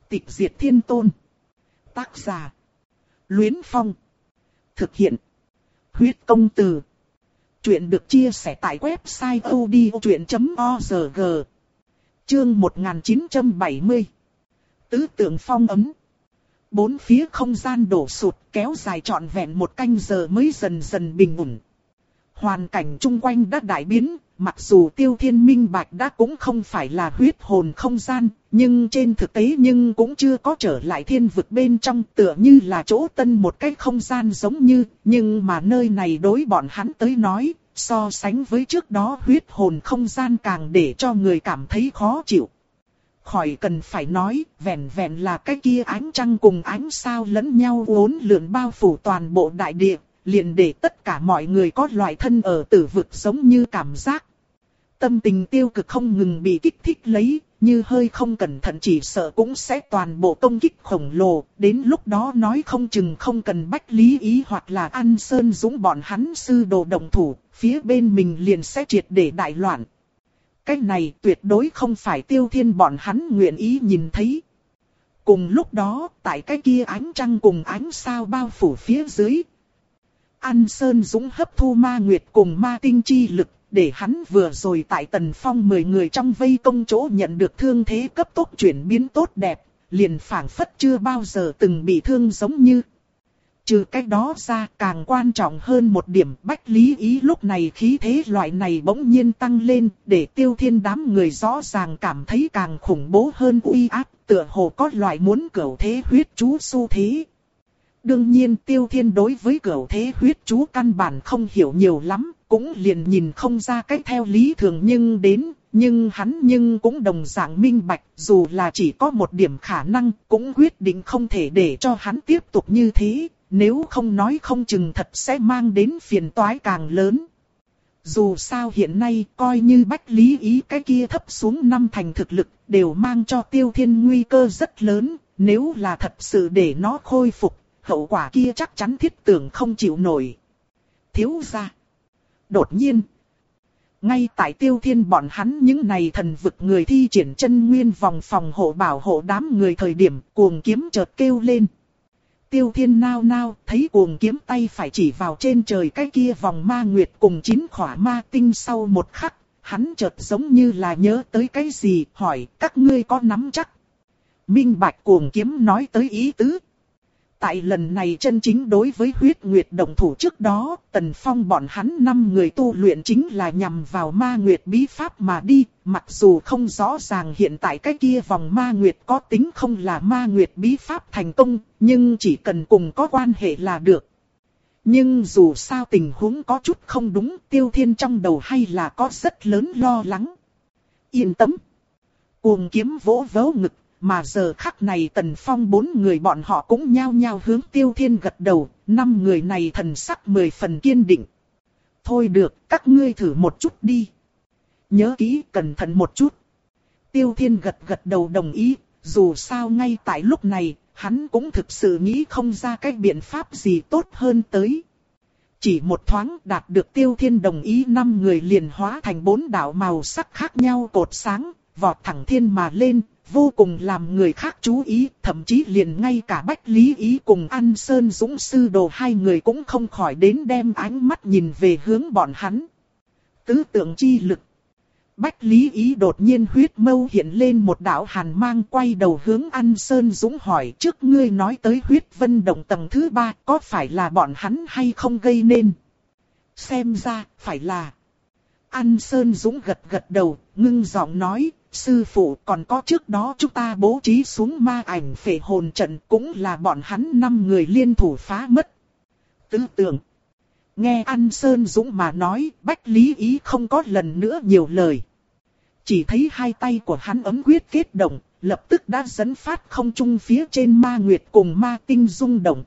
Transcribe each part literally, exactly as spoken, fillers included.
Tịch diệt thiên tôn. Tác giả. Luyến Phong. Thực hiện. Huyết công từ. Chuyện được chia sẻ tại website odchuyện chấm org. Chương một nghìn chín trăm bảy mươi. Tứ tượng phong ấm. Bốn phía không gian đổ sụt kéo dài trọn vẹn một canh giờ mới dần dần bình ổn. Hoàn cảnh chung quanh đã đại biến, mặc dù Tiêu Thiên minh bạch đã cũng không phải là huyết hồn không gian, nhưng trên thực tế nhưng cũng chưa có trở lại thiên vực bên trong, tựa như là chỗ tân một cái không gian giống như, nhưng mà nơi này đối bọn hắn tới nói, so sánh với trước đó huyết hồn không gian càng để cho người cảm thấy khó chịu. Khỏi cần phải nói, vẹn vẹn là cái kia ánh trăng cùng ánh sao lẫn nhau uốn lượn bao phủ toàn bộ đại địa, liền để tất cả mọi người có loại thân ở tử vực giống như cảm giác. Tâm tình tiêu cực không ngừng bị kích thích lấy, như hơi không cẩn thận chỉ sợ cũng sẽ toàn bộ công kích khổng lồ, đến lúc đó nói không chừng không cần Bách Lý Ý hoặc là An Sơn Dũng bọn hắn sư đồ đồng thủ, phía bên mình liền sẽ triệt để đại loạn. Cái này tuyệt đối không phải Tiêu Thiên bọn hắn nguyện ý nhìn thấy. Cùng lúc đó, tại cái kia ánh trăng cùng ánh sao bao phủ phía dưới, An Sơn Dũng hấp thu ma nguyệt cùng ma tinh chi lực, để hắn vừa rồi tại Tần Phong mười người trong vây công chỗ nhận được thương thế cấp tốc chuyển biến tốt đẹp, liền phảng phất chưa bao giờ từng bị thương giống như. Trừ cách đó ra, càng quan trọng hơn một điểm, Bách Lý Ý lúc này khí thế loại này bỗng nhiên tăng lên, để Tiêu Thiên đám người rõ ràng cảm thấy càng khủng bố hơn uy áp, tựa hồ có loại muốn cửu thế huyết chú xu thế. Đương nhiên Tiêu Thiên đối với cửu thế huyết chú căn bản không hiểu nhiều lắm, cũng liền nhìn không ra cách theo lý thường nhưng đến, nhưng hắn nhưng cũng đồng dạng minh bạch, dù là chỉ có một điểm khả năng, cũng quyết định không thể để cho hắn tiếp tục như thế, nếu không nói không chừng thật sẽ mang đến phiền toái càng lớn. Dù sao hiện nay coi như Bách Lý Ý cái kia thấp xuống năm thành thực lực, đều mang cho Tiêu Thiên nguy cơ rất lớn, nếu là thật sự để nó khôi phục, hậu quả kia chắc chắn thiết tưởng không chịu nổi. Thiếu gia. Đột nhiên, ngay tại Tiêu Thiên bọn hắn những này thần vực người thi triển chân nguyên vòng phòng hộ bảo hộ đám người thời điểm, Cuồng Kiếm chợt kêu lên. Tiêu Thiên nao nao, thấy Cuồng Kiếm tay phải chỉ vào trên trời cái kia vòng ma nguyệt cùng chín khỏa ma tinh, sau một khắc, hắn chợt giống như là nhớ tới cái gì, hỏi các ngươi có nắm chắc. Minh bạch Cuồng Kiếm nói tới ý tứ. Tại lần này chân chính đối với huyết nguyệt động thủ trước đó, Tần Phong bọn hắn năm người tu luyện chính là nhằm vào ma nguyệt bí pháp mà đi, mặc dù không rõ ràng hiện tại cái kia vòng ma nguyệt có tính không là ma nguyệt bí pháp thành công, nhưng chỉ cần cùng có quan hệ là được. Nhưng dù sao tình huống có chút không đúng, Tiêu Thiên trong đầu hay là có rất lớn lo lắng. Yên tâm. Cuồng Kiếm vỗ vỗ ngực. Mà giờ khắc này Tần Phong bốn người bọn họ cũng nhao nhao hướng Tiêu Thiên gật đầu, năm người này thần sắc mười phần kiên định. Thôi được, các ngươi thử một chút đi. Nhớ kỹ, cẩn thận một chút. Tiêu Thiên gật gật đầu đồng ý, dù sao ngay tại lúc này, hắn cũng thực sự nghĩ không ra cái biện pháp gì tốt hơn tới. Chỉ một thoáng đạt được Tiêu Thiên đồng ý, năm người liền hóa thành bốn đạo màu sắc khác nhau cột sáng, vọt thẳng thiên mà lên. Vô cùng làm người khác chú ý, thậm chí liền ngay cả Bách Lý Ý cùng An Sơn Dũng sư đồ hai người cũng không khỏi đến đem ánh mắt nhìn về hướng bọn hắn. Tứ tượng chi lực. Bách Lý Ý đột nhiên huyết mâu hiện lên một đạo hàn mang, quay đầu hướng An Sơn Dũng hỏi, trước ngươi nói tới huyết vân động tầng thứ ba, có phải là bọn hắn hay không gây nên? Xem ra, phải là. An Sơn Dũng gật gật đầu, ngưng giọng nói, sư phụ, còn có trước đó chúng ta bố trí xuống ma ảnh phệ hồn trận, cũng là bọn hắn năm người liên thủ phá mất. Tứ tượng. Nghe An Sơn Dũng mà nói, Bách Lý Ý không có lần nữa nhiều lời. Chỉ thấy hai tay của hắn ấm quyết kết động, lập tức đã dẫn phát không trung phía trên ma nguyệt cùng ma tinh rung động.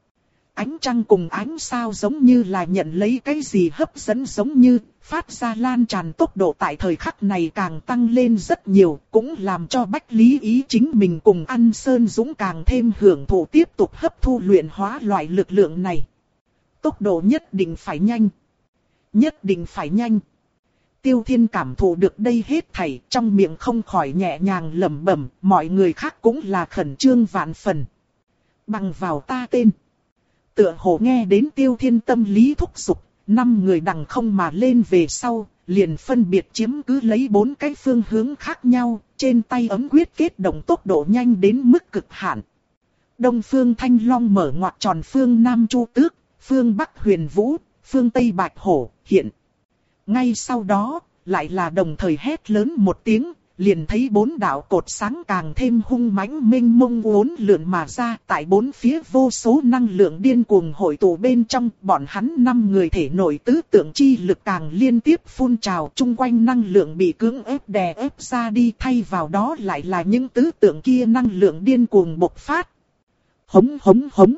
Ánh trăng cùng ánh sao giống như là nhận lấy cái gì hấp dẫn giống như, phát ra lan tràn tốc độ tại thời khắc này càng tăng lên rất nhiều, cũng làm cho Bách Lý Ý chính mình cùng An Sơn Dũng càng thêm hưởng thụ tiếp tục hấp thu luyện hóa loại lực lượng này. Tốc độ nhất định phải nhanh. Nhất định phải nhanh. Tiêu Thiên cảm thụ được đây hết thảy, trong miệng không khỏi nhẹ nhàng lẩm bẩm, mọi người khác cũng là khẩn trương vạn phần. Bằng vào ta tên. Tựa hồ nghe đến Tiêu Thiên tâm lý thúc giục, năm người đằng không mà lên về sau, liền phân biệt chiếm cứ lấy bốn cái phương hướng khác nhau, trên tay ấm quyết kết động tốc độ nhanh đến mức cực hạn. Đông phương Thanh Long mở ngoặc tròn, phương Nam Chu Tước, phương Bắc Huyền Vũ, phương Tây Bạch Hổ, hiện. Ngay sau đó, lại là đồng thời hét lớn một tiếng, liền thấy bốn đạo cột sáng càng thêm hung mãnh mênh mông uốn lượn mà ra, tại bốn phía vô số năng lượng điên cuồng hội tụ bên trong, bọn hắn năm người thể nội tứ tượng chi lực càng liên tiếp phun trào, chung quanh năng lượng bị cưỡng ép đè ép ra đi, thay vào đó lại là những tứ tượng kia năng lượng điên cuồng bộc phát. Hống hống hống.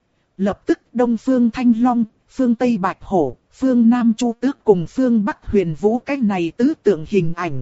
Lập tức Đông phương Thanh Long, phương Tây Bạch Hổ, phương Nam Chu Tước cùng phương Bắc Huyền Vũ, cái này tứ tượng hình ảnh.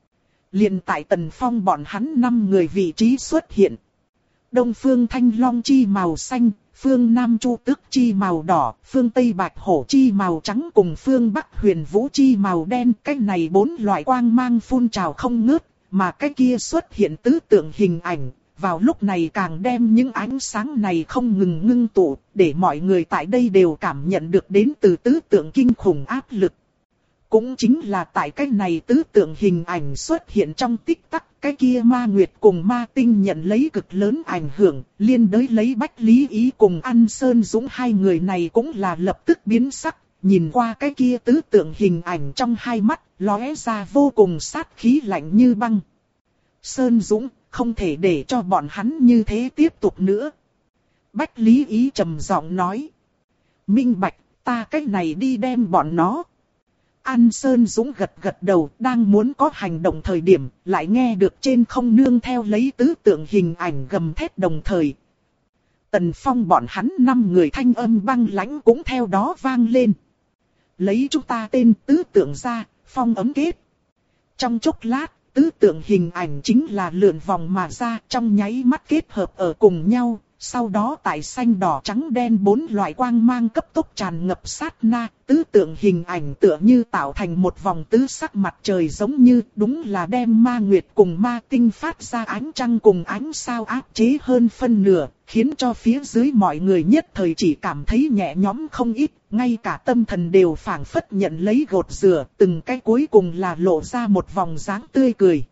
Liền tại Tần Phong bọn hắn năm người vị trí xuất hiện. Đông phương Thanh Long chi màu xanh, phương Nam Chu Tước chi màu đỏ, phương Tây Bạch Hổ chi màu trắng cùng phương Bắc Huyền Vũ chi màu đen. Cái này bốn loại quang mang phun trào không ngớt, mà cái kia xuất hiện tứ tượng hình ảnh. Vào lúc này càng đem những ánh sáng này không ngừng ngưng tụ, để mọi người tại đây đều cảm nhận được đến từ tứ tượng kinh khủng áp lực. Cũng chính là tại cái này tứ tượng hình ảnh xuất hiện trong tích tắc, cái kia Ma Nguyệt cùng Ma Tinh nhận lấy cực lớn ảnh hưởng, liên đới lấy Bách Lý Ý cùng An Sơn Dũng, hai người này cũng là lập tức biến sắc, nhìn qua cái kia tứ tượng hình ảnh trong hai mắt, lóe ra vô cùng sát khí lạnh như băng. Sơn Dũng, không thể để cho bọn hắn như thế tiếp tục nữa. Bách Lý Ý trầm giọng nói. Minh bạch, ta cách này đi đem bọn nó. An Sơn Dũng gật gật đầu, đang muốn có hành động thời điểm, lại nghe được trên không nương theo lấy tứ tượng hình ảnh gầm thét đồng thời. Tần Phong bọn hắn năm người thanh âm băng lãnh cũng theo đó vang lên. Lấy chúng ta tên tứ tượng ra, phong ấm kết. Trong chốc lát, tứ tượng hình ảnh chính là lượn vòng mà ra, trong nháy mắt kết hợp ở cùng nhau. Sau đó tại xanh đỏ trắng đen bốn loại quang mang cấp tốc tràn ngập sát na, tứ tượng hình ảnh tựa như tạo thành một vòng tứ sắc mặt trời, giống như đúng là đem Ma Nguyệt cùng Ma Tinh phát ra ánh trăng cùng ánh sao áp chế hơn phân nửa, khiến cho phía dưới mọi người nhất thời chỉ cảm thấy nhẹ nhõm không ít, ngay cả tâm thần đều phảng phất nhận lấy gột rửa, từng cái cuối cùng là lộ ra một vòng dáng tươi cười.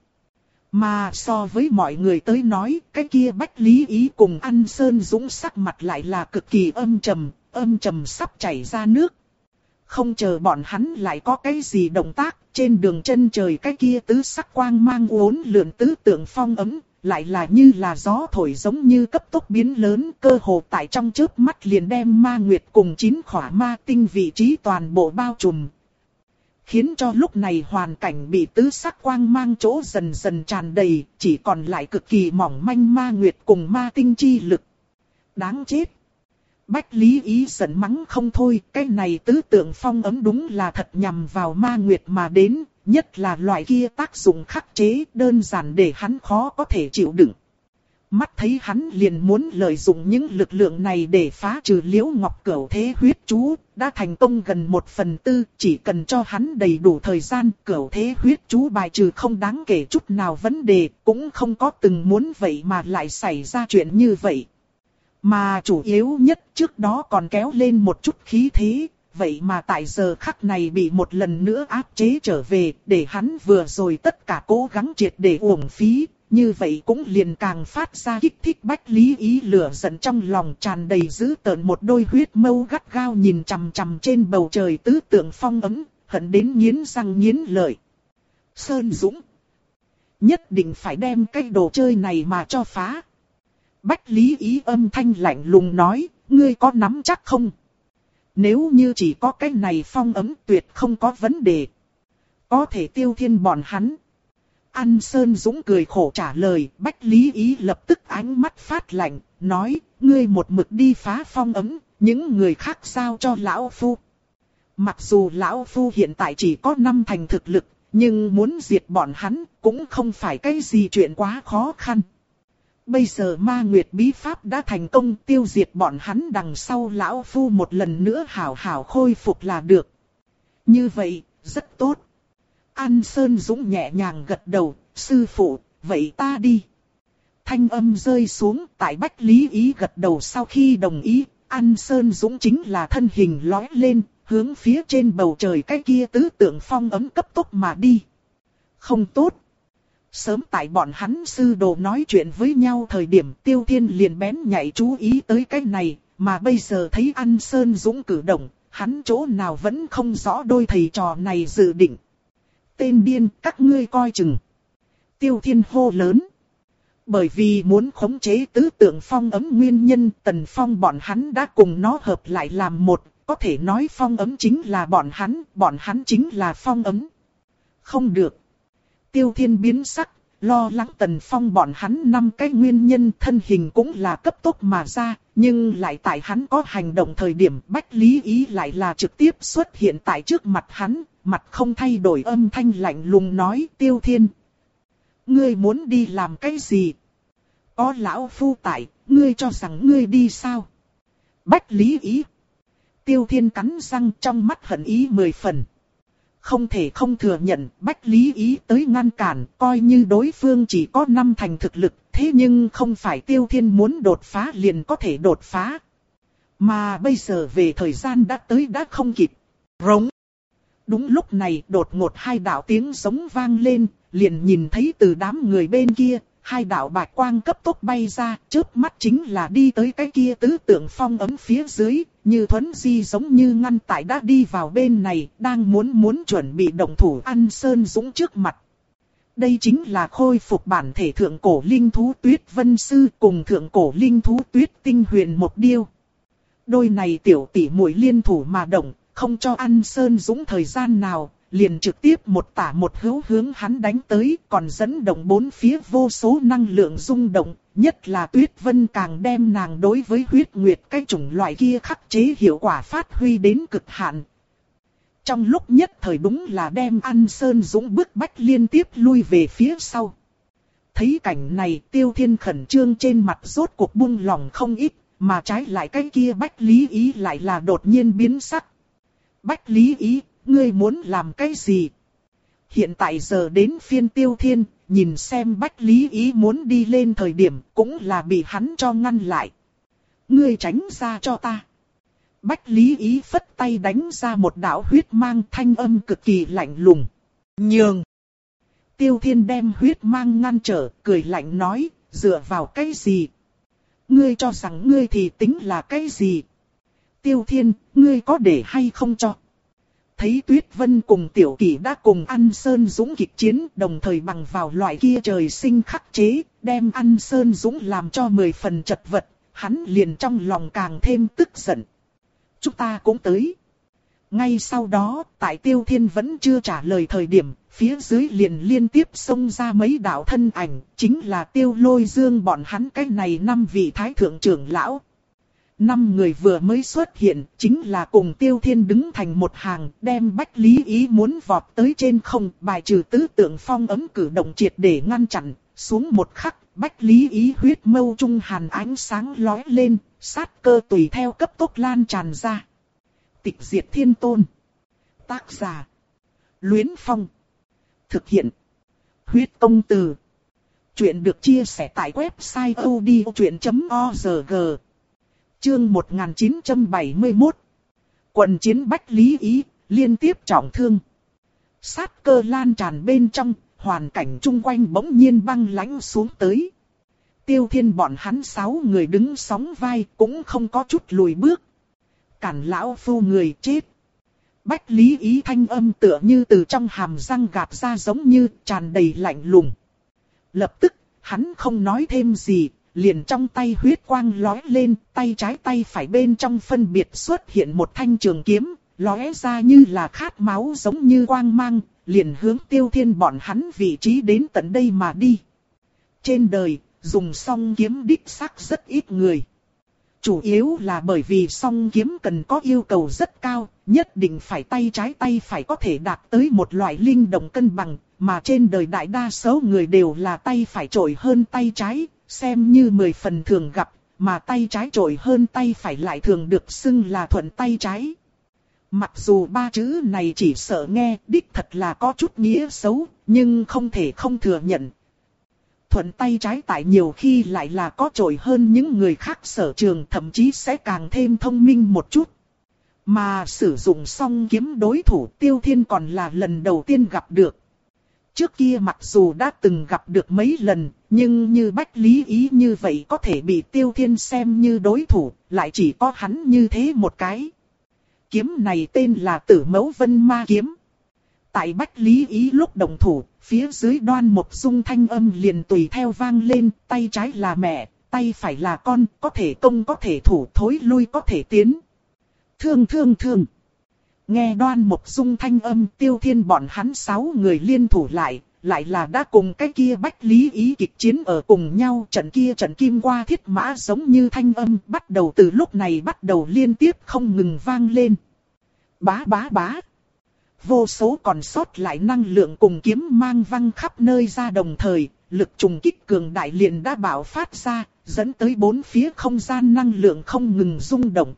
Mà so với mọi người tới nói, cái kia Bách Lý Ý cùng An Sơn Dũng sắc mặt lại là cực kỳ âm trầm, âm trầm sắp chảy ra nước. Không chờ bọn hắn lại có cái gì động tác, trên đường chân trời cái kia tứ sắc quang mang uốn lượn tứ tượng phong ấm, lại là như là gió thổi giống như cấp tốc biến lớn, cơ hồ tại trong chớp mắt liền đem Ma Nguyệt cùng chín khỏa ma tinh vị trí toàn bộ bao trùm. Khiến cho lúc này hoàn cảnh bị tứ sắc quang mang chỗ dần dần tràn đầy, chỉ còn lại cực kỳ mỏng manh Ma Nguyệt cùng ma tinh chi lực. Đáng chết! Bách Lý Ý giận mắng không thôi, cái này tứ tượng phong ấm đúng là thật nhằm vào Ma Nguyệt mà đến, nhất là loại kia tác dụng khắc chế, đơn giản để hắn khó có thể chịu đựng. Mắt thấy hắn liền muốn lợi dụng những lực lượng này để phá trừ Liễu Ngọc Cửu thế huyết chú, đã thành công gần một phần tư, chỉ cần cho hắn đầy đủ thời gian, Cửu thế huyết chú bài trừ không đáng kể chút nào vấn đề, cũng không có từng muốn vậy mà lại xảy ra chuyện như vậy. Mà chủ yếu nhất trước đó còn kéo lên một chút khí thế, vậy mà tại giờ khắc này bị một lần nữa áp chế trở về, để hắn vừa rồi tất cả cố gắng triệt để uổng phí. Như vậy cũng liền càng phát ra kích thích Bách Lý Ý lửa giận trong lòng, tràn đầy dữ tợn, một đôi huyết mâu gắt gao nhìn chằm chằm trên bầu trời tứ tượng phong ấm, hận đến nghiến răng nghiến lợi. Sơn Dũng, nhất định phải đem cái đồ chơi này mà cho phá. Bách Lý Ý âm thanh lạnh lùng nói, ngươi có nắm chắc không? Nếu như chỉ có cái này phong ấm tuyệt không có vấn đề. Có thể tiêu thiên bọn hắn. An Sơn Dũng cười khổ trả lời, Bách Lý Ý lập tức ánh mắt phát lạnh, nói, ngươi một mực đi phá phong ấm, những người khác giao cho Lão Phu. Mặc dù Lão Phu hiện tại chỉ có năm thành thực lực, nhưng muốn diệt bọn hắn cũng không phải cái gì chuyện quá khó khăn. Bây giờ Ma Nguyệt bí pháp đã thành công, tiêu diệt bọn hắn đằng sau Lão Phu một lần nữa hảo hảo khôi phục là được. Như vậy, rất tốt. An Sơn Dũng nhẹ nhàng gật đầu, sư phụ, vậy ta đi. Thanh âm rơi xuống, tại Bách Lý Ý gật đầu sau khi đồng ý, An Sơn Dũng chính là thân hình lói lên, hướng phía trên bầu trời cái kia tứ tượng phong ấm cấp tốc mà đi. Không tốt. Sớm tại bọn hắn sư đồ nói chuyện với nhau thời điểm Tiêu Thiên liền bén nhạy chú ý tới cái này, mà bây giờ thấy An Sơn Dũng cử động, hắn chỗ nào vẫn không rõ đôi thầy trò này dự định. Tên điên, các ngươi coi chừng. Tiêu Thiên hô lớn. Bởi vì muốn khống chế tứ tượng phong ấm nguyên nhân, Tần Phong bọn hắn đã cùng nó hợp lại làm một, có thể nói phong ấm chính là bọn hắn, bọn hắn chính là phong ấm. Không được. Tiêu Thiên biến sắc, lo lắng Tần Phong bọn hắn năm cái nguyên nhân thân hình cũng là cấp tốc mà ra, nhưng lại tại hắn có hành động thời điểm Bách Lý Ý lại là trực tiếp xuất hiện tại trước mặt hắn, mặt không thay đổi âm thanh lạnh lùng nói Tiêu Thiên. Ngươi muốn đi làm cái gì? Có lão phu tại, ngươi cho rằng ngươi đi sao? Bách Lý Ý. Tiêu Thiên cắn răng trong mắt hận ý mười phần. Không thể không thừa nhận Bách Lý Ý tới ngăn cản, coi như đối phương chỉ có năm thành thực lực, thế nhưng không phải Tiêu Thiên muốn đột phá liền có thể đột phá. Mà bây giờ về thời gian đã tới đã không kịp. Rống. Đúng lúc này đột ngột hai đạo tiếng giống vang lên, liền nhìn thấy từ đám người bên kia, hai đạo bạch quang cấp tốc bay ra, chớp mắt chính là đi tới cái kia tứ tượng phong ấm phía dưới, như thuấn di giống như ngăn tại đã đi vào bên này, đang muốn muốn chuẩn bị động thủ An Sơn Dũng trước mặt. Đây chính là khôi phục bản thể thượng cổ linh thú Tuyết Vân Sư cùng thượng cổ linh thú Tuyết Tinh Huyền một điêu. Đôi này tiểu tỷ muội liên thủ mà động, không cho An Sơn Dũng thời gian nào, liền trực tiếp một tả một hữu hướng hắn đánh tới, còn dẫn động bốn phía vô số năng lượng rung động, nhất là Tuyết Vân càng đem nàng đối với huyết nguyệt cái chủng loại kia khắc chế hiệu quả phát huy đến cực hạn. Trong lúc nhất thời đúng là đem An Sơn Dũng bức bách liên tiếp lui về phía sau. Thấy cảnh này Tiêu Thiên khẩn trương trên mặt rốt cuộc buông lòng không ít, mà trái lại cái kia Bách Lý Ý lại là đột nhiên biến sắc. Bách Lý Ý, ngươi muốn làm cái gì? Hiện tại giờ đến phiên Tiêu Thiên, nhìn xem Bách Lý Ý muốn đi lên thời điểm cũng là bị hắn cho ngăn lại. Ngươi tránh ra cho ta. Bách Lý Ý phất tay đánh ra một đạo huyết mang thanh âm cực kỳ lạnh lùng. Nhường. Tiêu Thiên đem huyết mang ngăn trở, cười lạnh nói, dựa vào cái gì? Ngươi cho rằng ngươi thì tính là cái gì? Tiêu Thiên, ngươi có để hay không cho? Thấy Tuyết Vân cùng Tiểu Kỷ đã cùng An Sơn Dũng kịch chiến, đồng thời bằng vào loại kia trời sinh khắc chế, đem An Sơn Dũng làm cho mười phần chật vật, hắn liền trong lòng càng thêm tức giận. Chúng ta cũng tới. Ngay sau đó, tại Tiêu Thiên vẫn chưa trả lời thời điểm, phía dưới liền liên tiếp xông ra mấy đạo thân ảnh, chính là Tiêu Lôi Dương bọn hắn cái này năm vị thái thượng trưởng lão. Năm người vừa mới xuất hiện, chính là cùng Tiêu Thiên đứng thành một hàng, đem Bách Lý Ý muốn vọt tới trên không, bài trừ tứ tượng phong ấm cử động triệt để ngăn chặn, xuống một khắc, Bách Lý Ý huyết mâu trung hàn ánh sáng lóe lên, sát cơ tùy theo cấp tốc lan tràn ra. Tịch diệt thiên tôn. Tác giả. Luyến Phong. Thực hiện. Huyết công từ. Chuyện được chia sẻ tại website odchuyện chấm org. Chương một nghìn chín trăm bảy mươi mốt. Quần chiến Bách Lý Ý, liên tiếp trọng thương. Sát cơ lan tràn bên trong, hoàn cảnh chung quanh bỗng nhiên băng lãnh xuống tới. Tiêu Thiên bọn hắn sáu người đứng sóng vai cũng không có chút lùi bước. Cản lão phu người chết. Bách Lý Ý thanh âm tựa như từ trong hàm răng gạt ra giống như tràn đầy lạnh lùng. Lập tức, hắn không nói thêm gì, liền trong tay huyết quang lóe lên, tay trái tay phải bên trong phân biệt xuất hiện một thanh trường kiếm, lóe ra như là khát máu giống như quang mang, liền hướng Tiêu Thiên bọn hắn vị trí đến tận đây mà đi. Trên đời, dùng song kiếm đích xác rất ít người. Chủ yếu là bởi vì song kiếm cần có yêu cầu rất cao, nhất định phải tay trái tay phải có thể đạt tới một loại linh động cân bằng, mà trên đời đại đa số người đều là tay phải trội hơn tay trái, xem như mười phần thường gặp, mà tay trái trội hơn tay phải lại thường được xưng là thuận tay trái. Mặc dù ba chữ này chỉ sợ nghe đích thật là có chút nghĩa xấu, nhưng không thể không thừa nhận. Thuận tay trái tại nhiều khi lại là có trội hơn những người khác sở trường, thậm chí sẽ càng thêm thông minh một chút. Mà sử dụng song kiếm đối thủ Tiêu Thiên còn là lần đầu tiên gặp được. Trước kia mặc dù đã từng gặp được mấy lần, nhưng như Bách Lý Ý như vậy có thể bị Tiêu Thiên xem như đối thủ, lại chỉ có hắn như thế một cái. Kiếm này tên là Tử Mẫu Vân Ma Kiếm. Tại Bách Lý Ý lúc động thủ, phía dưới Đoan Mộc Dung thanh âm liền tùy theo vang lên, tay trái là mẹ, tay phải là con, có thể công có thể thủ, thối lui có thể tiến. Thương thương thương. Nghe Đoan Mộc Dung thanh âm, Tiêu Thiên bọn hắn sáu người liên thủ lại, lại là đã cùng cái kia Bách Lý Ý kịch chiến ở cùng nhau. Trận kia trận kim qua thiết mã giống như thanh âm, bắt đầu từ lúc này bắt đầu liên tiếp không ngừng vang lên. Bá bá bá. Vô số còn sót lại năng lượng cùng kiếm mang văng khắp nơi ra, đồng thời, lực trùng kích cường đại liền đã bạo phát ra, dẫn tới bốn phía không gian năng lượng không ngừng rung động.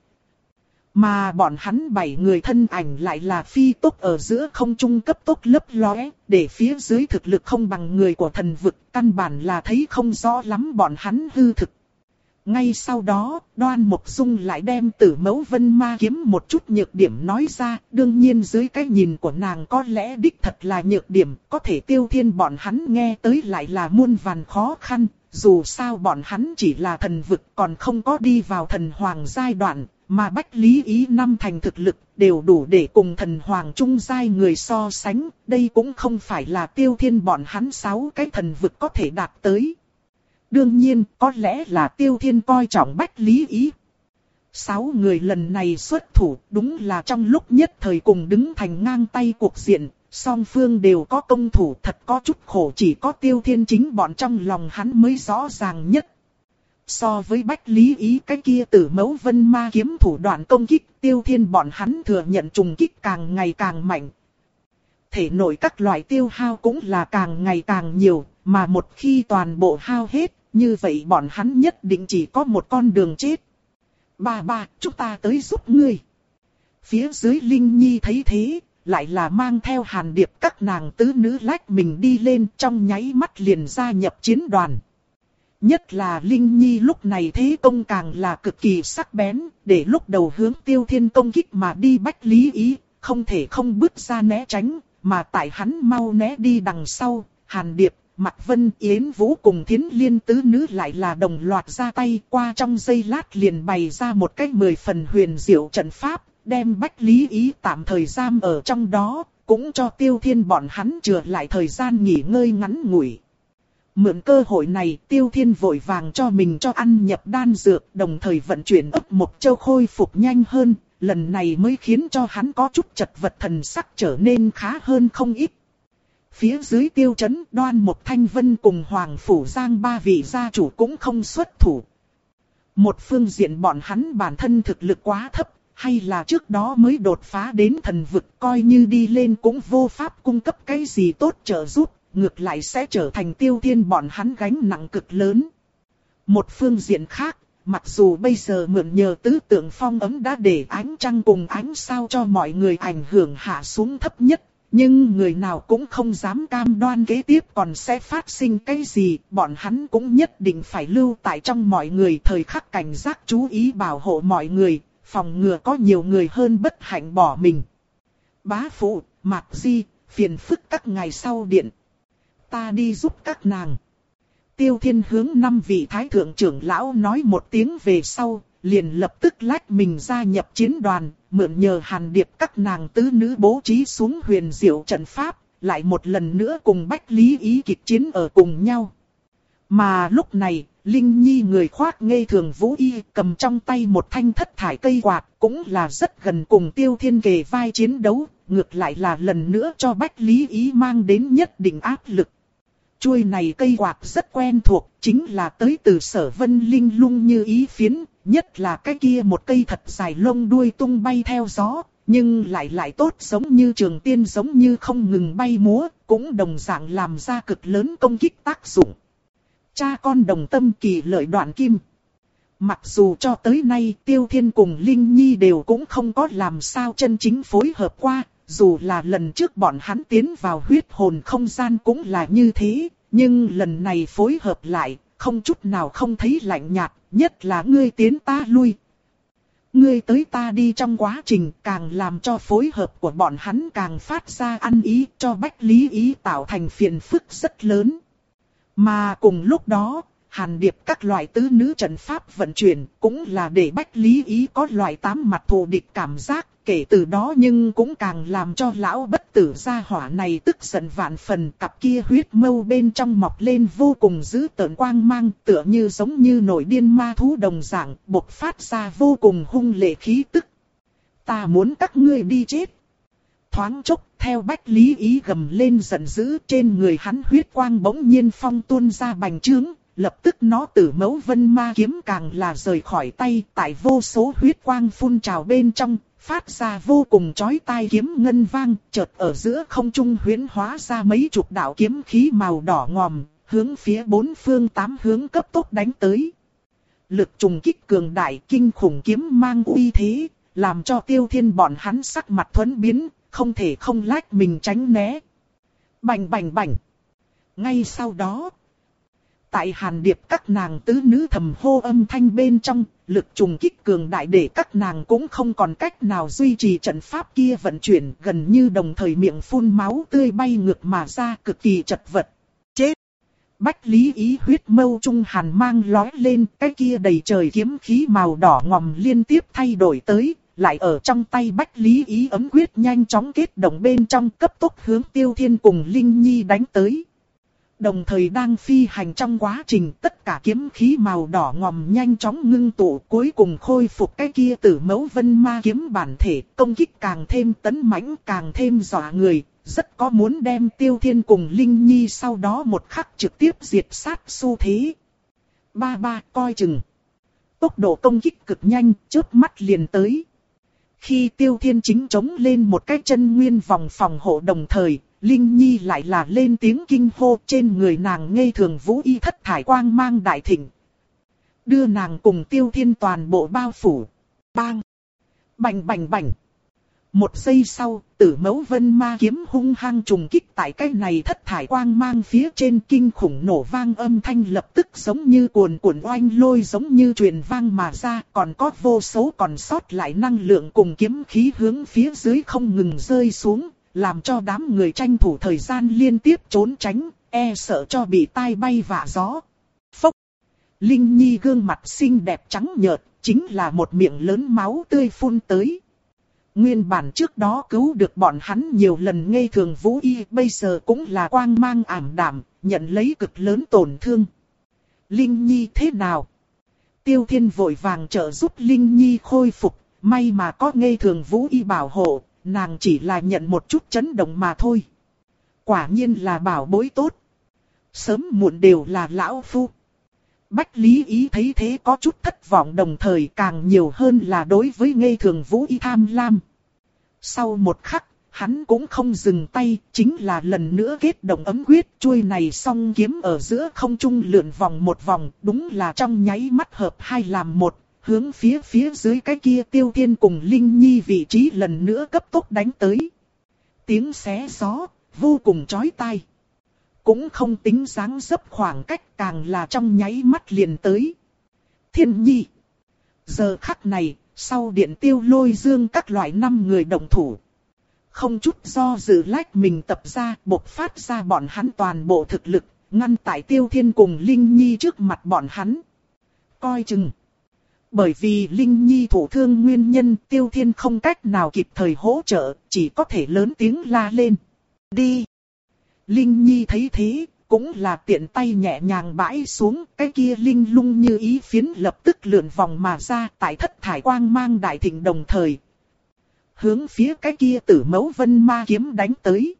Mà bọn hắn bảy người thân ảnh lại là phi tốc ở giữa không trung cấp tốc lấp lóe, để phía dưới thực lực không bằng người của thần vực, căn bản là thấy không rõ lắm bọn hắn hư thực. Ngay sau đó, Đoan Mộc Dung lại đem Tử Mẫu Vân Ma Kiếm một chút nhược điểm nói ra, đương nhiên dưới cái nhìn của nàng có lẽ đích thật là nhược điểm, có thể Tiêu Thiên bọn hắn nghe tới lại là muôn vàn khó khăn, dù sao bọn hắn chỉ là thần vực còn không có đi vào thần hoàng giai đoạn, mà Bách Lý Ý năm thành thực lực đều đủ để cùng thần hoàng trung giai người so sánh, đây cũng không phải là Tiêu Thiên bọn hắn sáu cái thần vực có thể đạt tới. Đương nhiên, có lẽ là Tiêu Thiên coi trọng Bách Lý Ý. Sáu người lần này xuất thủ, đúng là trong lúc nhất thời cùng đứng thành ngang tay cuộc diện, song phương đều có công thủ, thật có chút khổ, chỉ có Tiêu Thiên chính bọn trong lòng hắn mới rõ ràng nhất. So với Bách Lý Ý cái kia Tử Mẫu Vân Ma Kiếm thủ đoạn công kích, Tiêu Thiên bọn hắn thừa nhận trùng kích càng ngày càng mạnh. Thể nội các loại tiêu hao cũng là càng ngày càng nhiều, mà một khi toàn bộ hao hết, như vậy bọn hắn nhất định chỉ có một con đường chết. Ba ba, chúng ta tới giúp ngươi. Phía dưới Linh Nhi thấy thế, lại là mang theo Hàn Điệp các nàng tứ nữ lách mình đi lên, trong nháy mắt liền gia nhập chiến đoàn. Nhất là Linh Nhi lúc này thế công càng là cực kỳ sắc bén, để lúc đầu hướng Tiêu Thiên công kích mà đi Bách Lý Ý, không thể không bước ra né tránh, mà tại hắn mau né đi đằng sau, Hàn Điệp, Mạc Vân, Yến Vũ cùng Thiến Liên tứ nữ lại là đồng loạt ra tay, qua trong giây lát liền bày ra một cách mười phần huyền diệu trận pháp, đem Bách Lý Ý tạm thời giam ở trong đó, cũng cho Tiêu Thiên bọn hắn chừa lại thời gian nghỉ ngơi ngắn ngủi. Mượn cơ hội này, Tiêu Thiên vội vàng cho mình cho ăn nhập đan dược, đồng thời vận chuyển ấp một châu khôi phục nhanh hơn, lần này mới khiến cho hắn có chút chật vật, thần sắc trở nên khá hơn không ít. Phía dưới Tiêu Chấn, Đoan Mộc Thanh Vân cùng Hoàng Phủ Giang ba vị gia chủ cũng không xuất thủ. Một phương diện bọn hắn bản thân thực lực quá thấp, hay là trước đó mới đột phá đến thần vực, coi như đi lên cũng vô pháp cung cấp cái gì tốt trợ giúp, ngược lại sẽ trở thành Tiêu Thiên bọn hắn gánh nặng cực lớn. Một phương diện khác, mặc dù bây giờ mượn nhờ tứ tượng phong ấm đã để ánh trăng cùng ánh sao cho mọi người ảnh hưởng hạ xuống thấp nhất, nhưng người nào cũng không dám cam đoan kế tiếp còn sẽ phát sinh cái gì, bọn hắn cũng nhất định phải lưu tại trong mọi người, thời khắc cảnh giác chú ý bảo hộ mọi người, phòng ngừa có nhiều người hơn bất hạnh bỏ mình. Bá phụ, Mạc Di, phiền phức các ngày sau điện. Ta đi giúp các nàng. Tiêu Thiên hướng năm vị thái thượng trưởng lão nói một tiếng về sau, liền lập tức lách mình gia nhập chiến đoàn, mượn nhờ Hàn Điệp các nàng tứ nữ bố trí xuống huyền diệu trận pháp, lại một lần nữa cùng Bách Lý Ý kịch chiến ở cùng nhau. Mà lúc này, Linh Nhi người khoác ngây thường vũ y cầm trong tay một thanh thất thải cây quạt, cũng là rất gần cùng Tiêu Thiên kề vai chiến đấu, ngược lại là lần nữa cho Bách Lý Ý mang đến nhất định áp lực. Chuôi này cây quạt rất quen thuộc, chính là tới từ Sở Vân Linh Lung Như Ý phiến, nhất là cái kia một cây thật dài lông đuôi tung bay theo gió, nhưng lại lại tốt giống như trường tiên giống như không ngừng bay múa, cũng đồng dạng làm ra cực lớn công kích tác dụng. Cha con đồng tâm kỳ lợi đoạn kim. Mặc dù cho tới nay Tiêu Thiên cùng Linh Nhi đều cũng không có làm sao chân chính phối hợp qua, dù là lần trước bọn hắn tiến vào huyết hồn không gian cũng là như thế, nhưng lần này phối hợp lại, không chút nào không thấy lạnh nhạt, nhất là ngươi tiến ta lui. Ngươi tới ta đi trong quá trình càng làm cho phối hợp của bọn hắn càng phát ra ăn ý, cho Bách Lý Ý tạo thành phiền phức rất lớn. Mà cùng lúc đó, Hàn Điệp các loại tứ nữ trận pháp vận chuyển cũng là để Bách Lý Ý có loại tám mặt thù địch cảm giác, kể từ đó nhưng cũng càng làm cho lão bất tử gia hỏa này tức giận vạn phần, cặp kia huyết mâu bên trong mọc lên vô cùng dữ tợn quang mang, tựa như giống như nổi điên ma thú đồng dạng, bộc phát ra vô cùng hung lệ khí tức. Ta muốn các ngươi đi chết. Thoáng chốc, theo Bách Lý Ý gầm lên giận dữ, trên người hắn huyết quang bỗng nhiên phong tuôn ra bành trướng. Lập tức nó Tử Mẫu Vân Ma kiếm càng là rời khỏi tay, tại vô số huyết quang phun trào bên trong, phát ra vô cùng chói tai kiếm ngân vang, chợt ở giữa không trung huyễn hóa ra mấy chục đạo kiếm khí màu đỏ ngòm, hướng phía bốn phương tám hướng cấp tốc đánh tới. Lực trùng kích cường đại kinh khủng kiếm mang uy thế, làm cho Tiêu Thiên bọn hắn sắc mặt thuẫn biến, không thể không lách mình tránh né. Bành bành bành. Ngay sau đó, tại Hàn Điệp các nàng tứ nữ thầm hô âm thanh bên trong, lực trùng kích cường đại để các nàng cũng không còn cách nào duy trì trận pháp kia vận chuyển, gần như đồng thời miệng phun máu tươi bay ngược mà ra, cực kỳ chật vật. Chết! Bách Lý Ý huyết mâu trung hàn mang lói lên, cái kia đầy trời kiếm khí màu đỏ ngòm liên tiếp thay đổi tới, lại ở trong tay Bách Lý Ý ấm quyết nhanh chóng kết động bên trong, cấp tốc hướng Tiêu Thiên cùng Linh Nhi đánh tới. Đồng thời đang phi hành trong quá trình, tất cả kiếm khí màu đỏ ngòm nhanh chóng ngưng tụ, cuối cùng khôi phục cái kia Tử Mẫu Vân Ma kiếm bản thể, công kích càng thêm tấn mãnh, càng thêm dọa người, rất có muốn đem Tiêu Thiên cùng Linh Nhi sau đó một khắc trực tiếp diệt sát xu thế. Ba ba coi chừng. Tốc độ công kích cực nhanh, chớp mắt liền tới. Khi Tiêu Thiên chính chống lên một cái chân nguyên vòng phòng hộ đồng thời, Linh Nhi lại là lên tiếng kinh hô, trên người nàng ngây thường vũ y thất thải quang mang đại thịnh. Đưa nàng cùng Tiêu Thiên toàn bộ bao phủ. Bang! Bành bành bành! Một giây sau, Tử Mẫu Vân Ma kiếm hung hăng trùng kích tại cái này thất thải quang mang phía trên, kinh khủng nổ vang âm thanh lập tức giống như cuồn cuộn oanh lôi giống như truyền vang mà ra, còn có vô số còn sót lại năng lượng cùng kiếm khí hướng phía dưới không ngừng rơi xuống, làm cho đám người tranh thủ thời gian liên tiếp trốn tránh, e sợ cho bị tai bay vạ gió. Phốc! Linh Nhi gương mặt xinh đẹp trắng nhợt, chính là một miệng lớn máu tươi phun tới. Nguyên bản trước đó cứu được bọn hắn nhiều lần ngây thường vũ y, bây giờ cũng là quang mang ảm đạm, nhận lấy cực lớn tổn thương. Linh Nhi thế nào? Tiêu Thiên vội vàng trợ giúp Linh Nhi khôi phục, may mà có ngây thường vũ y bảo hộ, nàng chỉ là nhận một chút chấn động mà thôi. Quả nhiên là bảo bối tốt. Sớm muộn đều là lão phu. Bách Lý Ý thấy thế có chút thất vọng, đồng thời càng nhiều hơn là đối với ngây thường vũ y tham lam. Sau một khắc, hắn cũng không dừng tay, chính là lần nữa kết động ấm quyết, chuôi này song kiếm ở giữa không trung lượn vòng một vòng, đúng là trong nháy mắt hợp hai làm một, hướng phía phía dưới cái kia Tiêu Thiên cùng Linh Nhi vị trí lần nữa cấp tốc đánh tới. Tiếng xé gió, vô cùng chói tai. Cũng không tính dáng dấp khoảng cách, càng là trong nháy mắt liền tới. Thiên Nhi. Giờ khắc này, sau Điện Tiêu Lôi Dương các loại năm người đồng thủ. Không chút do dự lách mình tập ra, bộc phát ra bọn hắn toàn bộ thực lực, ngăn tại Tiêu Thiên cùng Linh Nhi trước mặt bọn hắn. Coi chừng. Bởi vì Linh Nhi thụ thương nguyên nhân, Tiêu Thiên không cách nào kịp thời hỗ trợ, chỉ có thể lớn tiếng la lên. Đi! Linh Nhi thấy thế, cũng là tiện tay nhẹ nhàng bãi xuống, cái kia linh lung như ý phiến lập tức lượn vòng mà ra, tại thất thải quang mang đại thịnh đồng thời. Hướng phía cái kia Tử Mẫu Vân Ma kiếm đánh tới.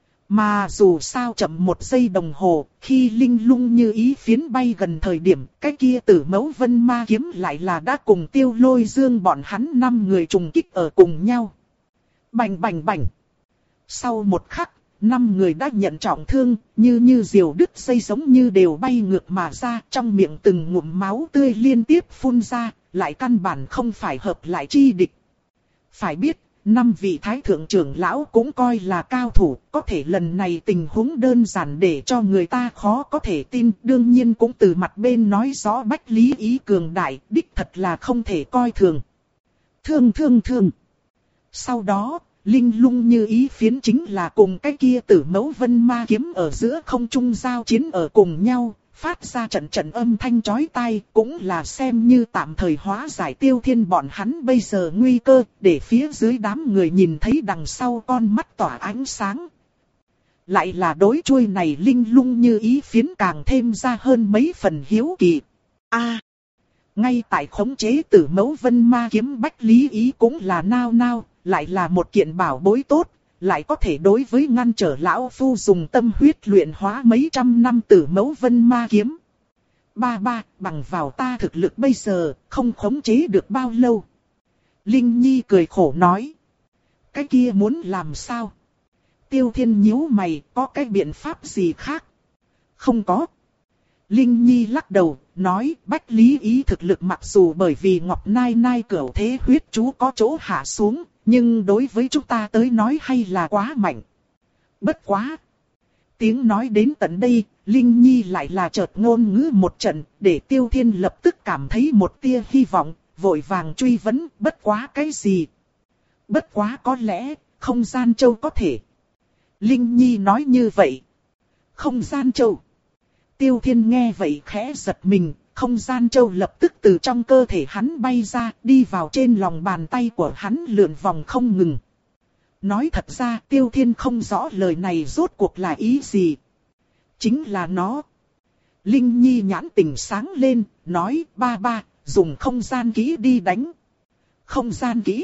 Mà dù sao chậm một giây đồng hồ, khi linh lung như ý phiến bay gần thời điểm, cái kia Tử Mẫu Vân Ma kiếm lại là đã cùng Tiêu Lôi Dương bọn hắn năm người trùng kích ở cùng nhau. Bành bành bành. Sau một khắc, năm người đã nhận trọng thương, như như diều đứt dây giống như đều bay ngược mà ra, trong miệng từng ngụm máu tươi liên tiếp phun ra, lại căn bản không phải hợp lại chi địch. Phải biết, năm vị thái thượng trưởng lão cũng coi là cao thủ, có thể lần này tình huống đơn giản để cho người ta khó có thể tin, đương nhiên cũng từ mặt bên nói rõ Bách Lý Ý cường đại, đích thật là không thể coi thường. Thương thương thương. Sau đó, linh lung như ý phiến chính là cùng cái kia Tử Mẫu Vân Ma kiếm ở giữa không trung giao chiến ở cùng nhau, phát ra trận trận âm thanh chói tai, cũng là xem như tạm thời hóa giải Tiêu Thiên bọn hắn bây giờ nguy cơ, để phía dưới đám người nhìn thấy đằng sau con mắt tỏa ánh sáng. Lại là đối chuôi này linh lung như ý phiến càng thêm ra hơn mấy phần hiếu kỳ. A, à, ngay tại khống chế Tử Mẫu Vân Ma kiếm Bách Lý Ý cũng là nao nao, lại là một kiện bảo bối tốt. Lại có thể đối với ngăn trở lão phu dùng tâm huyết luyện hóa mấy trăm năm Tử Mẫu Vân Ma kiếm. Ba ba, bằng vào ta thực lực bây giờ, không khống chế được bao lâu. Linh Nhi cười khổ nói. Cái kia muốn làm sao? Tiêu Thiên nhíu mày, có cái biện pháp gì khác? Không có. Linh Nhi lắc đầu, nói Bách Lý Ý thực lực mặc dù bởi vì Ngọc Nai Nai cửu thế huyết chú có chỗ hạ xuống, nhưng đối với chúng ta tới nói hay là quá mạnh. Bất quá. Tiếng nói đến tận đây, Linh Nhi lại là chợt ngôn ngữ một trận, để Tiêu Thiên lập tức cảm thấy một tia hy vọng, vội vàng truy vấn, bất quá cái gì? Bất quá có lẽ, không gian châu có thể. Linh Nhi nói như vậy. Không gian châu. Tiêu Thiên nghe vậy khẽ giật mình, không gian châu lập tức từ trong cơ thể hắn bay ra, đi vào trên lòng bàn tay của hắn lượn vòng không ngừng. Nói thật ra Tiêu Thiên không rõ lời này rốt cuộc là ý gì. Chính là nó. Linh Nhi nhãn tỉnh sáng lên, nói ba ba, dùng không gian kỹ đi đánh. Không gian kỹ?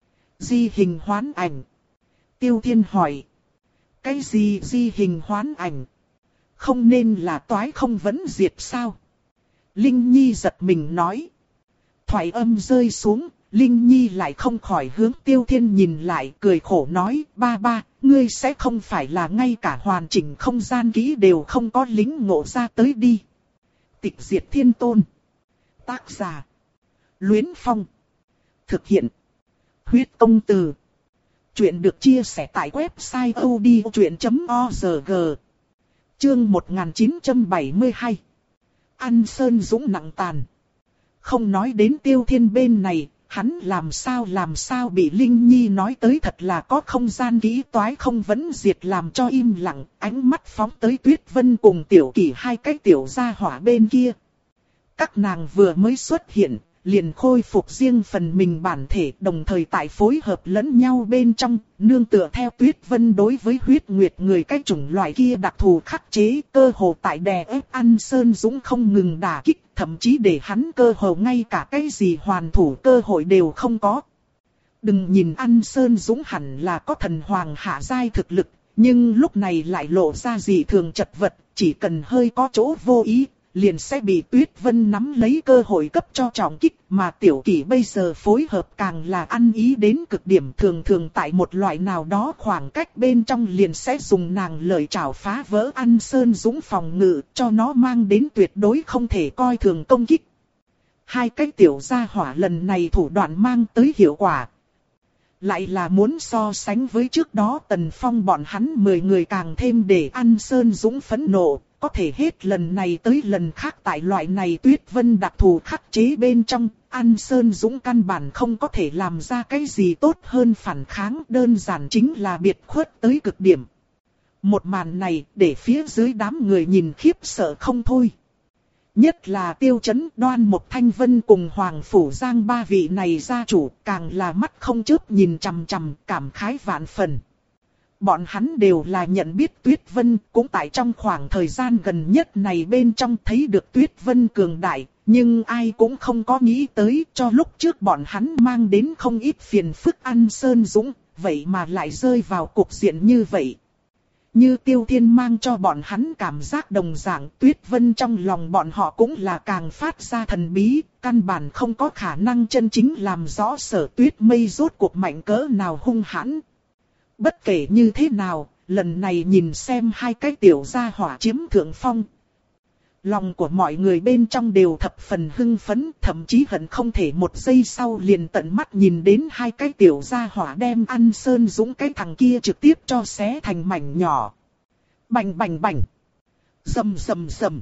Di hình hoán ảnh. Tiêu Thiên hỏi. Cái gì di hình hoán ảnh? Không nên là toái không vẫn diệt sao? Linh Nhi giật mình nói. Thoại âm rơi xuống, Linh Nhi lại không khỏi hướng Tiêu Thiên nhìn lại, cười khổ nói, ba ba, ngươi sẽ không phải là ngay cả hoàn chỉnh không gian kỹ đều không có lính ngộ ra tới đi. Tịch diệt thiên tôn. Tác giả. Luyến Phong. Thực hiện. Huyết công từ. Chuyện được chia sẻ tại website odchuyện chấm org. Chương một nghìn chín trăm bảy mươi hai. Ăn Sơn Dũng nặng tàn. Không nói đến Tiêu Thiên bên này, hắn làm sao làm sao bị Linh Nhi nói tới thật là có không gian kỹ toái không vẫn diệt làm cho im lặng, ánh mắt phóng tới Tuyết Vân cùng Tiểu Kỷ hai cái tiểu gia hỏa bên kia. Các nàng vừa mới xuất hiện, liền khôi phục riêng phần mình bản thể, đồng thời tại phối hợp lẫn nhau bên trong, nương tựa theo Tuyết Vân đối với huyết nguyệt người cái chủng loại kia đặc thù khắc chế, cơ hồ tại đè ép Ăn Sơn Dũng không ngừng đả kích, thậm chí để hắn cơ hồ ngay cả cái gì hoàn thủ cơ hội đều không có. Đừng nhìn Ăn Sơn Dũng hẳn là có thần hoàng hạ giai thực lực, nhưng lúc này lại lộ ra dị thường chật vật, chỉ cần hơi có chỗ vô ý, liền sẽ bị Tuyết Vân nắm lấy cơ hội cấp cho trọng kích, mà Tiểu Kỷ bây giờ phối hợp càng là ăn ý đến cực điểm, thường thường tại một loại nào đó khoảng cách bên trong liền sẽ dùng nàng lời chảo phá vỡ Ăn Sơn Dũng phòng ngự, cho nó mang đến tuyệt đối không thể coi thường công kích. Hai cái tiểu gia hỏa lần này thủ đoạn mang tới hiệu quả, lại là muốn so sánh với trước đó Tần Phong bọn hắn mười người càng thêm để Ăn Sơn Dũng phẫn nộ. Có thể hết lần này tới lần khác tại loại này Tuyết Vân đặc thù khắc chế bên trong, Ăn Sơn Dũng căn bản không có thể làm ra cái gì tốt hơn phản kháng, đơn giản chính là biệt khuất tới cực điểm. Một màn này để phía dưới đám người nhìn khiếp sợ không thôi. Nhất là Tiêu Chấn, Đoan Mộc Thanh Vân cùng Hoàng Phủ Giang ba vị này gia chủ, càng là mắt không chớp nhìn chằm chằm, cảm khái vạn phần. Bọn hắn đều là nhận biết Tuyết Vân, cũng tại trong khoảng thời gian gần nhất này bên trong thấy được Tuyết Vân cường đại, nhưng ai cũng không có nghĩ tới cho lúc trước bọn hắn mang đến không ít phiền phức Ăn Sơn Dũng, vậy mà lại rơi vào cục diện như vậy. Như Tiêu Thiên mang cho bọn hắn cảm giác đồng dạng, Tuyết Vân trong lòng bọn họ cũng là càng phát ra thần bí, căn bản không có khả năng chân chính làm rõ Sở Tuyết Mây rốt cuộc mạnh cỡ nào hung hãn. Bất kể như thế nào, lần này nhìn xem hai cái tiểu gia hỏa chiếm thượng phong. Lòng của mọi người bên trong đều thập phần hưng phấn, thậm chí hận không thể một giây sau liền tận mắt nhìn đến hai cái tiểu gia hỏa đem An Sơn Dũng cái thằng kia trực tiếp cho xé thành mảnh nhỏ. Bành bành bành. Rầm rầm rầm.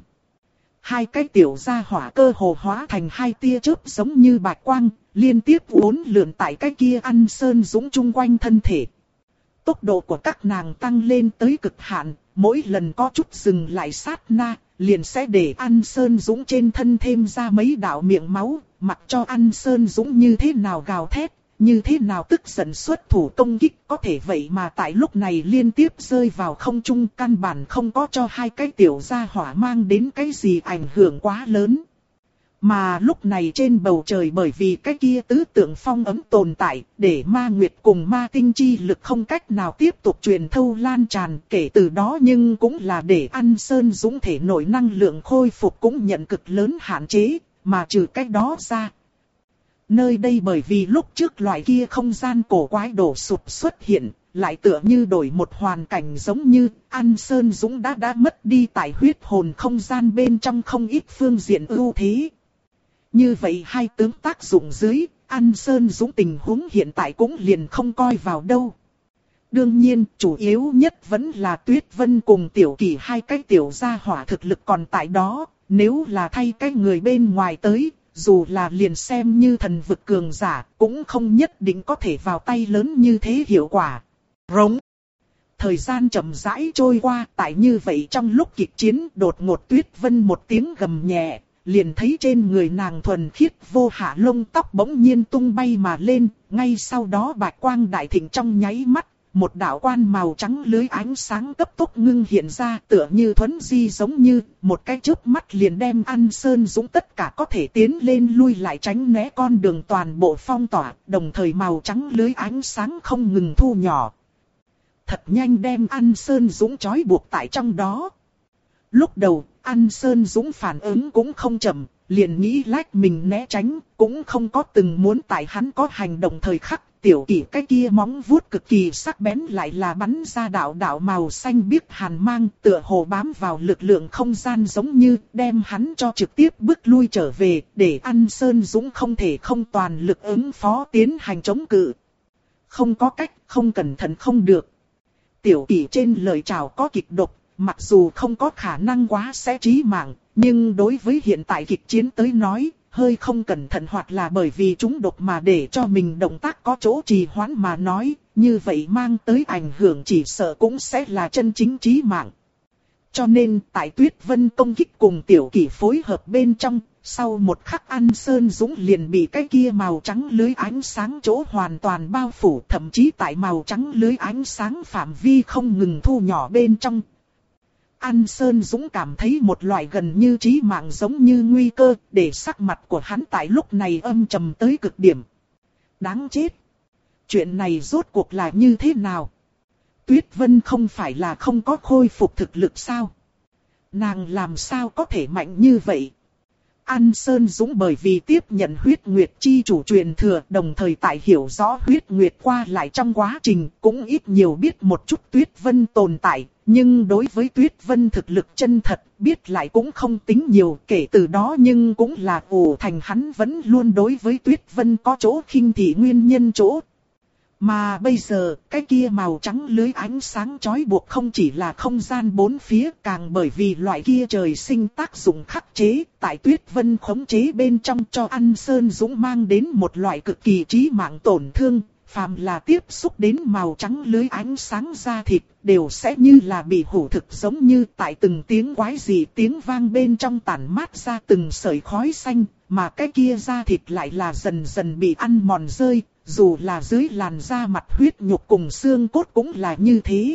Hai cái tiểu gia hỏa cơ hồ hóa thành hai tia chớp giống như bạch quang, liên tiếp uốn lượn tại cái kia An Sơn Dũng chung quanh thân thể. Tốc độ của các nàng tăng lên tới cực hạn, mỗi lần có chút dừng lại sát na, liền sẽ để An Sơn Dũng trên thân thêm ra mấy đạo miệng máu, mặc cho An Sơn Dũng như thế nào gào thét, như thế nào tức giận xuất thủ công kích, có thể vậy mà tại lúc này liên tiếp rơi vào không trung, căn bản không có cho hai cái tiểu gia hỏa mang đến cái gì ảnh hưởng quá lớn. Mà lúc này trên bầu trời bởi vì cái kia tứ tượng phong ấm tồn tại, để ma nguyệt cùng ma tinh chi lực không cách nào tiếp tục truyền thâu lan tràn, kể từ đó nhưng cũng là để An Sơn Dũng thể nội năng lượng khôi phục cũng nhận cực lớn hạn chế, mà trừ cái đó ra. Nơi đây bởi vì lúc trước loại kia không gian cổ quái đổ sụp xuất hiện, lại tựa như đổi một hoàn cảnh giống như An Sơn Dũng đã đã mất đi tại huyết hồn không gian bên trong không ít phương diện ưu thế. Như vậy hai tướng tác dụng dưới, An Sơn Dũng tình huống hiện tại cũng liền không coi vào đâu. Đương nhiên, chủ yếu nhất vẫn là Tuyết Vân cùng Tiểu Kỳ hai cái tiểu gia hỏa thực lực còn tại đó, nếu là thay cái người bên ngoài tới, dù là liền xem như thần vực cường giả, cũng không nhất định có thể vào tay lớn như thế hiệu quả. Rống. Thời gian chậm rãi trôi qua, tại như vậy trong lúc kịch chiến đột ngột Tuyết Vân một tiếng gầm nhẹ. Liền thấy trên người nàng thuần khiết vô hạ lông tóc bỗng nhiên tung bay mà lên, ngay sau đó bạch quang đại thịnh trong nháy mắt, một đạo quan màu trắng lưới ánh sáng cấp tốc ngưng hiện ra tựa như thuấn di giống như, một cái chớp mắt liền đem An Sơn Dũng tất cả có thể tiến lên lui lại tránh né con đường toàn bộ phong tỏa, đồng thời màu trắng lưới ánh sáng không ngừng thu nhỏ. Thật nhanh đem An Sơn Dũng trói buộc tại trong đó. Lúc đầu, An Sơn Dũng phản ứng cũng không chậm, liền nghĩ lách mình né tránh, cũng không có từng muốn tại hắn có hành động thời khắc. Tiểu Kỳ cái kia móng vuốt cực kỳ sắc bén lại là bắn ra đạo đạo màu xanh biếc hàn mang, tựa hồ bám vào lực lượng không gian giống như đem hắn cho trực tiếp bước lui trở về, để An Sơn Dũng không thể không toàn lực ứng phó tiến hành chống cự. Không có cách, không cẩn thận không được. Tiểu Kỳ trên lời chào có kịch độc. Mặc dù không có khả năng quá sẽ chí mạng, nhưng đối với hiện tại kịch chiến tới nói, hơi không cẩn thận hoặc là bởi vì chúng độc mà để cho mình động tác có chỗ trì hoãn mà nói, như vậy mang tới ảnh hưởng chỉ sợ cũng sẽ là chân chính chí mạng. Cho nên tại Tuyết Vân công kích cùng Tiểu Kỳ phối hợp bên trong, sau một khắc An Sơn Dũng liền bị cái kia màu trắng lưới ánh sáng chỗ hoàn toàn bao phủ, thậm chí tại màu trắng lưới ánh sáng phạm vi không ngừng thu nhỏ bên trong. An Sơn Dũng cảm thấy một loại gần như chí mạng giống như nguy cơ, để sắc mặt của hắn tại lúc này âm trầm tới cực điểm. Đáng chết! Chuyện này rốt cuộc là như thế nào? Tuyết Vân không phải là không có khôi phục thực lực sao? Nàng làm sao có thể mạnh như vậy? An Sơn Dũng bởi vì tiếp nhận huyết nguyệt chi chủ truyền thừa, đồng thời tại hiểu rõ huyết nguyệt qua lại trong quá trình, cũng ít nhiều biết một chút Tuyết Vân tồn tại. Nhưng đối với Tuyết Vân thực lực chân thật, biết lại cũng không tính nhiều, kể từ đó nhưng cũng là ủ thành hắn vẫn luôn đối với Tuyết Vân có chỗ khinh thị nguyên nhân chỗ. Mà bây giờ, cái kia màu trắng lưới ánh sáng chói buộc không chỉ là không gian bốn phía, càng bởi vì loại kia trời sinh tác dụng khắc chế, tại Tuyết Vân khống chế bên trong cho An Sơn Dũng mang đến một loại cực kỳ chí mạng tổn thương. Phàm là tiếp xúc đến màu trắng lưới ánh sáng da thịt, đều sẽ như là bị hủ thực giống như tại từng tiếng quái dị tiếng vang bên trong tản mát ra từng sợi khói xanh, mà cái kia da thịt lại là dần dần bị ăn mòn rơi, dù là dưới làn da mặt huyết nhục cùng xương cốt cũng là như thế.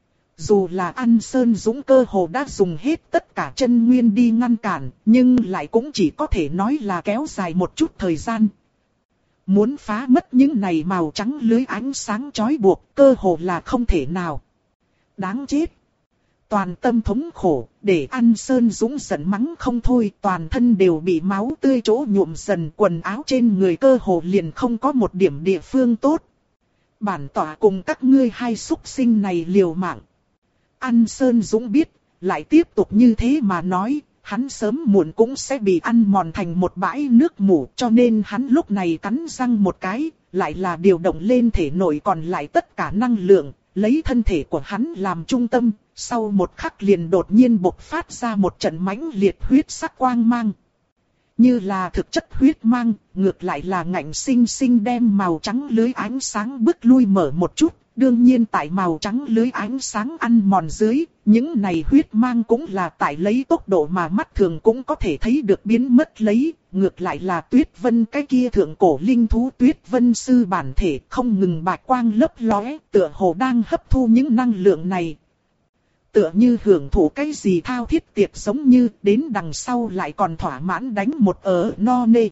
Dù là An Sơn Dũng cơ hồ đã dùng hết tất cả chân nguyên đi ngăn cản, nhưng lại cũng chỉ có thể nói là kéo dài một chút thời gian. Muốn phá mất những này màu trắng lưới ánh sáng chói buộc, cơ hồ là không thể nào. Đáng chết! Toàn tâm thống khổ, để An Sơn Dũng giận mắng không thôi, toàn thân đều bị máu tươi chỗ nhuộm dần, quần áo trên người cơ hồ liền không có một điểm địa phương tốt. Bản tỏa cùng các ngươi hai súc sinh này liều mạng. An Sơn Dũng biết, lại tiếp tục như thế mà nói, hắn sớm muộn cũng sẽ bị ăn mòn thành một bãi nước mủ, cho nên hắn lúc này cắn răng một cái, lại là điều động lên thể nội còn lại tất cả năng lượng, lấy thân thể của hắn làm trung tâm, sau một khắc liền đột nhiên bộc phát ra một trận mãnh liệt huyết sắc quang mang. Như là thực chất huyết mang, ngược lại là ngạnh sinh sinh đem màu trắng lưới ánh sáng bước lui mở một chút. Đương nhiên tại màu trắng lưới ánh sáng ăn mòn dưới, những này huyết mang cũng là tại lấy tốc độ mà mắt thường cũng có thể thấy được biến mất lấy. Ngược lại là Tuyết Vân cái kia thượng cổ linh thú Tuyết Vân sư bản thể không ngừng bạch quang lấp lóe, tựa hồ đang hấp thu những năng lượng này. Tựa như hưởng thụ cái gì thao thiết tiệc giống như đến đằng sau lại còn thỏa mãn đánh một ở no nê.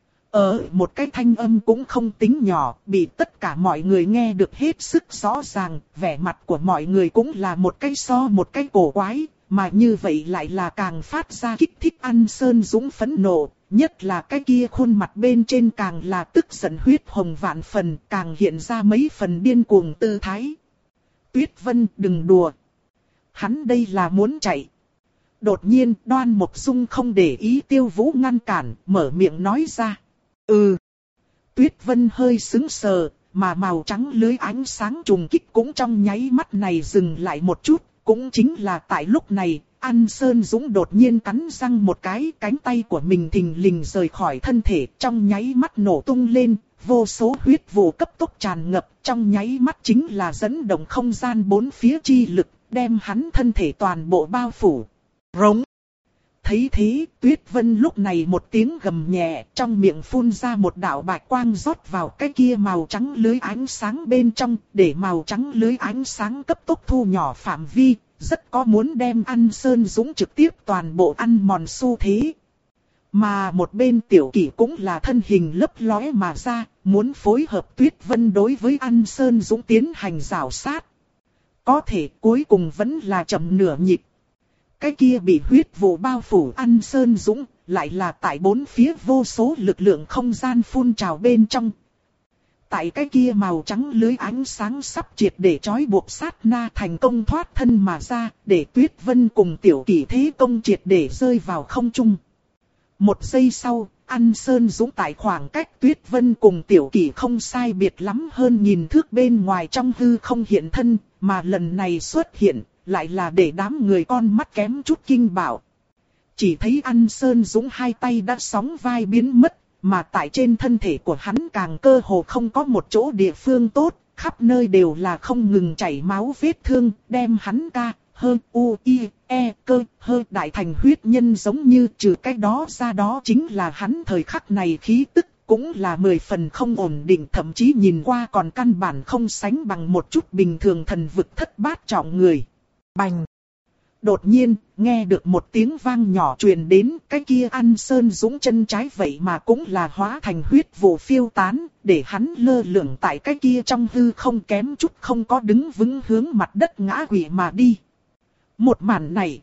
Ở một cái thanh âm cũng không tính nhỏ, bị tất cả mọi người nghe được hết sức rõ ràng, vẻ mặt của mọi người cũng là một cái so một cái cổ quái, mà như vậy lại là càng phát ra kích thích An Sơn Dũng phẫn nộ, nhất là cái kia khuôn mặt bên trên càng là tức giận huyết hồng vạn phần, càng hiện ra mấy phần điên cuồng tư thái. Tuyết Vân đừng đùa. Hắn đây là muốn chạy. Đột nhiên Đoan Mộc Dung không để ý Tiêu Vũ ngăn cản, mở miệng nói ra. Ừ. Tuyết Vân hơi sững sờ, mà màu trắng lưới ánh sáng trùng kích cũng trong nháy mắt này dừng lại một chút. Cũng chính là tại lúc này, An Sơn Dũng đột nhiên cắn răng một cái, cánh tay của mình thình lình rời khỏi thân thể, trong nháy mắt nổ tung lên, vô số huyết vụ cấp tốc tràn ngập, trong nháy mắt chính là dẫn động không gian bốn phía chi lực, đem hắn thân thể toàn bộ bao phủ. Rống. Thấy thế, Tuyết Vân lúc này một tiếng gầm nhẹ, trong miệng phun ra một đạo bạch quang rót vào cái kia màu trắng lưới ánh sáng bên trong, để màu trắng lưới ánh sáng cấp tốc thu nhỏ phạm vi, rất có muốn đem An Sơn Dũng trực tiếp toàn bộ ăn mòn xu thế. Mà một bên Tiểu Kỷ cũng là thân hình lấp lóe mà ra, muốn phối hợp Tuyết Vân đối với An Sơn Dũng tiến hành rào sát. Có thể cuối cùng vẫn là chậm nửa nhịp. Cái kia bị huyết vụ bao phủ An Sơn Dũng, lại là tại bốn phía vô số lực lượng không gian phun trào bên trong. Tại cái kia màu trắng lưới ánh sáng sắp triệt để trói buộc sát na thành công thoát thân mà ra, để Tuyết Vân cùng Tiểu Kỷ thế công triệt để rơi vào không trung. Một giây sau, An Sơn Dũng tại khoảng cách Tuyết Vân cùng Tiểu Kỷ không sai biệt lắm hơn nghìn thước bên ngoài trong hư không hiện thân, mà lần này xuất hiện, lại là để đám người con mắt kém chút kinh bảo. Chỉ thấy An Sơn Dũng hai tay đã sóng vai biến mất, mà tại trên thân thể của hắn càng cơ hồ không có một chỗ địa phương tốt, khắp nơi đều là không ngừng chảy máu vết thương, đem hắn ca, hơ, u, i, e, cơ, hơ đại thành huyết nhân giống như trừ cái đó ra đó chính là hắn thời khắc này khí tức, cũng là mười phần không ổn định, thậm chí nhìn qua còn căn bản không sánh bằng một chút bình thường thần vực thất bát trọng người. Bành! Đột nhiên, nghe được một tiếng vang nhỏ truyền đến, cái kia An Sơn Dũng chân trái vậy mà cũng là hóa thành huyết vụ phiêu tán, để hắn lơ lửng tại cái kia trong hư không kém chút không có đứng vững hướng mặt đất ngã quỵ mà đi. Một màn này,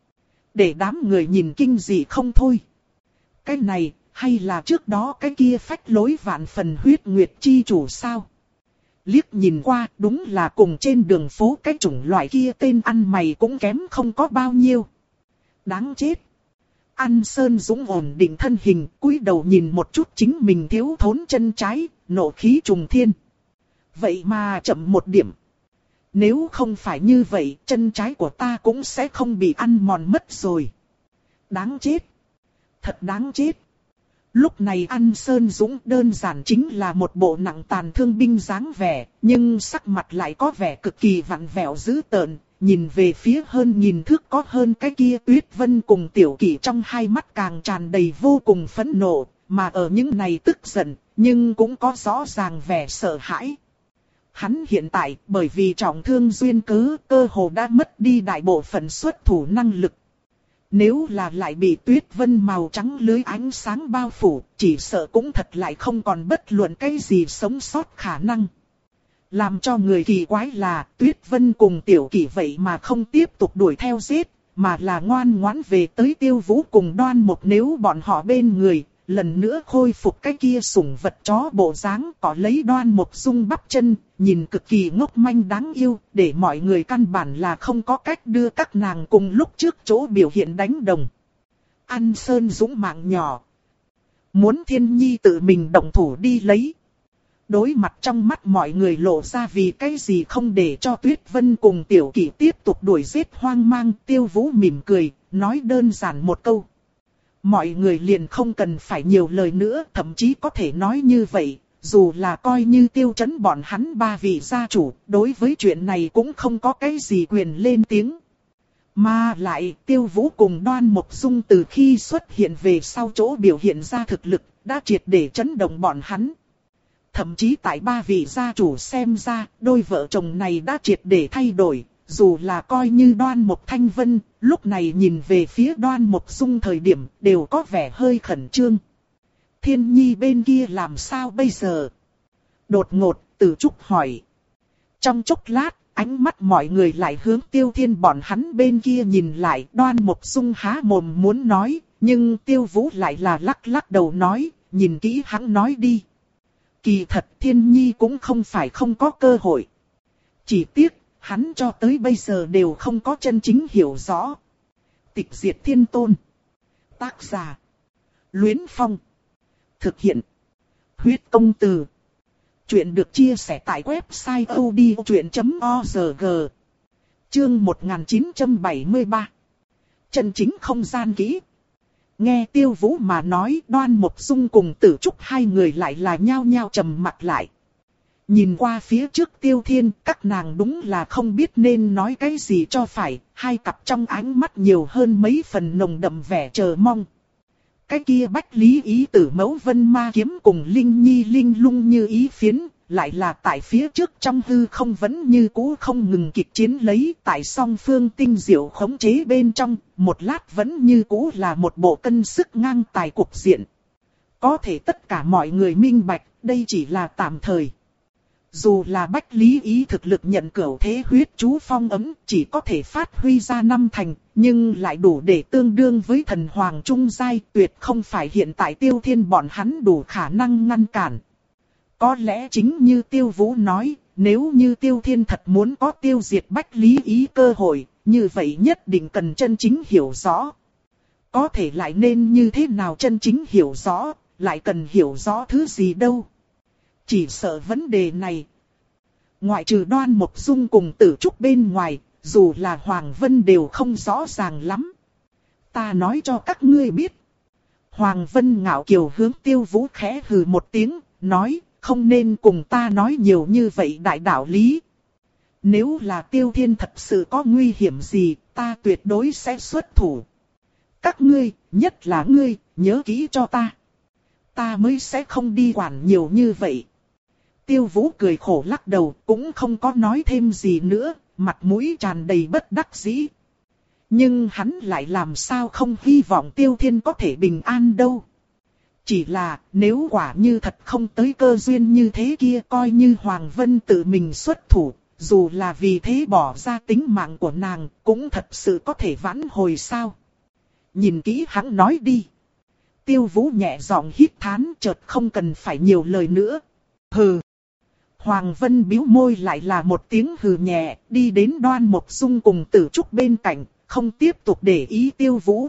để đám người nhìn kinh dị không thôi. Cái này, hay là trước đó cái kia phách lối vạn phần huyết nguyệt chi chủ sao? Liếc nhìn qua đúng là cùng trên đường phố cái chủng loại kia tên ăn mày cũng kém không có bao nhiêu. Đáng chết. An Sơn Dũng ổn định thân hình, cúi đầu nhìn một chút chính mình thiếu thốn chân trái, nộ khí trùng thiên. Vậy mà chậm một điểm. Nếu không phải như vậy, chân trái của ta cũng sẽ không bị ăn mòn mất rồi. Đáng chết. Thật đáng chết. Lúc này An Sơn Dũng đơn giản chính là một bộ nặng tàn thương binh dáng vẻ, nhưng sắc mặt lại có vẻ cực kỳ vặn vẹo dữ tợn, nhìn về phía hơn nghìn thước có hơn cái kia Tuyết Vân cùng Tiểu Kỷ trong hai mắt càng tràn đầy vô cùng phẫn nộ, mà ở những này tức giận, nhưng cũng có rõ ràng vẻ sợ hãi. Hắn hiện tại bởi vì trọng thương duyên cớ, cơ hồ đã mất đi đại bộ phận xuất thủ năng lực. Nếu là lại bị Tuyết Vân màu trắng lưới ánh sáng bao phủ, chỉ sợ cũng thật lại không còn bất luận cái gì sống sót khả năng. Làm cho người kỳ quái là Tuyết Vân cùng Tiểu Kỷ vậy mà không tiếp tục đuổi theo giết, mà là ngoan ngoãn về tới Tiêu Vũ cùng Đoan Mộc, nếu bọn họ bên người, lần nữa khôi phục cái kia sủng vật chó bộ dáng, có lấy Đoan Mộc Dung bắp chân, nhìn cực kỳ ngốc manh đáng yêu, để mọi người căn bản là không có cách đưa các nàng cùng lúc trước chỗ biểu hiện đánh đồng. An Sơn Dũng mạng nhỏ. Muốn Thiên Nhi tự mình động thủ đi lấy. Đối mặt trong mắt mọi người lộ ra vì cái gì không để cho Tuyết Vân cùng Tiểu Kỷ tiếp tục đuổi giết hoang mang. Tiêu Vũ mỉm cười, nói đơn giản một câu. Mọi người liền không cần phải nhiều lời nữa, thậm chí có thể nói như vậy, dù là coi như Tiêu Chấn bọn hắn ba vị gia chủ, đối với chuyện này cũng không có cái gì quyền lên tiếng. Mà lại Tiêu Vũ cùng Đoan Mộc Dung từ khi xuất hiện về sau chỗ biểu hiện ra thực lực, đã triệt để chấn động bọn hắn. Thậm chí tại ba vị gia chủ xem ra, đôi vợ chồng này đã triệt để thay đổi, dù là coi như Đoan Mộc Thanh Vân, lúc này nhìn về phía Đoan Mộc Dung thời điểm, đều có vẻ hơi khẩn trương. Thiên Nhi bên kia làm sao bây giờ? Đột ngột, Tử Trúc hỏi. Trong chốc lát, ánh mắt mọi người lại hướng Tiêu Thiên bọn hắn bên kia nhìn lại. Đoan Mộc Dung há mồm muốn nói, nhưng Tiêu Vũ lại là lắc lắc đầu nói, nhìn kỹ hắn nói đi. Kỳ thật Thiên Nhi cũng không phải không có cơ hội. Chỉ tiếc, hắn cho tới bây giờ đều không có chân chính hiểu rõ. Tịch Diệt Thiên Tôn. Tác giả. Luyến Phong. Thực hiện. Huyết Công Từ. Chuyện được chia sẻ tại website odchuyện chấm org. Chương một nghìn chín trăm bảy mươi ba. Chân chính không gian kỹ. Nghe Tiêu Vũ mà nói, Đoan Mộc Dung cùng Tử Trúc hai người lại là nhao nhao trầm mặt lại. Nhìn qua phía trước Tiêu Thiên, các nàng đúng là không biết nên nói cái gì cho phải, hai cặp trong ánh mắt nhiều hơn mấy phần nồng đậm vẻ chờ mong. Cái kia Bách Lý Ý Tử Mẫu Vân Ma Kiếm cùng Linh Nhi Linh Lung Như Ý Phiến, lại là tại phía trước trong hư không vẫn như cũ không ngừng kịch chiến lấy, tại song phương tinh diệu khống chế bên trong, một lát vẫn như cũ là một bộ cân sức ngang tài cục diện. Có thể tất cả mọi người minh bạch, đây chỉ là tạm thời. Dù là Bách Lý Ý thực lực nhận cửu thế huyết chú phong ấm, chỉ có thể phát huy ra năm thành, nhưng lại đủ để tương đương với thần hoàng trung giai, tuyệt không phải hiện tại Tiêu Thiên bọn hắn đủ khả năng ngăn cản. Có lẽ chính như Tiêu Vũ nói, nếu như Tiêu Thiên thật muốn có tiêu diệt Bách Lý Ý cơ hội, như vậy nhất định cần chân chính hiểu rõ. Có thể lại nên như thế nào chân chính hiểu rõ, lại cần hiểu rõ thứ gì đâu. Chỉ sợ vấn đề này, ngoại trừ Đoan Mộc Dung cùng Tử Trúc bên ngoài, dù là Hoàng Vân đều không rõ ràng lắm. Ta nói cho các ngươi biết. Hoàng Vân ngạo kiều hướng Tiêu Vũ khẽ hừ một tiếng, nói, không nên cùng ta nói nhiều như vậy đại đạo lý. Nếu là Tiêu Thiên thật sự có nguy hiểm gì, ta tuyệt đối sẽ xuất thủ. Các ngươi, nhất là ngươi, nhớ kỹ cho ta. Ta mới sẽ không đi quản nhiều như vậy. Tiêu Vũ cười khổ lắc đầu, cũng không có nói thêm gì nữa, mặt mũi tràn đầy bất đắc dĩ. Nhưng hắn lại làm sao không hy vọng Tiêu Thiên có thể bình an đâu. Chỉ là, nếu quả như thật không tới cơ duyên như thế kia, coi như Hoàng Vân tự mình xuất thủ, dù là vì thế bỏ ra tính mạng của nàng, cũng thật sự có thể vãn hồi sao. Nhìn kỹ hắn nói đi. Tiêu Vũ nhẹ giọng hít thán, chợt không cần phải nhiều lời nữa. Hừ. Hoàng Vân bĩu môi lại là một tiếng hừ nhẹ, đi đến Đoan Mộc Dung cùng Tử Trúc bên cạnh, không tiếp tục để ý Tiêu Vũ.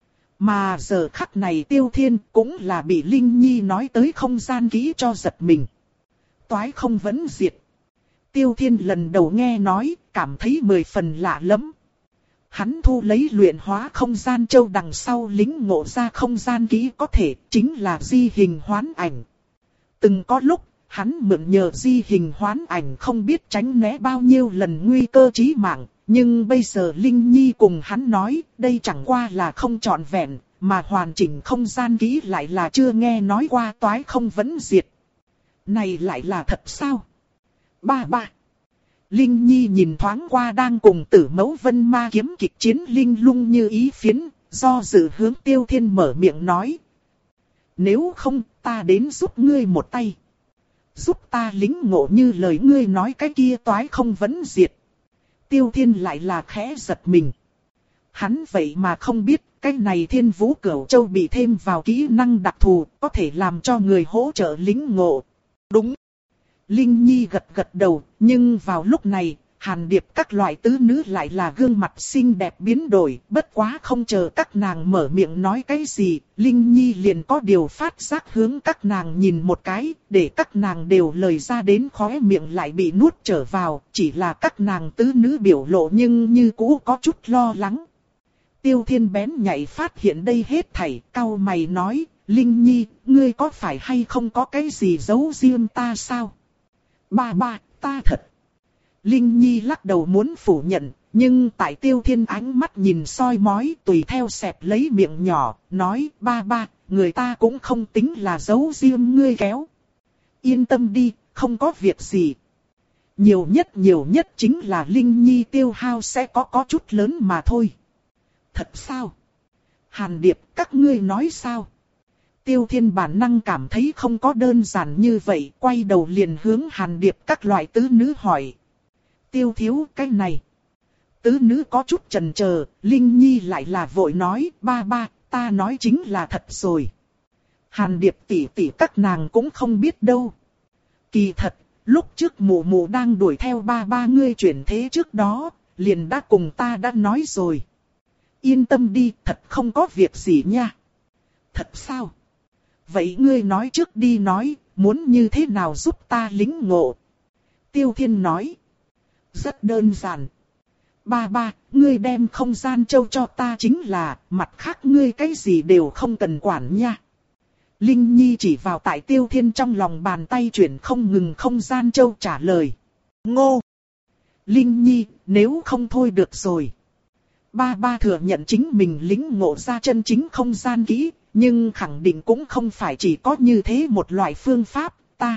Mà giờ khắc này Tiêu Thiên cũng là bị Linh Nhi nói tới không gian kỹ cho giật mình. Toái không vẫn diệt. Tiêu Thiên lần đầu nghe nói, cảm thấy mười phần lạ lắm. Hắn thu lấy luyện hóa không gian châu đằng sau lính ngộ ra không gian kỹ có thể chính là di hình hoán ảnh. Từng có lúc, hắn mượn nhờ di hình hoán ảnh không biết tránh né bao nhiêu lần nguy cơ chí mạng. Nhưng bây giờ Linh Nhi cùng hắn nói, đây chẳng qua là không trọn vẹn, mà hoàn chỉnh không gian kỹ lại là chưa nghe nói qua toái không vẫn diệt. Này lại là thật sao? Ba ba. Linh Nhi nhìn thoáng qua đang cùng Tử Mẫu Vân Ma Kiếm kịch chiến Linh Lung Như Ý Phiến, do dự hướng Tiêu Thiên mở miệng nói. Nếu không, ta đến giúp ngươi một tay. Giúp ta lính ngộ như lời ngươi nói cái kia toái không vẫn diệt. Tiêu Thiên lại là khẽ giật mình. Hắn vậy mà không biết, cái này Thiên Vũ Cửu Châu bị thêm vào kỹ năng đặc thù, có thể làm cho người hỗ trợ lĩnh ngộ. Đúng. Linh Nhi gật gật đầu, nhưng vào lúc này, Hàn Điệp các loại tứ nữ lại là gương mặt xinh đẹp biến đổi, bất quá không chờ các nàng mở miệng nói cái gì, Linh Nhi liền có điều phát giác hướng các nàng nhìn một cái, để các nàng đều lời ra đến khóe miệng lại bị nuốt trở vào, chỉ là các nàng tứ nữ biểu lộ nhưng như cũ có chút lo lắng. Tiêu Thiên bén nhạy phát hiện đây hết thảy, cau mày nói, Linh Nhi, ngươi có phải hay không có cái gì giấu riêng ta sao? Ba ba, ta thật. Linh Nhi lắc đầu muốn phủ nhận, nhưng tại Tiêu Thiên ánh mắt nhìn soi mói tùy theo xẹp lấy miệng nhỏ, nói ba ba, người ta cũng không tính là giấu riêng ngươi kéo. Yên tâm đi, không có việc gì. Nhiều nhất nhiều nhất chính là Linh Nhi tiêu hao sẽ có có chút lớn mà thôi. Thật sao? Hàn Điệp, các ngươi nói sao? Tiêu Thiên bản năng cảm thấy không có đơn giản như vậy, quay đầu liền hướng Hàn Điệp các loại tứ nữ hỏi. Tiêu thiếu cái này. Tứ nữ có chút chần chờ, Linh Nhi lại là vội nói, ba ba, ta nói chính là thật rồi. Hàn Điệp tỷ tỷ các nàng cũng không biết đâu. Kỳ thật, lúc trước mụ mụ đang đuổi theo ba ba ngươi chuyển thế trước đó, liền đã cùng ta đã nói rồi. Yên tâm đi, thật không có việc gì nha. Thật sao? Vậy ngươi nói trước đi nói, muốn như thế nào giúp ta lĩnh ngộ? Tiêu Thiên nói. Rất đơn giản. Ba ba, ngươi đem không gian châu cho ta chính là, mặt khác ngươi cái gì đều không cần quản nha. Linh Nhi chỉ vào tại Tiêu Thiên trong lòng bàn tay chuyển không ngừng không gian châu trả lời. Ngô! Linh Nhi, nếu không thôi được rồi. Ba ba thừa nhận chính mình lĩnh ngộ ra chân chính không gian kỹ, nhưng khẳng định cũng không phải chỉ có như thế một loại phương pháp, ta.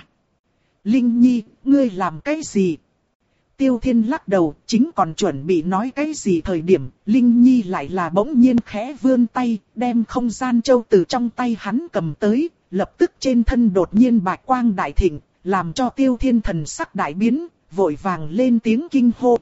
Linh Nhi, ngươi làm cái gì? Tiêu Thiên lắc đầu, chính còn chuẩn bị nói cái gì thời điểm, Linh Nhi lại là bỗng nhiên khẽ vươn tay, đem không gian châu từ trong tay hắn cầm tới, lập tức trên thân đột nhiên bạch quang đại thịnh, làm cho Tiêu Thiên thần sắc đại biến, vội vàng lên tiếng kinh hô.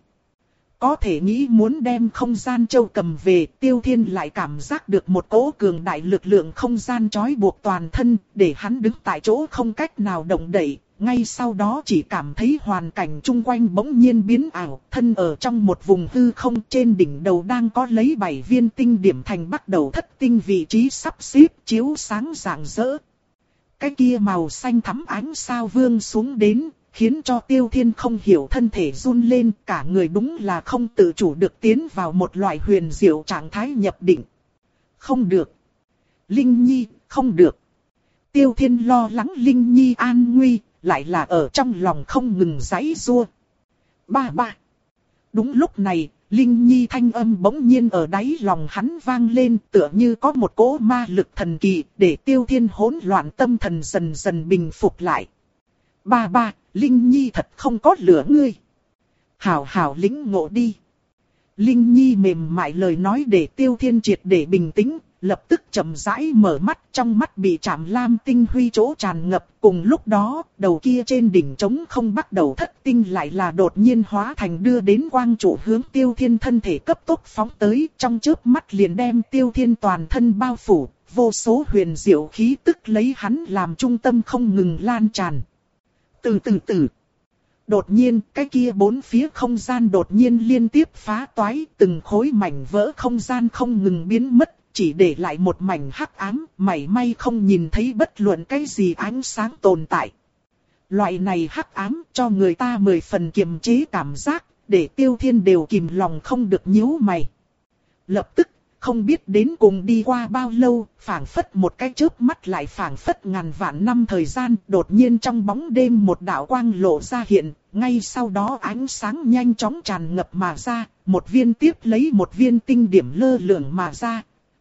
Có thể nghĩ muốn đem không gian châu cầm về, Tiêu Thiên lại cảm giác được một cỗ cường đại lực lượng không gian trói buộc toàn thân, để hắn đứng tại chỗ không cách nào động đậy. Ngay sau đó chỉ cảm thấy hoàn cảnh chung quanh bỗng nhiên biến ảo, thân ở trong một vùng hư không, trên đỉnh đầu đang có lấy bảy viên tinh điểm thành bắt đầu thất tinh vị trí sắp xếp chiếu sáng rạng rỡ. Cái kia màu xanh thắm ánh sao vương xuống đến, khiến cho Tiêu Thiên không hiểu thân thể run lên, cả người đúng là không tự chủ được tiến vào một loại huyền diệu trạng thái nhập định. Không được. Linh Nhi, không được. Tiêu Thiên lo lắng Linh Nhi an nguy, lại là ở trong lòng không ngừng giãy giụa. Ba ba. Đúng lúc này, Linh Nhi thanh âm bỗng nhiên ở đáy lòng hắn vang lên, tựa như có một cỗ ma lực thần kỳ, để Tiêu Thiên hỗn loạn tâm thần dần dần bình phục lại. Ba ba, Linh Nhi thật không có lửa ngươi. Hảo hảo lĩnh ngộ đi. Linh Nhi mềm mại lời nói để Tiêu Thiên triệt để bình tĩnh, lập tức chậm rãi mở mắt, trong mắt bị chạm lam tinh huy chỗ tràn ngập. Cùng lúc đó, đầu kia trên đỉnh trống không bắt đầu thất tinh lại là đột nhiên hóa thành đưa đến quang trụ hướng Tiêu Thiên thân thể cấp tốc phóng tới, trong chớp mắt liền đem Tiêu Thiên toàn thân bao phủ, vô số huyền diệu khí tức lấy hắn làm trung tâm không ngừng lan tràn. Từ từ từ. Đột nhiên, cái kia bốn phía không gian đột nhiên liên tiếp phá toái, từng khối mảnh vỡ không gian không ngừng biến mất, chỉ để lại một mảnh hắc ám, mảy may không nhìn thấy bất luận cái gì ánh sáng tồn tại. Loại này hắc ám cho người ta mười phần kiềm chế cảm giác, để Tiêu Thiên đều kìm lòng không được nhíu mày. Lập tức, không biết đến cùng đi qua bao lâu, phảng phất một cái chớp mắt lại phảng phất ngàn vạn năm thời gian, đột nhiên trong bóng đêm một đạo quang lộ ra hiện, ngay sau đó ánh sáng nhanh chóng tràn ngập mà ra, một viên tiếp lấy một viên tinh điểm lơ lửng mà ra.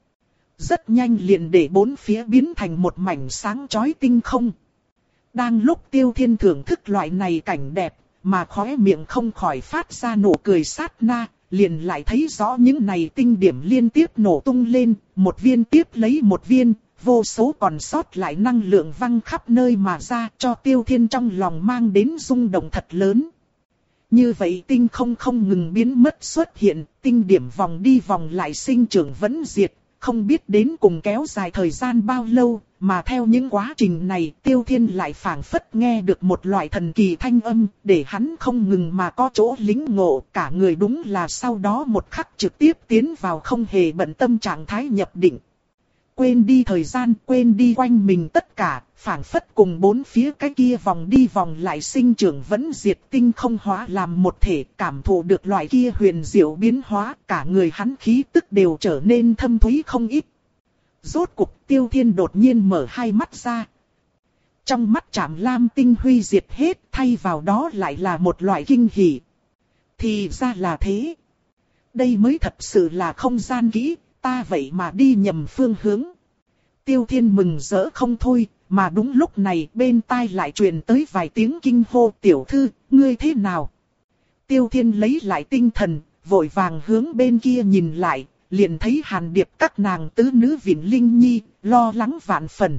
Rất nhanh liền để bốn phía biến thành một mảnh sáng chói tinh không. Đang lúc Tiêu Thiên thưởng thức loại này cảnh đẹp, mà khóe miệng không khỏi phát ra nụ cười sát na, liền lại thấy rõ những này tinh điểm liên tiếp nổ tung lên, một viên tiếp lấy một viên, vô số còn sót lại năng lượng văng khắp nơi mà ra, cho Tiêu Thiên trong lòng mang đến rung động thật lớn. Như vậy tinh không không ngừng biến mất xuất hiện, tinh điểm vòng đi vòng lại sinh trưởng vẫn diệt, không biết đến cùng kéo dài thời gian bao lâu, mà theo những quá trình này Tiêu Thiên lại phảng phất nghe được một loại thần kỳ thanh âm, để hắn không ngừng mà có chỗ lĩnh ngộ, cả người đúng là sau đó một khắc trực tiếp tiến vào không hề bận tâm trạng thái nhập định. Quên đi thời gian, quên đi quanh mình tất cả, phảng phất cùng bốn phía cái kia vòng đi vòng lại sinh trưởng vẫn diệt tinh không hóa làm một thể, cảm thụ được loại kia huyền diệu biến hóa, cả người hắn khí tức đều trở nên thâm thúy không ít. Rốt cục Tiêu Thiên đột nhiên mở hai mắt ra. Trong mắt chạm lam tinh huy diệt hết, thay vào đó lại là một loại kinh hỉ. Thì ra là thế. Đây mới thật sự là không gian kỹ, ta vậy mà đi nhầm phương hướng. Tiêu Thiên mừng rỡ không thôi, mà đúng lúc này bên tai lại truyền tới vài tiếng kinh hô, tiểu thư, ngươi thế nào? Tiêu Thiên lấy lại tinh thần, vội vàng hướng bên kia nhìn lại, liền thấy Hàn Điệp các nàng tứ nữ Vịn Linh Nhi, lo lắng vạn phần.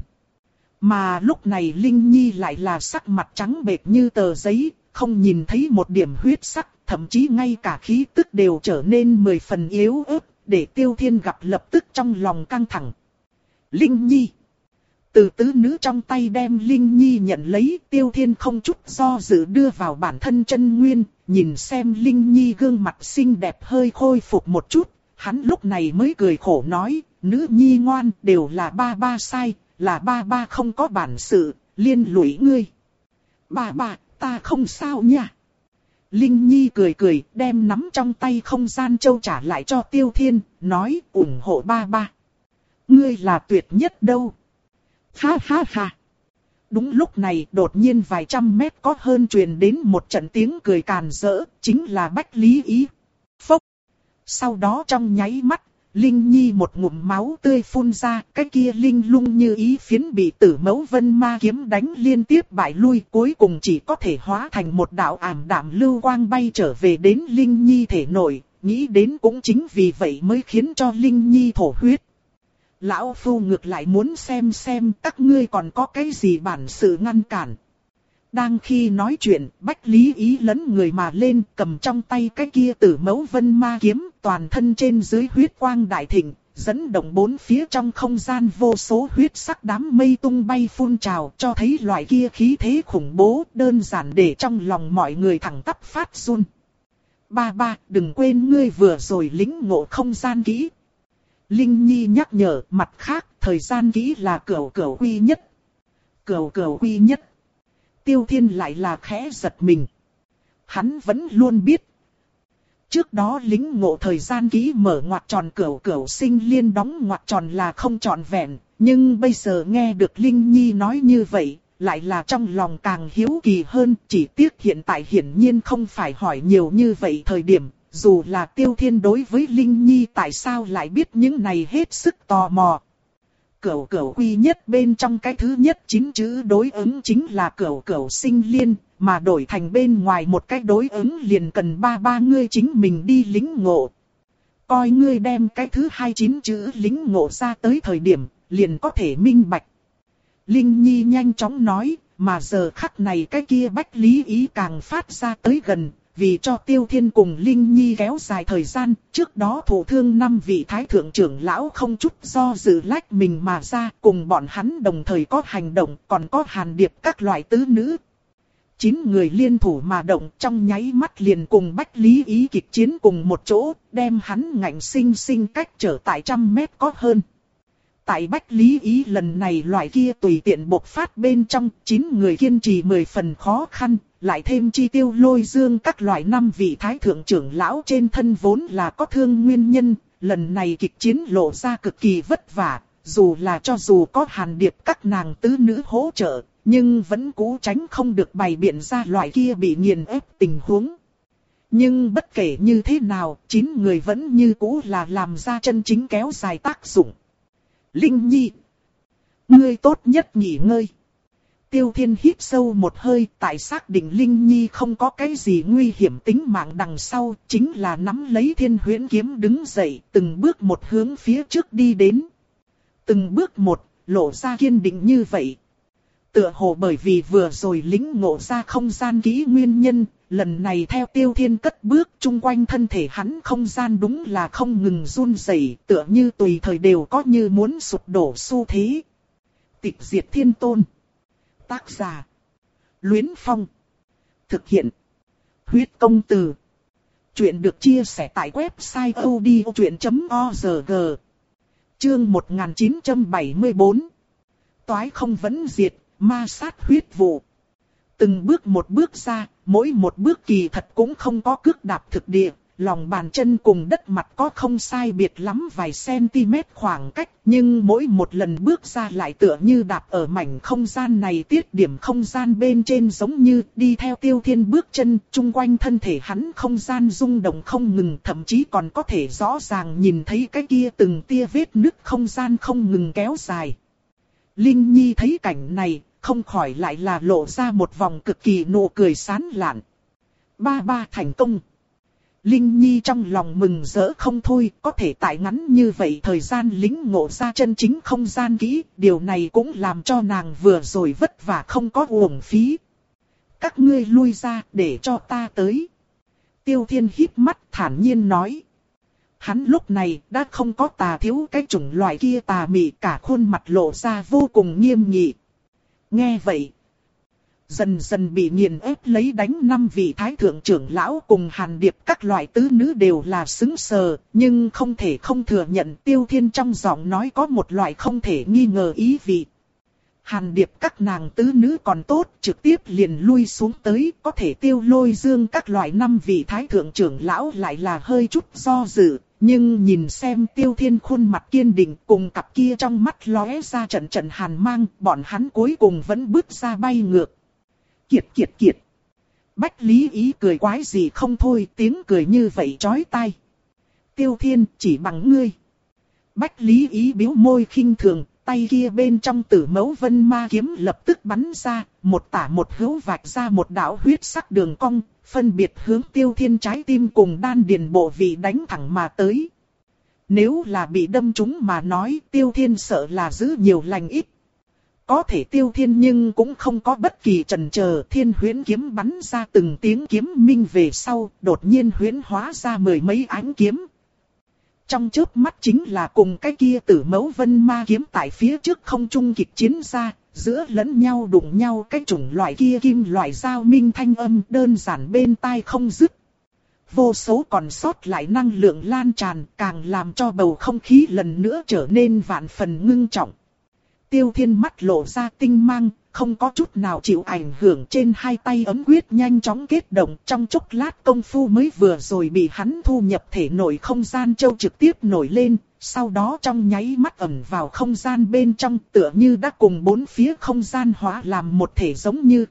Mà lúc này Linh Nhi lại là sắc mặt trắng bệch như tờ giấy, không nhìn thấy một điểm huyết sắc, thậm chí ngay cả khí tức đều trở nên mười phần yếu ớt, để Tiêu Thiên gặp lập tức trong lòng căng thẳng. Linh Nhi. Từ tứ nữ trong tay đem Linh Nhi nhận lấy, Tiêu Thiên không chút do dự đưa vào bản thân chân nguyên, nhìn xem Linh Nhi gương mặt xinh đẹp hơi khôi phục một chút, hắn lúc này mới cười khổ nói, nữ nhi ngoan, đều là ba ba sai, là ba ba không có bản sự, liên lụy ngươi. Ba ba, ta không sao nha. Linh Nhi cười cười, đem nắm trong tay không gian châu trả lại cho Tiêu Thiên, nói ủng hộ ba ba. Ngươi là tuyệt nhất đâu. Ha ha ha. Đúng lúc này đột nhiên vài trăm mét có hơn truyền đến một trận tiếng cười càn rỡ, chính là Bách Lý Ý. Phốc. Sau đó trong nháy mắt, Linh Nhi một ngụm máu tươi phun ra, cái kia linh lung như ý phiến bị Tử Mẫu Vân Ma kiếm đánh liên tiếp bại lui, cuối cùng chỉ có thể hóa thành một đạo ảm đạm lưu quang bay trở về đến Linh Nhi thể nội, nghĩ đến cũng chính vì vậy mới khiến cho Linh Nhi thổ huyết. Lão Phu ngược lại muốn xem xem các ngươi còn có cái gì bản sự ngăn cản. Đang khi nói chuyện, Bách Lý Ý lấn người mà lên, cầm trong tay cái kia Tử Mẫu Vân Ma kiếm, toàn thân trên dưới huyết quang đại thịnh, dẫn động bốn phía trong không gian vô số huyết sắc đám mây tung bay phun trào, cho thấy loại kia khí thế khủng bố, đơn giản để trong lòng mọi người thẳng tắp phát run. Ba ba, đừng quên ngươi vừa rồi lĩnh ngộ không gian kỹ. Linh Nhi nhắc nhở, mặt khác, thời gian kỹ là cửu cửu quy nhất. Cửu cửu quy nhất. Tiêu Thiên lại là khẽ giật mình. Hắn vẫn luôn biết. Trước đó lĩnh ngộ thời gian kỹ mở ngoặc tròn cửu cửu sinh liên đóng ngoặc tròn là không trọn vẹn. Nhưng bây giờ nghe được Linh Nhi nói như vậy, lại là trong lòng càng hiếu kỳ hơn. Chỉ tiếc hiện tại hiển nhiên không phải hỏi nhiều như vậy thời điểm. Dù là Tiêu Thiên đối với Linh Nhi tại sao lại biết những này hết sức tò mò. Cửu cửu quy nhất bên trong cái thứ nhất chín chữ đối ứng chính là cửu cửu sinh liên, mà đổi thành bên ngoài một cái đối ứng liền cần ba ba ngươi chính mình đi lĩnh ngộ. Coi ngươi đem cái thứ hai chín chữ lĩnh ngộ ra tới thời điểm, liền có thể minh bạch. Linh Nhi nhanh chóng nói, mà giờ khắc này cái kia Bách Lý Ý càng phát ra tới gần. Vì cho Tiêu Thiên cùng Linh Nhi kéo dài thời gian, trước đó thủ thương năm vị thái thượng trưởng lão không chút do dự lách mình mà ra, cùng bọn hắn đồng thời có hành động, còn có Hàn Điệp các loại tứ nữ. Chín người liên thủ mà động, trong nháy mắt liền cùng Bách Lý Ý kịch chiến cùng một chỗ, đem hắn ngạnh sinh sinh cách trở tại trăm mét có hơn. Tại Bách Lý Ý lần này loại kia tùy tiện bộc phát bên trong, chín người kiên trì mười phần khó khăn. Lại thêm chi tiêu Lôi Dương các loại năm vị thái thượng trưởng lão trên thân vốn là có thương nguyên nhân, lần này kịch chiến lộ ra cực kỳ vất vả, dù là cho dù có Hàn Điệp các nàng tứ nữ hỗ trợ, nhưng vẫn cố tránh không được bày biện ra loại kia bị nghiền ép tình huống. Nhưng bất kể như thế nào, chín người vẫn như cũ là làm ra chân chính kéo dài tác dụng. Linh Nhi, ngươi tốt nhất nghỉ ngơi. Tiêu Thiên hít sâu một hơi, tại xác định Linh Nhi không có cái gì nguy hiểm tính mạng đằng sau, chính là nắm lấy Thiên Huyễn kiếm đứng dậy, từng bước một hướng phía trước đi đến. Từng bước một, lộ ra kiên định như vậy. Tựa hồ bởi vì vừa rồi lĩnh ngộ ra không gian kỹ nguyên nhân, lần này theo Tiêu Thiên cất bước, chung quanh thân thể hắn không gian đúng là không ngừng run rẩy, tựa như tùy thời đều có như muốn sụp đổ xu thế. Tịch diệt thiên tôn. Tác giả: Luyến Phong. Thực hiện: Huyết công từ. Chuyện được chia sẻ tại website odchuyện chấm org. Chương một nghìn chín trăm bảy mươi tư. Toái không vẫn diệt, ma sát huyết vụ. Từng bước một bước ra, mỗi một bước kỳ thật cũng không có cước đạp thực địa, lòng bàn chân cùng đất mặt có không sai biệt lắm vài cm khoảng cách, nhưng mỗi một lần bước ra lại tựa như đạp ở mảnh không gian này tiết điểm không gian bên trên, giống như đi theo Tiêu Thiên bước chân, chung quanh thân thể hắn không gian rung động không ngừng, thậm chí còn có thể rõ ràng nhìn thấy cái kia từng tia vết nứt không gian không ngừng kéo dài. Linh Nhi thấy cảnh này, không khỏi lại là lộ ra một vòng cực kỳ nụ cười sán lạn. Ba ba thành công. Linh Nhi trong lòng mừng rỡ không thôi, có thể tại ngắn như vậy thời gian lĩnh ngộ ra chân chính không gian kỹ, điều này cũng làm cho nàng vừa rồi vất vả không có uổng phí. Các ngươi lui ra để cho ta tới. Tiêu Thiên híp mắt thản nhiên nói. Hắn lúc này đã không có tà thiếu cái chủng loại kia tà mị, cả khuôn mặt lộ ra vô cùng nghiêm nghị. Nghe vậy, dần dần bị nghiền ép lấy đánh năm vị thái thượng trưởng lão cùng Hàn Điệp các loại tứ nữ đều là sững sờ, nhưng không thể không thừa nhận Tiêu Thiên trong giọng nói có một loại không thể nghi ngờ ý vị. Hàn Điệp các nàng tứ nữ còn tốt, trực tiếp liền lui xuống tới, có thể Tiêu Lôi Dương các loại năm vị thái thượng trưởng lão lại là hơi chút do dự. Nhưng nhìn xem Tiêu Thiên khuôn mặt kiên định cùng cặp kia trong mắt lóe ra trận trận hàn mang, bọn hắn cuối cùng vẫn bước ra bay ngược. Kiệt kiệt kiệt. Bách Lý Ý cười quái gì không thôi, tiếng cười như vậy chói tai. Tiêu Thiên chỉ bằng ngươi. Bách Lý Ý biếu môi khinh thường, tay kia bên trong Tử Mẫu Vân Ma kiếm lập tức bắn ra, một tả một hữu vạch ra một đạo huyết sắc đường cong, phân biệt hướng Tiêu Thiên trái tim cùng đan điền bộ vị đánh thẳng mà tới. Nếu là bị đâm trúng mà nói, Tiêu Thiên sợ là giữ nhiều lành ít. Có thể Tiêu Thiên nhưng cũng không có bất kỳ chần chờ, thiên huyễn kiếm bắn ra từng tiếng kiếm minh về sau, đột nhiên huyễn hóa ra mười mấy ánh kiếm. Trong chớp mắt chính là cùng cái kia Tử Mẫu Vân Ma kiếm tại phía trước không trung kịch chiến ra, giữa lẫn nhau đụng nhau cái chủng loại kia kim loại giao minh thanh âm đơn giản bên tai không dứt. Vô số còn sót lại năng lượng lan tràn, càng làm cho bầu không khí lần nữa trở nên vạn phần ngưng trọng. Tiêu Thiên mắt lộ ra tinh mang, không có chút nào chịu ảnh hưởng, trên hai tay ấm quyết nhanh chóng kết động, trong chốc lát công phu mới vừa rồi bị hắn thu nhập thể nội không gian châu trực tiếp nổi lên, sau đó trong nháy mắt ẩn vào không gian bên trong, tựa như đã cùng bốn phía không gian hóa làm một thể giống như.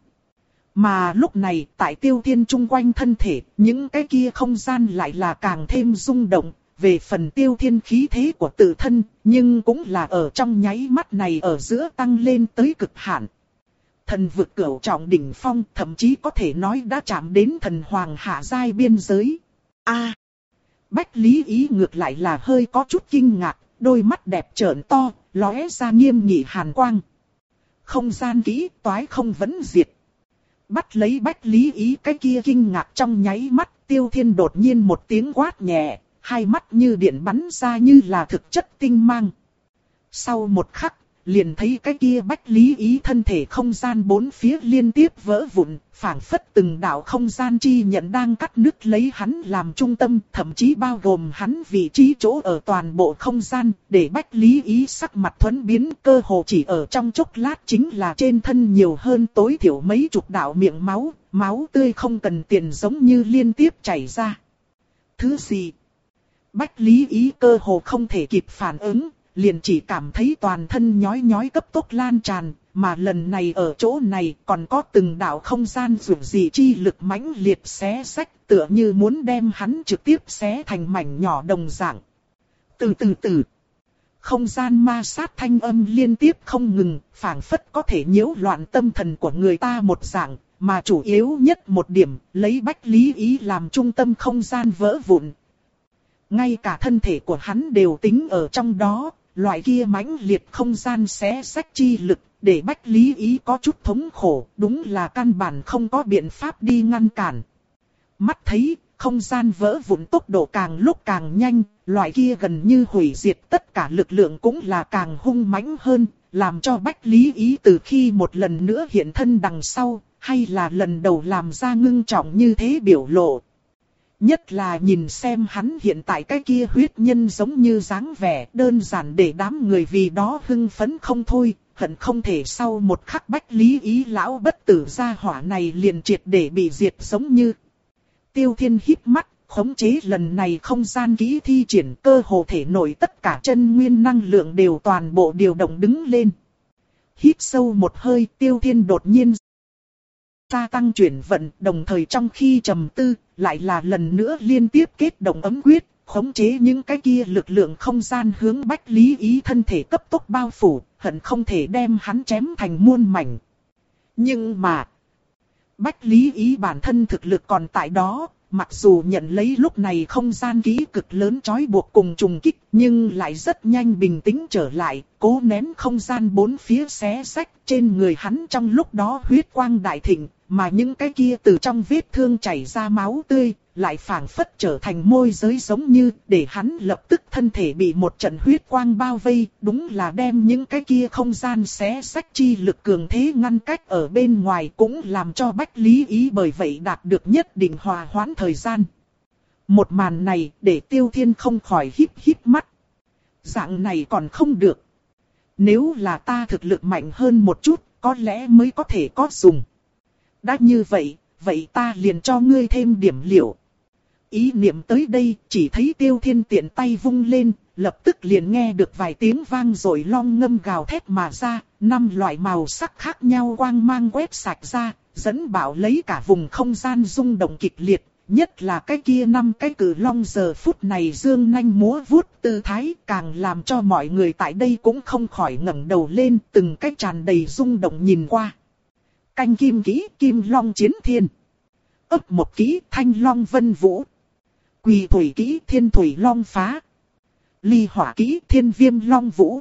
Mà lúc này, tại Tiêu Thiên chung quanh thân thể, những cái kia không gian lại là càng thêm rung động. Về phần Tiêu Thiên khí thế của tự thân, nhưng cũng là ở trong nháy mắt này ở giữa tăng lên tới cực hạn. Thần vực cửu trọng đỉnh phong, thậm chí có thể nói đã chạm đến thần hoàng hạ giai biên giới. A, à, Bách Lý Ý ngược lại là hơi có chút kinh ngạc, đôi mắt đẹp trợn to, lóe ra nghiêm nghị hàn quang. Không gian kỹ, toái không vẫn diệt. Bắt lấy Bách Lý Ý cái kia kinh ngạc trong nháy mắt, Tiêu Thiên đột nhiên một tiếng quát nhẹ, hai mắt như điện bắn ra như là thực chất tinh mang. Sau một khắc, liền thấy cái kia Bách Lý Ý thân thể không gian bốn phía liên tiếp vỡ vụn, phảng phất từng đạo không gian chi nhận đang cắt đứt lấy hắn làm trung tâm, thậm chí bao gồm hắn vị trí chỗ ở toàn bộ không gian, để Bách Lý Ý sắc mặt thuẫn biến, cơ hồ chỉ ở trong chốc lát chính là trên thân nhiều hơn tối thiểu mấy chục đạo miệng máu, máu tươi không cần tiền giống như liên tiếp chảy ra. Thứ gì? Bách Lý Ý cơ hồ không thể kịp phản ứng, liền chỉ cảm thấy toàn thân nhói nhói cấp tốc lan tràn, mà lần này ở chỗ này còn có từng đạo không gian dù gì chi lực mãnh liệt xé xách, tựa như muốn đem hắn trực tiếp xé thành mảnh nhỏ đồng dạng. Từ từ từ, không gian ma sát thanh âm liên tiếp không ngừng, phảng phất có thể nhiễu loạn tâm thần của người ta một dạng, mà chủ yếu nhất một điểm, lấy Bách Lý Ý làm trung tâm không gian vỡ vụn. Ngay cả thân thể của hắn đều tính ở trong đó, loại kia mãnh liệt không gian xé xách chi lực, để Bách Lý Ý có chút thống khổ, đúng là căn bản không có biện pháp đi ngăn cản. Mắt thấy, không gian vỡ vụn tốc độ càng lúc càng nhanh, loại kia gần như hủy diệt tất cả lực lượng cũng là càng hung mãnh hơn, làm cho Bách Lý Ý từ khi một lần nữa hiện thân đằng sau, hay là lần đầu làm ra ngưng trọng như thế biểu lộ. Nhất là nhìn xem hắn hiện tại cái kia huyết nhân giống như dáng vẻ đơn giản để đám người vì đó hưng phấn không thôi, hận không thể sau một khắc Bách Lý Ý lão bất tử gia hỏa này liền triệt để bị diệt giống như. Tiêu Thiên híp mắt, khống chế lần này không gian kỹ thi triển cơ hồ thể nổi tất cả chân nguyên năng lượng đều toàn bộ điều động đứng lên. Hít sâu một hơi, Tiêu Thiên đột nhiên gia tăng chuyển vận, đồng thời trong khi trầm tư, lại là lần nữa liên tiếp kết động ấm quyết, khống chế những cái kia lực lượng không gian hướng Bách Lý Ý thân thể cấp tốc bao phủ, hận không thể đem hắn chém thành muôn mảnh. Nhưng mà, Bách Lý Ý bản thân thực lực còn tại đó, mặc dù nhận lấy lúc này không gian kỹ cực lớn trói buộc cùng trùng kích, nhưng lại rất nhanh bình tĩnh trở lại, cố nén không gian bốn phía xé rách, trên người hắn trong lúc đó huyết quang đại thịnh, mà những cái kia từ trong vết thương chảy ra máu tươi, lại phảng phất trở thành môi giới giống như, để hắn lập tức thân thể bị một trận huyết quang bao vây, đúng là đem những cái kia không gian xé rách chi lực cường thế ngăn cách ở bên ngoài, cũng làm cho Bách Lý Ý bởi vậy đạt được nhất định hòa hoãn thời gian. Một màn này để Tiêu Thiên không khỏi híp híp mắt. Dạng này còn không được. Nếu là ta thực lực mạnh hơn một chút, có lẽ mới có thể có dùng. Đã như vậy, vậy ta liền cho ngươi thêm điểm liệu. Ý niệm tới đây, chỉ thấy Tiêu Thiên tiện tay vung lên, lập tức liền nghe được vài tiếng vang rồi long ngâm gào thét mà ra, năm loại màu sắc khác nhau quang mang quét sạch ra, dẫn bảo lấy cả vùng không gian rung động kịch liệt, nhất là cái kia năm cái cử long giờ phút này dương nanh múa vuốt tư thái, càng làm cho mọi người tại đây cũng không khỏi ngẩng đầu lên, từng cái tràn đầy rung động nhìn qua. Canh kim kỹ kim long chiến thiên. Ấp một kỹ thanh long vân vũ. Quỳ thủy kỹ thiên thủy long phá. Ly hỏa kỹ thiên viêm long vũ.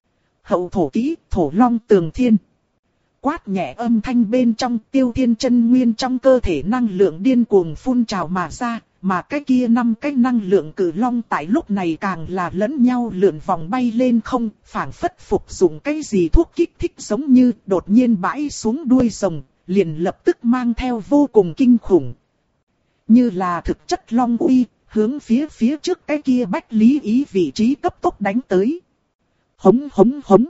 Hậu thổ kỹ thổ long tường thiên. Quát nhẹ âm thanh bên trong, Tiêu Thiên chân nguyên trong cơ thể năng lượng điên cuồng phun trào mà ra, mà cái kia năm cái năng lượng cử long tại lúc này càng là lẫn nhau lượn vòng bay lên không, phảng phất phục dụng cái gì thuốc kích thích giống như đột nhiên bãi xuống đuôi rồng, liền lập tức mang theo vô cùng kinh khủng. Như là thực chất long uy, hướng phía phía trước cái kia Bách Lý Ý vị trí cấp tốc đánh tới. Hống hống hống.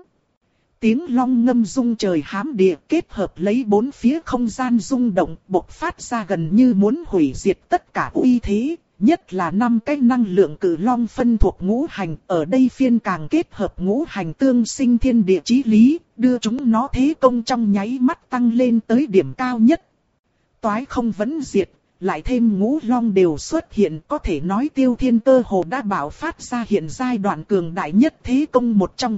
Tiếng long ngâm rung trời hám địa kết hợp lấy bốn phía không gian rung động bộc phát ra gần như muốn hủy diệt tất cả uy thế, nhất là năm cái năng lượng cử long phân thuộc ngũ hành, ở đây phiên càng kết hợp ngũ hành tương sinh thiên địa chí lý, đưa chúng nó thế công trong nháy mắt tăng lên tới điểm cao nhất. Toái không vẫn diệt, lại thêm ngũ long đều xuất hiện, có thể nói Tiêu Thiên cơ hồ đã bảo phát ra hiện giai đoạn cường đại nhất thế công một trong.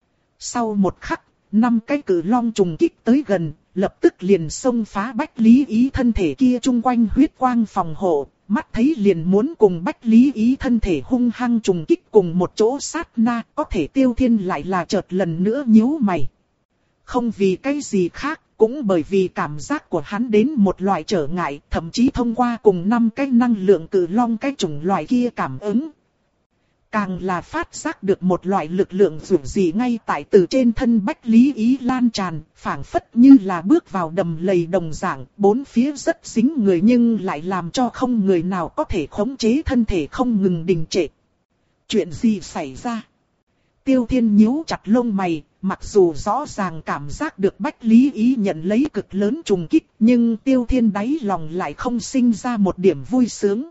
Sau một khắc, năm cái cử long trùng kích tới gần, lập tức liền xông phá Bách Lý Ý thân thể kia chung quanh huyết quang phòng hộ, mắt thấy liền muốn cùng Bách Lý Ý thân thể hung hăng trùng kích cùng một chỗ sát na, có thể Tiêu Thiên lại là chợt lần nữa nhíu mày. Không vì cái gì khác, cũng bởi vì cảm giác của hắn đến một loại trở ngại, thậm chí thông qua cùng năm cái năng lượng cử long cái chủng loại kia cảm ứng. Càng là phát giác được một loại lực lượng dù gì ngay tại từ trên thân Bách Lý Ý lan tràn, phảng phất như là bước vào đầm lầy đồng dạng, bốn phía rất dính người nhưng lại làm cho không người nào có thể khống chế thân thể không ngừng đình trệ. Chuyện gì xảy ra? Tiêu Thiên nhíu chặt lông mày, mặc dù rõ ràng cảm giác được Bách Lý Ý nhận lấy cực lớn trùng kích, nhưng Tiêu Thiên đáy lòng lại không sinh ra một điểm vui sướng.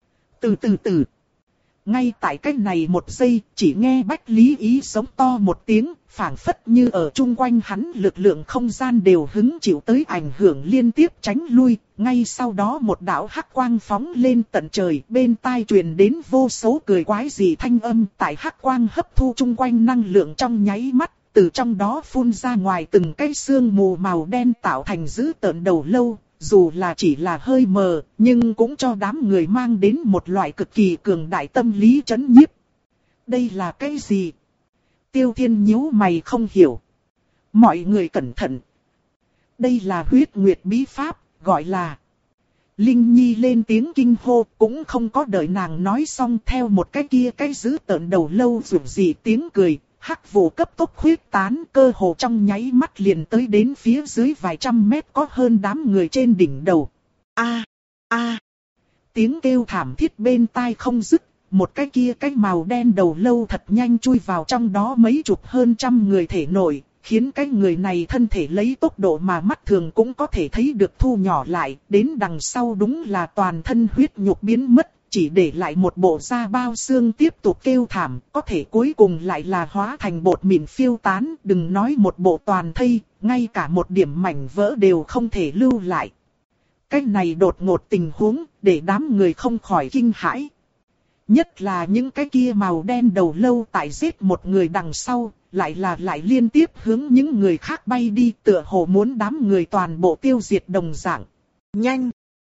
Từ từ từ. Ngay tại cách này một giây, chỉ nghe Bách Lý Ý giống to một tiếng, phảng phất như ở chung quanh hắn lực lượng không gian đều hứng chịu tới ảnh hưởng liên tiếp tránh lui, ngay sau đó một đạo hắc quang phóng lên tận trời, bên tai truyền đến vô số cười quái dị thanh âm, tại hắc quang hấp thu chung quanh năng lượng trong nháy mắt, từ trong đó phun ra ngoài từng cái sương mù màu đen tạo thành dữ tợn đầu lâu. Dù là chỉ là hơi mờ, nhưng cũng cho đám người mang đến một loại cực kỳ cường đại tâm lý chấn nhiếp. Đây là cái gì? Tiêu Thiên nhíu mày không hiểu. Mọi người cẩn thận. Đây là huyết nguyệt bí pháp, gọi là Linh Nhi lên tiếng kinh hô, cũng không có đợi nàng nói xong, theo một cái kia cái giữ tợn đầu lâu rủ gì tiếng cười, hắc vụ cấp tốc huyết tán, cơ hồ trong nháy mắt liền tới đến phía dưới vài trăm mét có hơn đám người trên đỉnh đầu. A a tiếng kêu thảm thiết bên tai không dứt, một cái kia cái màu đen đầu lâu thật nhanh chui vào trong đó mấy chục hơn trăm người thể nội, khiến cái người này thân thể lấy tốc độ mà mắt thường cũng có thể thấy được thu nhỏ lại, đến đằng sau đúng là toàn thân huyết nhục biến mất, chỉ để lại một bộ da bao xương tiếp tục kêu thảm, có thể cuối cùng lại là hóa thành bột mịn phiêu tán, đừng nói một bộ toàn thây, ngay cả một điểm mảnh vỡ đều không thể lưu lại. Cái này đột ngột tình huống, để đám người không khỏi kinh hãi. Nhất là những cái kia màu đen đầu lâu tại giết một người đằng sau, lại là lại liên tiếp hướng những người khác bay đi, tựa hồ muốn đám người toàn bộ tiêu diệt đồng dạng. Nhanh!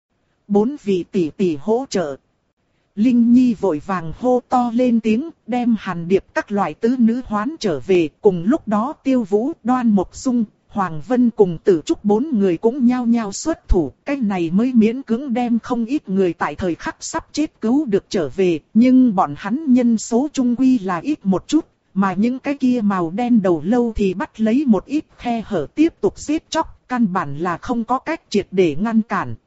Bốn vị tỷ tỷ hỗ trợ. Linh Nhi vội vàng hô to lên tiếng, đem Hàn Điệp các loại tứ nữ hoán trở về. Cùng lúc đó Tiêu Vũ, Đoan Mộc Dung, Hoàng Vân cùng Tử Trúc bốn người cũng nhao nhao xuất thủ. Cái này mới miễn cưỡng đem không ít người tại thời khắc sắp chết cứu được trở về. Nhưng bọn hắn nhân số chung quy là ít một chút. Mà những cái kia màu đen đầu lâu thì bắt lấy một ít khe hở tiếp tục giết chóc. Căn bản là không có cách triệt để ngăn cản.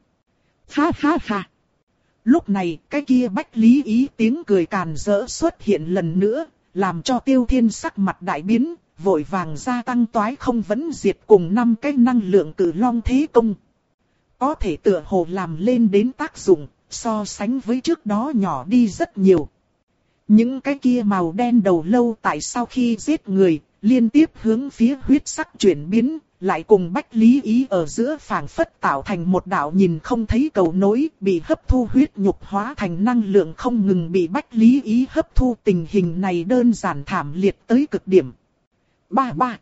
Ha ha ha! Lúc này, cái kia Bách Lý Ý tiếng cười càn rỡ xuất hiện lần nữa, làm cho Tiêu Thiên sắc mặt đại biến, vội vàng gia tăng toái không vẫn diệt cùng năm cái năng lượng cử long thế công. Có thể tựa hồ làm lên đến tác dụng, so sánh với trước đó nhỏ đi rất nhiều. Những cái kia màu đen đầu lâu tại sau khi giết người, liên tiếp hướng phía huyết sắc chuyển biến, lại cùng Bách Lý Ý ở giữa phảng phất tạo thành một đạo nhìn không thấy cầu nối, bị hấp thu huyết nhục hóa thành năng lượng không ngừng bị Bách Lý Ý hấp thu. Tình hình này đơn giản thảm liệt tới cực điểm. Ba ba.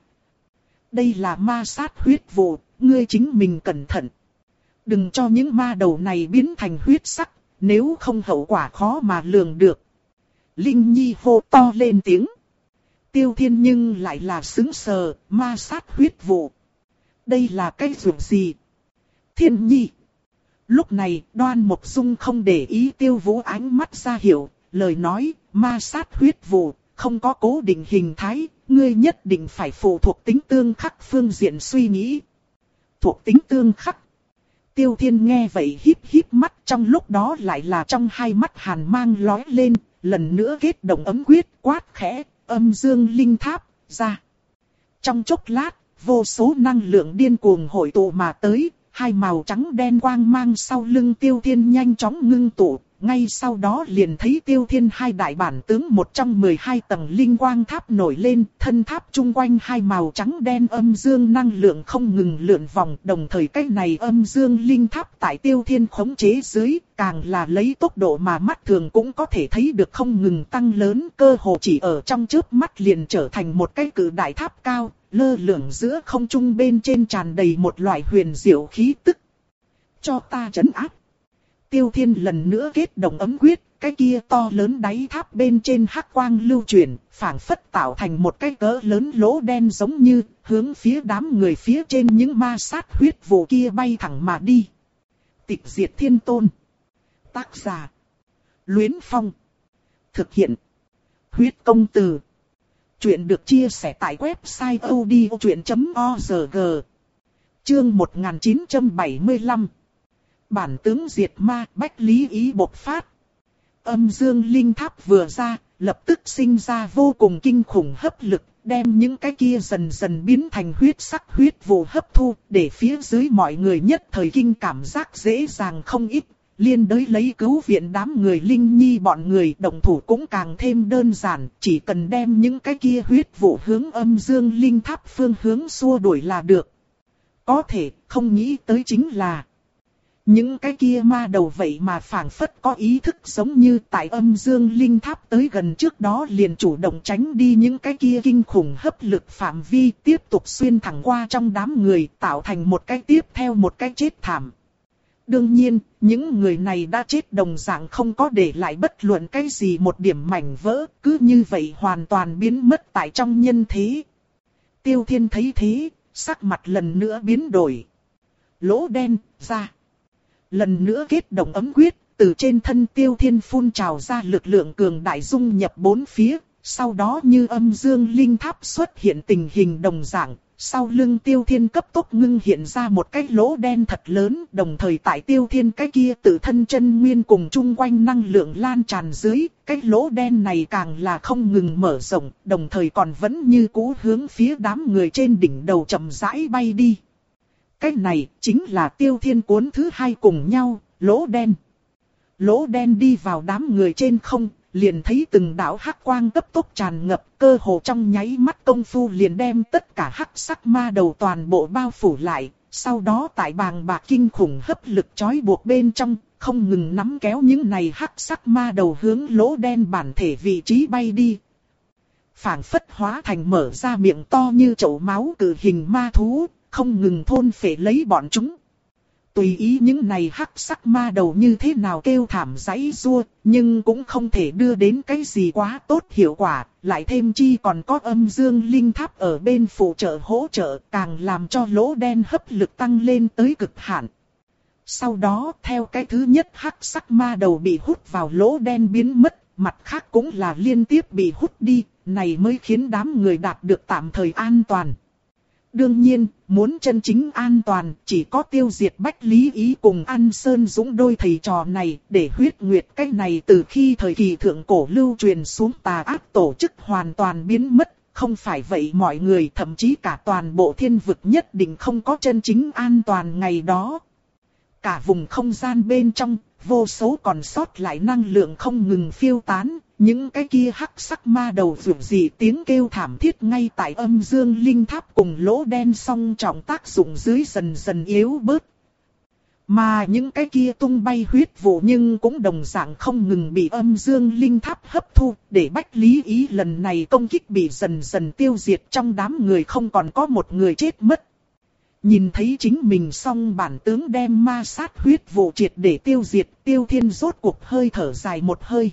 Đây là ma sát huyết vụ, ngươi chính mình cẩn thận. Đừng cho những ma đầu này biến thành huyết sắc, nếu không hậu quả khó mà lường được. Linh Nhi hô to lên tiếng. Tiêu Thiên nhưng lại là sững sờ, ma sát huyết vụ. Đây là cái dụng gì? Thiên Nhi. Lúc này, Đoan Mộc Dung không để ý Tiêu Vũ ánh mắt ra hiểu, lời nói, ma sát huyết vụ, không có cố định hình thái, ngươi nhất định phải phụ thuộc tính tương khắc phương diện suy nghĩ. Thuộc tính tương khắc. Tiêu Thiên nghe vậy híp híp mắt, trong lúc đó lại là trong hai mắt hàn mang lóe lên, lần nữa kết động ấm quyết, quát khẽ, âm dương linh tháp, ra. Trong chốc lát, vô số năng lượng điên cuồng hội tụ mà tới, hai màu trắng đen quang mang sau lưng Tiêu Thiên nhanh chóng ngưng tụ, ngay sau đó liền thấy Tiêu Thiên hai đại bản tướng một trong mười hai tầng linh quang tháp nổi lên, thân tháp chung quanh hai màu trắng đen âm dương năng lượng không ngừng lượn vòng, đồng thời cái này âm dương linh tháp tại Tiêu Thiên khống chế dưới, càng là lấy tốc độ mà mắt thường cũng có thể thấy được không ngừng tăng lớn, cơ hồ chỉ ở trong chớp mắt liền trở thành một cái cự đại tháp cao, lơ lửng giữa không trung bên trên tràn đầy một loại huyền diệu khí tức. Cho ta trấn áp. Tiêu Thiên lần nữa kết động ấm quyết, cái kia to lớn đáy tháp bên trên hắc quang lưu chuyển, phảng phất tạo thành một cái cỡ lớn lỗ đen giống như, hướng phía đám người phía trên những ma sát huyết vụ kia bay thẳng mà đi. Tịch diệt thiên tôn. Tác giả. Luyến Phong. Thực hiện. Huyết công từ. Chuyện được chia sẻ tại website odchuyện chấm org. Chương một nghìn chín trăm bảy mươi lăm. Bản tướng diệt ma, Bách Lý Ý bộc phát. Âm dương linh tháp vừa ra, lập tức sinh ra vô cùng kinh khủng hấp lực, đem những cái kia dần dần biến thành huyết sắc huyết vụ hấp thu, để phía dưới mọi người nhất thời kinh cảm giác dễ dàng không ít. Liên đới lấy cứu viện đám người Linh Nhi bọn người động thủ cũng càng thêm đơn giản, chỉ cần đem những cái kia huyết vụ hướng âm dương linh tháp phương hướng xua đuổi là được. Có thể không nghĩ tới chính là những cái kia ma đầu vậy mà phảng phất có ý thức giống như tại âm dương linh tháp tới gần trước đó liền chủ động tránh đi những cái kia kinh khủng hấp lực phạm vi, tiếp tục xuyên thẳng qua trong đám người, tạo thành một cái tiếp theo một cái chết thảm. Đương nhiên, những người này đã chết đồng dạng không có để lại bất luận cái gì một điểm mảnh vỡ, cứ như vậy hoàn toàn biến mất tại trong nhân thế. Tiêu Thiên thấy thế, sắc mặt lần nữa biến đổi. Lỗ đen, ra. Lần nữa kết động ấm quyết, từ trên thân Tiêu Thiên phun trào ra lực lượng cường đại dung nhập bốn phía, sau đó như âm dương linh tháp xuất hiện tình hình đồng dạng. Sau lưng Tiêu Thiên cấp tốc ngưng hiện ra một cái lỗ đen thật lớn, đồng thời tại Tiêu Thiên cái kia tự thân chân nguyên cùng chung quanh năng lượng lan tràn dưới, cái lỗ đen này càng là không ngừng mở rộng, đồng thời còn vẫn như cũ hướng phía đám người trên đỉnh đầu chậm rãi bay đi. Cái này chính là Tiêu Thiên cuốn thứ hai cùng nhau, lỗ đen. Lỗ đen đi vào đám người trên không, liền thấy từng đạo hắc quang cấp tốc tràn ngập, cơ hồ trong nháy mắt công phu liền đem tất cả hắc sắc ma đầu toàn bộ bao phủ lại, sau đó tại bàng bạc kinh khủng hấp lực trói buộc bên trong, không ngừng nắm kéo những này hắc sắc ma đầu hướng lỗ đen bản thể vị trí bay đi. Phảng phất hóa thành mở ra miệng to như chậu máu cử hình ma thú, không ngừng thôn phệ lấy bọn chúng. Tùy ý những này hắc sắc ma đầu như thế nào kêu thảm giãy giụa, nhưng cũng không thể đưa đến cái gì quá tốt hiệu quả, lại thêm chi còn có âm dương linh tháp ở bên phụ trợ hỗ trợ, càng làm cho lỗ đen hấp lực tăng lên tới cực hạn. Sau đó, theo cái thứ nhất hắc sắc ma đầu bị hút vào lỗ đen biến mất, mặt khác cũng là liên tiếp bị hút đi, này mới khiến đám người đạt được tạm thời an toàn. Đương nhiên, muốn chân chính an toàn, chỉ có tiêu diệt Bách Lý Ý cùng An Sơn Dũng đôi thầy trò này, để huyết nguyệt cái này từ khi thời kỳ thượng cổ lưu truyền xuống tà ác tổ chức hoàn toàn biến mất, không phải vậy mọi người thậm chí cả toàn bộ thiên vực nhất định không có chân chính an toàn ngày đó. Cả vùng không gian bên trong, vô số còn sót lại năng lượng không ngừng phiêu tán. Những cái kia hắc sắc ma đầu dù gì tiếng kêu thảm thiết ngay tại âm dương linh tháp cùng lỗ đen song trọng tác dụng dưới dần dần yếu bớt. Mà những cái kia tung bay huyết vụ nhưng cũng đồng dạng không ngừng bị âm dương linh tháp hấp thu, để Bách Lý Ý lần này công kích bị dần dần tiêu diệt, trong đám người không còn có một người chết mất. Nhìn thấy chính mình song bản tướng đem ma sát huyết vụ triệt để tiêu diệt, Tiêu Thiên rốt cuộc hơi thở dài một hơi.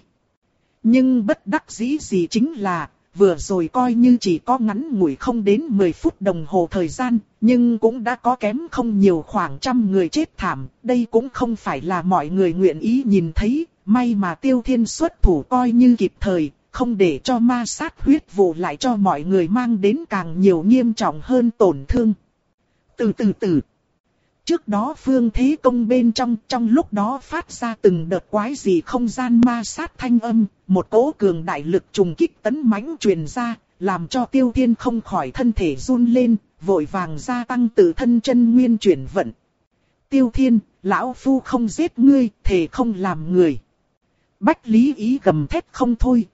Nhưng bất đắc dĩ gì chính là, vừa rồi coi như chỉ có ngắn ngủi không đến mười phút đồng hồ thời gian, nhưng cũng đã có kém không nhiều khoảng trăm người chết thảm, đây cũng không phải là mọi người nguyện ý nhìn thấy, may mà Tiêu Thiên xuất thủ coi như kịp thời, không để cho ma sát huyết vụ lại cho mọi người mang đến càng nhiều nghiêm trọng hơn tổn thương. Từ từ từ. Trước đó phương thế công bên trong, trong lúc đó phát ra từng đợt quái dị không gian ma sát thanh âm, một cỗ cường đại lực trùng kích tấn mãnh truyền ra, làm cho Tiêu Thiên không khỏi thân thể run lên, vội vàng gia tăng tự thân chân nguyên chuyển vận. Tiêu Thiên, lão phu không giết ngươi, thề không làm người. Bách Lý Ý gầm thét không thôi.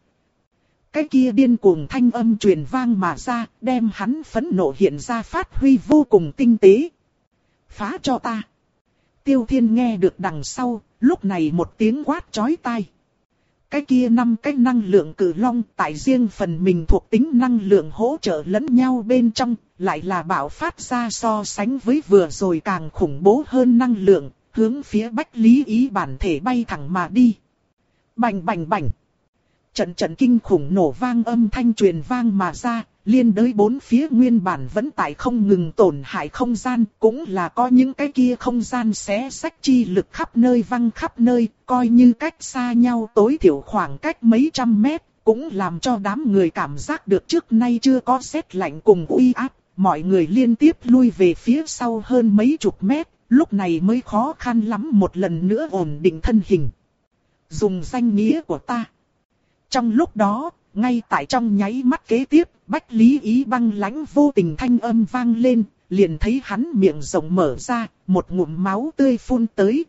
Cái kia điên cuồng thanh âm truyền vang mà ra, đem hắn phẫn nộ hiện ra phát huy vô cùng tinh tế. Phá cho ta. Tiêu Thiên nghe được đằng sau, lúc này một tiếng quát chói tai. Cái kia năm cái năng lượng cử long tại riêng phần mình thuộc tính năng lượng hỗ trợ lẫn nhau bên trong, lại là bạo phát ra so sánh với vừa rồi càng khủng bố hơn năng lượng, hướng phía Bách Lý Ý bản thể bay thẳng mà đi. Bành bành bành. Trận trận kinh khủng nổ vang âm thanh truyền vang mà ra, liên đới bốn phía nguyên bản vẫn tại không ngừng tổn hại không gian, cũng là có những cái kia không gian xé xách chi lực khắp nơi văng khắp nơi, coi như cách xa nhau tối thiểu khoảng cách mấy trăm mét, cũng làm cho đám người cảm giác được trước nay chưa có sét lạnh cùng uy áp, mọi người liên tiếp lui về phía sau hơn mấy chục mét, lúc này mới khó khăn lắm một lần nữa ổn định thân hình. Dùng danh nghĩa của ta. Trong lúc đó, ngay tại trong nháy mắt kế tiếp, Bách Lý Ý băng lãnh vô tình thanh âm vang lên, liền thấy hắn miệng rộng mở ra, một ngụm máu tươi phun tới.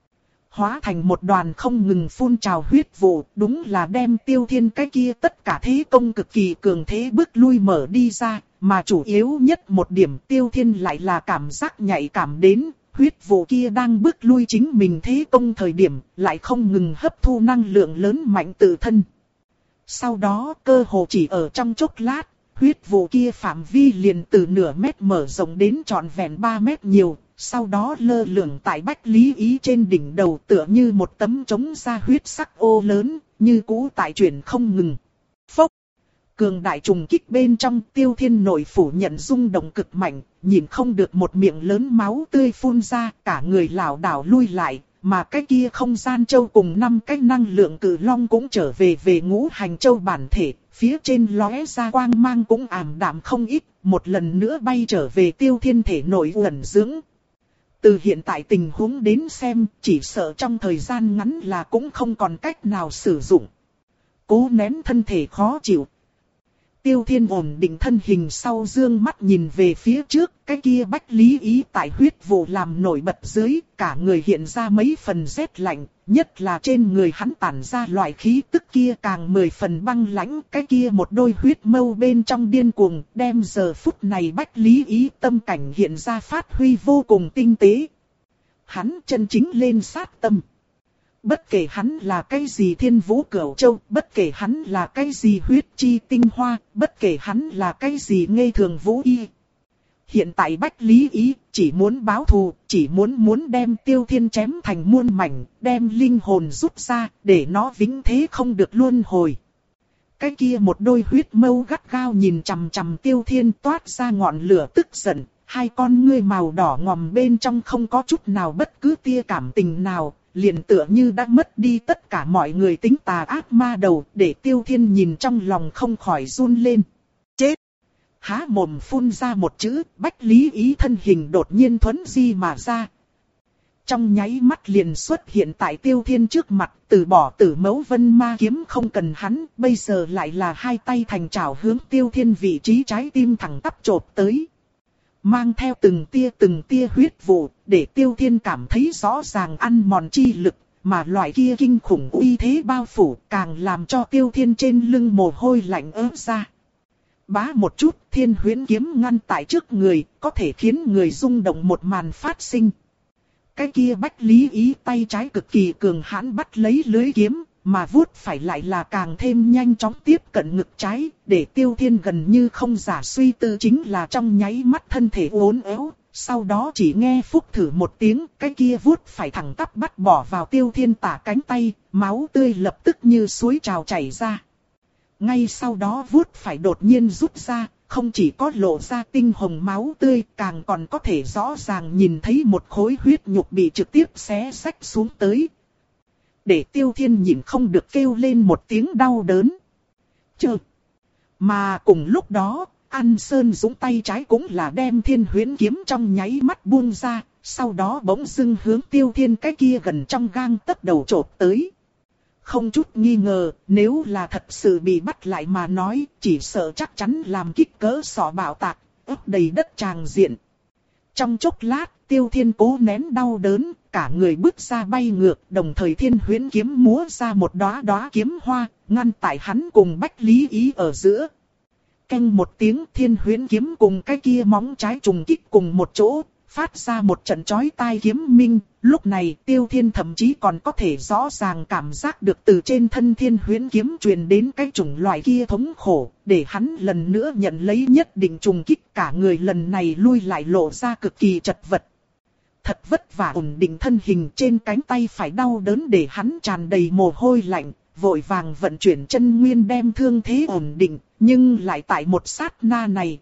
Hóa thành một đoàn không ngừng phun trào huyết vụ, đúng là đem Tiêu Thiên cái kia tất cả thế công cực kỳ cường thế bước lui mở đi ra, mà chủ yếu nhất một điểm Tiêu Thiên lại là cảm giác nhạy cảm đến, huyết vụ kia đang bước lui chính mình thế công thời điểm, lại không ngừng hấp thu năng lượng lớn mạnh tự thân. Sau đó cơ hồ chỉ ở trong chốc lát, huyết vụ kia phạm vi liền từ nửa mét mở rộng đến trọn vẹn ba mét nhiều, sau đó lơ lửng tại Bách Lý Ý trên đỉnh đầu tựa như một tấm chống ra huyết sắc ô lớn, như cũ tại chuyển không ngừng. Phốc! Cường đại trùng kích bên trong, Tiêu Thiên nội phủ nhận rung động cực mạnh, nhìn không được một miệng lớn máu tươi phun ra, cả người lảo đảo lui lại, mà cái kia không gian châu cùng năm cái năng lượng cự long cũng trở về về ngũ hành châu bản thể, phía trên lóe ra quang mang cũng ảm đạm không ít, một lần nữa bay trở về Tiêu Thiên thể nội ẩn dưỡng. Từ hiện tại tình huống đến xem, chỉ sợ trong thời gian ngắn là cũng không còn cách nào sử dụng. Cố nén thân thể khó chịu. Tiêu Thiên ổn định thân hình sau dương mắt nhìn về phía trước, cái kia bách lý ý tại huyết vụ làm nổi bật dưới, cả người hiện ra mấy phần rét lạnh, nhất là trên người hắn tản ra loại khí tức kia càng mười phần băng lãnh, cái kia một đôi huyết mâu bên trong điên cuồng, đem giờ phút này bách lý ý tâm cảnh hiện ra phát huy vô cùng tinh tế. Hắn chân chính lên sát tâm. Bất kể hắn là cái gì thiên vũ cửu châu, bất kể hắn là cái gì huyết chi tinh hoa, bất kể hắn là cái gì ngây thường vũ y. Hiện tại Bách Lý Ý chỉ muốn báo thù, chỉ muốn muốn đem Tiêu Thiên chém thành muôn mảnh, đem linh hồn rút ra, để nó vĩnh thế không được luân hồi. Cái kia một đôi huyết mâu gắt gao nhìn chằm chằm Tiêu Thiên toát ra ngọn lửa tức giận, hai con ngươi màu đỏ ngòm bên trong không có chút nào bất cứ tia cảm tình nào. Liền tựa như đã mất đi tất cả mọi người tính tà ác ma đầu, để Tiêu Thiên nhìn trong lòng không khỏi run lên. Chết! Há mồm phun ra một chữ, Bách Lý Ý thân hình đột nhiên thuấn di mà ra. Trong nháy mắt liền xuất hiện tại Tiêu Thiên trước mặt, từ bỏ Tử Mẫu Vân Ma kiếm không cần hắn, bây giờ lại là hai tay thành trảo hướng Tiêu Thiên vị trí trái tim thẳng tắp chộp tới. Mang theo từng tia từng tia huyết vụ, để Tiêu Thiên cảm thấy rõ ràng ăn mòn chi lực, mà loại kia kinh khủng uy thế bao phủ càng làm cho Tiêu Thiên trên lưng mồ hôi lạnh ớt ra. Bá một chút, Thiên Huyễn kiếm ngăn tại trước người, có thể khiến người rung động một màn phát sinh. Cái kia Bách Lý Ý tay trái cực kỳ cường hãn bắt lấy lưới kiếm, mà vuốt phải lại là càng thêm nhanh chóng tiếp cận ngực trái, để Tiêu Thiên gần như không giả suy tư chính là trong nháy mắt thân thể uốn éo, sau đó chỉ nghe phúc thử một tiếng, cái kia vuốt phải thẳng tắp bắt bỏ vào Tiêu Thiên tả cánh tay, máu tươi lập tức như suối trào chảy ra. Ngay sau đó vuốt phải đột nhiên rút ra, không chỉ có lộ ra tinh hồng máu tươi, càng còn có thể rõ ràng nhìn thấy một khối huyết nhục bị trực tiếp xé xách xuống tới. Để Tiêu Thiên nhìn không được kêu lên một tiếng đau đớn. Chơ! Mà cùng lúc đó, An Sơn Dũng tay trái cũng là đem Thiên Huyễn kiếm trong nháy mắt buông ra, sau đó bỗng dưng hướng Tiêu Thiên cái kia gần trong gang tấc đầu chộp tới. Không chút nghi ngờ, nếu là thật sự bị bắt lại mà nói, chỉ sợ chắc chắn làm kích cỡ sọ bạo tạc, ướp đầy đất tràng diện. Trong chốc lát, Tiêu Thiên cố nén đau đớn, cả người bước ra bay ngược, đồng thời Thiên Huyễn kiếm múa ra một đóa đóa kiếm hoa, ngăn tại hắn cùng Bách Lý Ý ở giữa. Canh một tiếng, Thiên Huyễn kiếm cùng cái kia móng trái trùng kích cùng một chỗ, phát ra một trận chói tai kiếm minh. Lúc này Tiêu Thiên thậm chí còn có thể rõ ràng cảm giác được từ trên thân Thiên Huyễn kiếm truyền đến cái chủng loại kia thống khổ, để hắn lần nữa nhận lấy nhất định trùng kích, cả người lần này lui lại lộ ra cực kỳ chật vật. Thật vất vả ổn định thân hình, trên cánh tay phải đau đớn để hắn tràn đầy mồ hôi lạnh, vội vàng vận chuyển chân nguyên đem thương thế ổn định, nhưng lại tại một sát na này.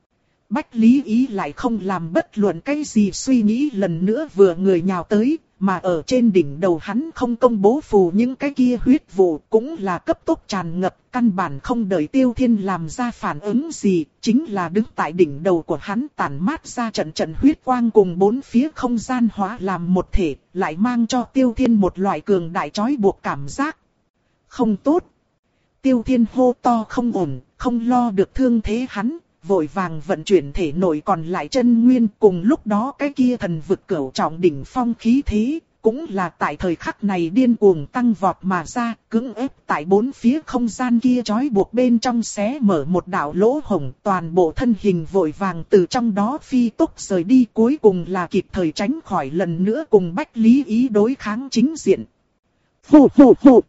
Bách Lý Ý lại không làm bất luận cái gì suy nghĩ, lần nữa vừa người nhào tới, mà ở trên đỉnh đầu hắn không công bố phù những cái kia huyết vụ cũng là cấp tốc tràn ngập, căn bản không đợi Tiêu Thiên làm ra phản ứng gì, chính là đứng tại đỉnh đầu của hắn tản mát ra trận trận huyết quang cùng bốn phía không gian hóa làm một thể, lại mang cho Tiêu Thiên một loại cường đại trói buộc cảm giác. Không tốt. Tiêu Thiên hô to không ổn, không lo được thương thế hắn. Vội vàng vận chuyển thể nội còn lại chân nguyên, cùng lúc đó cái kia thần vực cửu trọng đỉnh phong khí thế, cũng là tại thời khắc này điên cuồng tăng vọt mà ra, cưỡng ép tại bốn phía không gian kia trói buộc bên trong xé mở một đạo lỗ hổng, toàn bộ thân hình vội vàng từ trong đó phi tốc rời đi, cuối cùng là kịp thời tránh khỏi lần nữa cùng Bách Lý Ý đối kháng chính diện. Phù phù phù.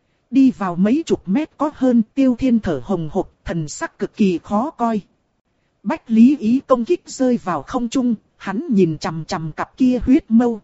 Đi vào mấy chục mét có hơn, Tiêu Thiên thở hồng hộc, thần sắc cực kỳ khó coi. Bách Lý Ý công kích rơi vào không trung, hắn nhìn chằm chằm cặp kia huyết mâu.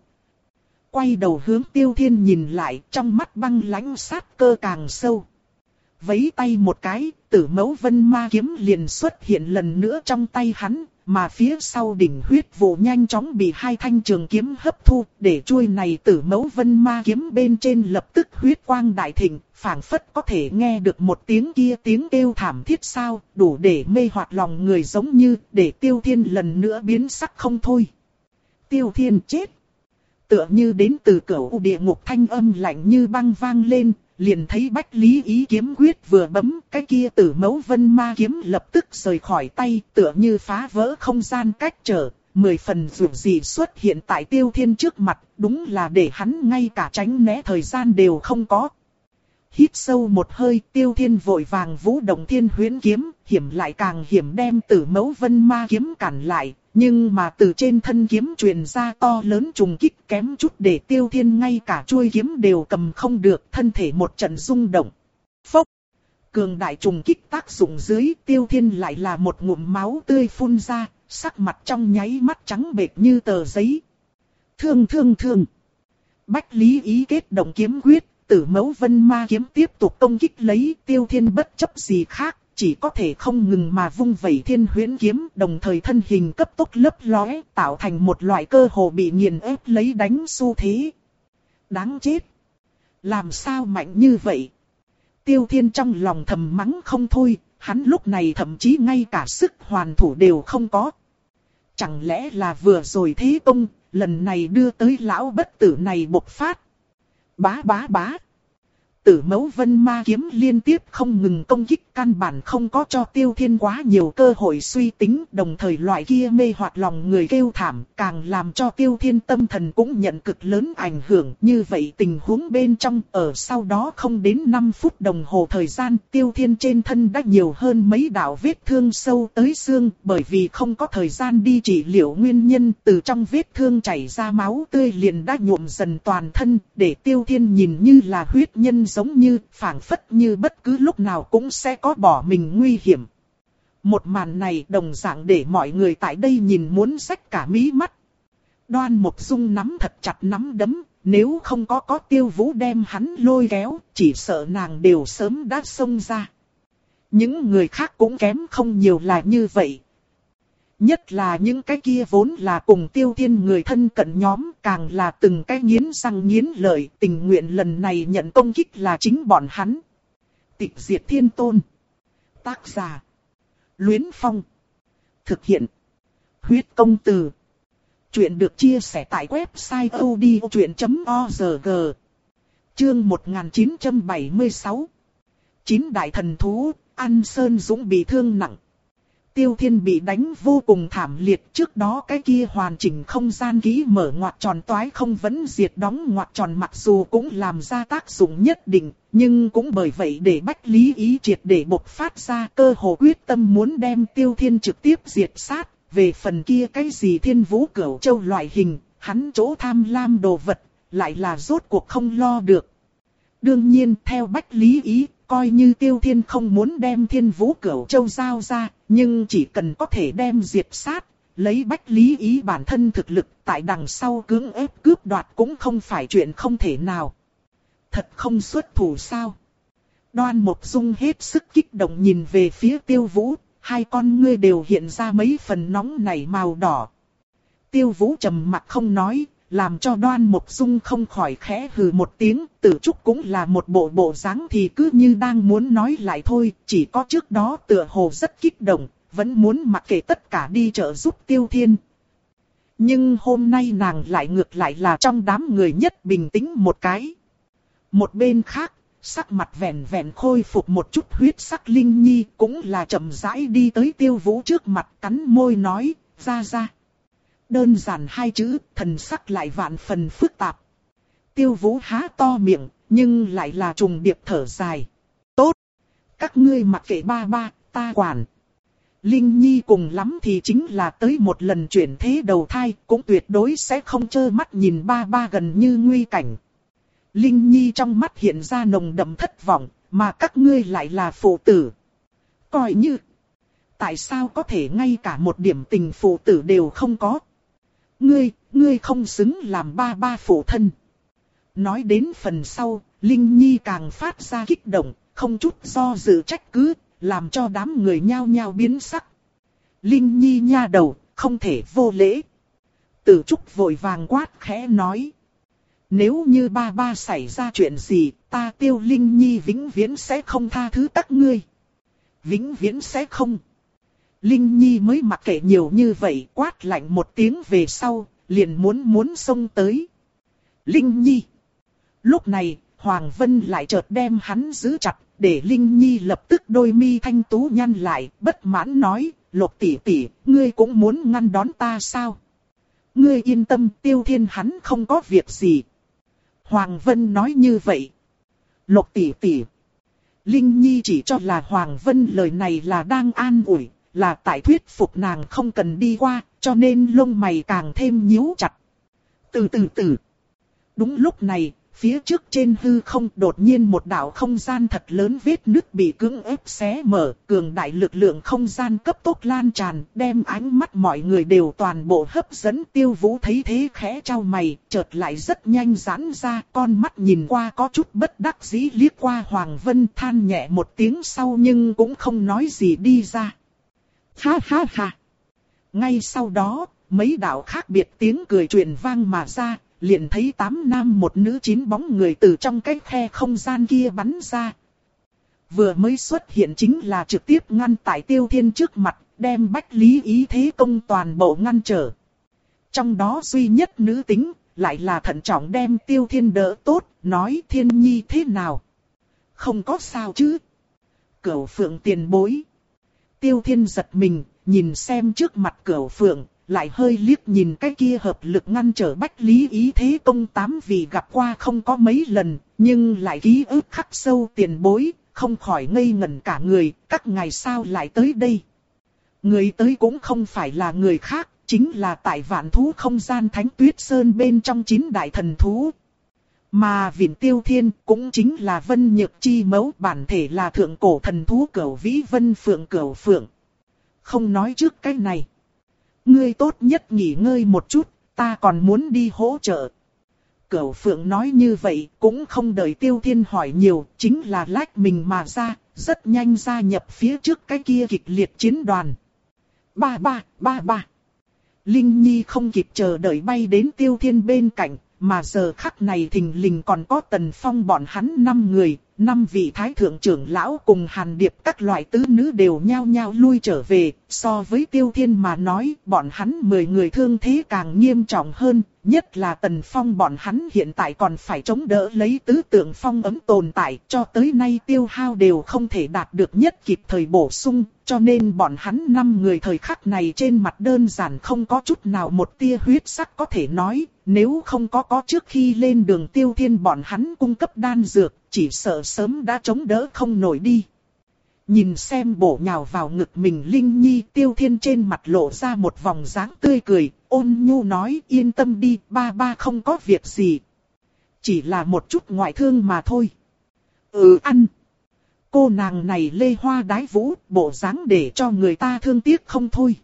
Quay đầu hướng Tiêu Thiên nhìn lại, trong mắt băng lãnh sát cơ càng sâu. Vẫy tay một cái, Tử Mẫu Vân Ma kiếm liền xuất hiện lần nữa trong tay hắn, mà phía sau đỉnh huyết vụ nhanh chóng bị hai thanh trường kiếm hấp thu, để chuôi này Tử Mẫu Vân Ma kiếm bên trên lập tức huyết quang đại thịnh, phảng phất có thể nghe được một tiếng kia tiếng kêu thảm thiết sao, đủ để mê hoặc lòng người, giống như để Tiêu Thiên lần nữa biến sắc không thôi. Tiêu Thiên chết. Tựa như đến từ cửu địa ngục thanh âm lạnh như băng vang lên, liền thấy Bách Lý Ý kiếm quyết vừa bấm, cái kia Tử Mẫu Vân Ma kiếm lập tức rời khỏi tay, tựa như phá vỡ không gian cách trở, mười phần dù gì xuất hiện tại Tiêu Thiên trước mặt, đúng là để hắn ngay cả tránh né thời gian đều không có. Hít sâu một hơi, Tiêu Thiên vội vàng vũ động Thiên Huyễn kiếm, hiểm lại càng hiểm đem Tử Mẫu Vân Ma kiếm cản lại, nhưng mà từ trên thân kiếm truyền ra to lớn trùng kích, kém chút để Tiêu Thiên ngay cả chuôi kiếm đều cầm không được, thân thể một trận rung động. Phốc! Cường đại trùng kích tác dụng dưới, Tiêu Thiên lại là một ngụm máu tươi phun ra, sắc mặt trong nháy mắt trắng bệch như tờ giấy. Thương thương thương! Bách Lý Ý kết động kiếm quyết, Tử Mẫu Vân Ma kiếm tiếp tục công kích lấy, Tiêu Thiên bất chấp gì khác, chỉ có thể không ngừng mà vung vẩy Thiên Huyễn kiếm, đồng thời thân hình cấp tốc lấp lóe, tạo thành một loại cơ hồ bị nghiền ép lấy đánh xu thế. Đáng chết! Làm sao mạnh như vậy? Tiêu Thiên trong lòng thầm mắng không thôi, hắn lúc này thậm chí ngay cả sức hoàn thủ đều không có. Chẳng lẽ là vừa rồi thế công, lần này đưa tới lão bất tử này bộc phát. Bá bá bá. Tử Mẫu Vân Ma kiếm liên tiếp không ngừng công kích, căn bản không có cho Tiêu Thiên quá nhiều cơ hội suy tính, đồng thời loại kia mê hoặc lòng người kêu thảm, càng làm cho Tiêu Thiên tâm thần cũng nhận cực lớn ảnh hưởng. Như vậy tình huống bên trong, ở sau đó không đến năm phút đồng hồ thời gian, Tiêu Thiên trên thân đã nhiều hơn mấy đạo vết thương sâu tới xương, bởi vì không có thời gian đi trị liệu nguyên nhân, từ trong vết thương chảy ra máu tươi liền đã nhuộm dần toàn thân, để Tiêu Thiên nhìn như là huyết nhân, giống như phảng phất như bất cứ lúc nào cũng sẽ có bỏ mình nguy hiểm. Một màn này đồng dạng để mọi người tại đây nhìn muốn rách cả mí mắt. Đoan Mộc Dung nắm thật chặt nắm đấm, nếu không có có Tiêu Vũ đem hắn lôi kéo, chỉ sợ nàng đều sớm đã xông ra. Những người khác cũng kém không nhiều là như vậy. Nhất là những cái kia vốn là cùng Tiêu Thiên người thân cận nhóm, càng là từng cái nghiến răng nghiến lợi, tình nguyện lần này nhận công kích là chính bọn hắn. Tịch Diệt Thiên Tôn. Tác giả: Luyến Phong. Thực hiện: Huyết Công Từ. Chuyện được chia sẻ tại website odchuyện chấm org. Chương một nghìn chín trăm bảy mươi sáu. Chín đại thần thú, An Sơn Dũng bị thương nặng. Tiêu Thiên bị đánh vô cùng thảm liệt, trước đó cái kia hoàn chỉnh không gian ký mở ngoặc tròn toái không vẫn diệt đóng ngoặc tròn, mặc dù cũng làm ra tác dụng nhất định, nhưng cũng bởi vậy để Bách Lý Ý triệt để bộc phát ra, cơ hồ quyết tâm muốn đem Tiêu Thiên trực tiếp diệt sát. Về phần kia cái gì Thiên Vũ Cửu Châu loại hình, hắn chỗ tham lam đồ vật, lại là rốt cuộc không lo được. Đương nhiên theo Bách Lý Ý, coi như Tiêu Thiên không muốn đem Thiên Vũ Cửu Châu giao ra, nhưng chỉ cần có thể đem diệt sát, lấy Bách Lý Ý bản thân thực lực tại đằng sau cưỡng ép cướp đoạt cũng không phải chuyện không thể nào. Thật không xuất thủ sao? Đoan Mộc Dung hết sức kích động nhìn về phía Tiêu Vũ, hai con ngươi đều hiện ra mấy phần nóng nảy màu đỏ. Tiêu Vũ trầm mặc không nói, làm cho Đoan Mộc Dung không khỏi khẽ hừ một tiếng, Tử Trúc cũng là một bộ bộ dáng thì cứ như đang muốn nói lại thôi, chỉ có trước đó tựa hồ rất kích động, vẫn muốn mặc kệ tất cả đi trợ giúp Tiêu Thiên. Nhưng hôm nay nàng lại ngược lại là trong đám người nhất bình tĩnh một cái. Một bên khác, sắc mặt vẹn vẹn khôi phục một chút huyết sắc Linh Nhi cũng là chậm rãi đi tới Tiêu Vũ trước mặt, cắn môi nói, ra ra. Đơn giản hai chữ, thần sắc lại vạn phần phức tạp. Tiêu Vũ há to miệng, nhưng lại là trùng điệp thở dài. Tốt! Các ngươi mặc kệ ba ba, ta quản. Linh Nhi cùng lắm thì chính là tới một lần chuyển thế đầu thai, cũng tuyệt đối sẽ không trơ mắt nhìn ba ba gần như nguy cảnh. Linh Nhi trong mắt hiện ra nồng đậm thất vọng, mà các ngươi lại là phụ tử. Coi như, tại sao có thể ngay cả một điểm tình phụ tử đều không có? Ngươi, ngươi không xứng làm ba ba phụ thân. Nói đến phần sau, Linh Nhi càng phát ra kích động, không chút do dự trách cứ, làm cho đám người nhao nhao biến sắc. Linh Nhi nha đầu, không thể vô lễ. Tử Trúc vội vàng quát khẽ nói. Nếu như ba ba xảy ra chuyện gì, ta Tiêu Linh Nhi vĩnh viễn sẽ không tha thứ các ngươi. Vĩnh viễn sẽ không. Linh Nhi mới mặc kệ nhiều như vậy, quát lạnh một tiếng về sau, liền muốn muốn xông tới. Linh Nhi. Lúc này, Hoàng Vân lại chợt đem hắn giữ chặt, để Linh Nhi lập tức đôi mi thanh tú nhăn lại, bất mãn nói, Lục tỷ tỷ, ngươi cũng muốn ngăn đón ta sao? Ngươi yên tâm, Tiêu Thiên hắn không có việc gì. Hoàng Vân nói như vậy. Lục tỷ tỷ. Linh Nhi chỉ cho là Hoàng Vân lời này là đang an ủi, là tại thuyết phục nàng không cần đi qua, cho nên lông mày càng thêm nhíu chặt. Từ từ từ. Đúng lúc này, phía trước trên hư không đột nhiên một đạo không gian thật lớn vết nứt bị cưỡng ép xé mở, cường đại lực lượng không gian cấp tốc lan tràn, đem ánh mắt mọi người đều toàn bộ hấp dẫn. Tiêu Vũ thấy thế khẽ chau mày, chợt lại rất nhanh giãn ra, con mắt nhìn qua có chút bất đắc dĩ liếc qua Hoàng Vân, than nhẹ một tiếng sau nhưng cũng không nói gì đi ra. Ha ha ha. Ngay sau đó, mấy đạo khác biệt tiếng cười truyền vang mà ra. Liền thấy tám nam một nữ chín bóng người từ trong cái khe không gian kia bắn ra. Vừa mới xuất hiện chính là trực tiếp ngăn tại Tiêu Thiên trước mặt, đem Bách Lý Ý Thế Công toàn bộ ngăn trở. Trong đó duy nhất nữ tính, lại là thận trọng đem Tiêu Thiên đỡ tốt, nói Thiên Nhi thế nào? Không có sao chứ? Cửu Phượng tiền bối. Tiêu Thiên giật mình, nhìn xem trước mặt Cửu Phượng. Lại hơi liếc nhìn cái kia hợp lực ngăn trở Bách Lý Ý Thế Công tám vị gặp qua không có mấy lần, nhưng lại ký ức khắc sâu tiền bối, không khỏi ngây ngẩn cả người, các ngài sao lại tới đây. Người tới cũng không phải là người khác, chính là tại Vạn Thú không gian Thánh Tuyết Sơn bên trong chín đại thần thú. Mà Vịnh Tiêu Thiên cũng chính là Vân Nhược Chi mẫu, bản thể là thượng cổ thần thú Cửu Vĩ Vân Phượng Cửu Phượng. Không nói trước cái này. Ngươi tốt nhất nghỉ ngơi một chút, ta còn muốn đi hỗ trợ. Cửu Phượng nói như vậy, cũng không đợi Tiêu Thiên hỏi nhiều, chính là lách mình mà ra, rất nhanh gia nhập phía trước cái kia kịch liệt chiến đoàn. Ba ba, ba ba. Linh Nhi không kịp chờ đợi bay đến Tiêu Thiên bên cạnh, mà giờ khắc này thình lình còn có Tần Phong bọn hắn năm người, năm vị thái thượng trưởng lão cùng Hàn Điệp các loại tứ nữ đều nhao nhao lui trở về, so với Tiêu Thiên mà nói, bọn hắn mười người thương thế càng nghiêm trọng hơn, nhất là Tần Phong bọn hắn hiện tại còn phải chống đỡ lấy tứ tượng phong ấm tồn tại, cho tới nay tiêu hao đều không thể đạt được nhất kịp thời bổ sung, cho nên bọn hắn năm người thời khắc này trên mặt đơn giản không có chút nào một tia huyết sắc có thể nói, nếu không có có trước khi lên đường Tiêu Thiên bọn hắn cung cấp đan dược, chỉ sợ sớm đã chống đỡ không nổi đi. Nhìn xem bổ nhào vào ngực mình Linh Nhi, Tiêu Thiên trên mặt lộ ra một vòng dáng tươi cười, ôn nhu nói yên tâm đi, ba ba không có việc gì. Chỉ là một chút ngoại thương mà thôi. Ừ ăn. Cô nàng này lê hoa đái vũ, bộ dáng để cho người ta thương tiếc không thôi.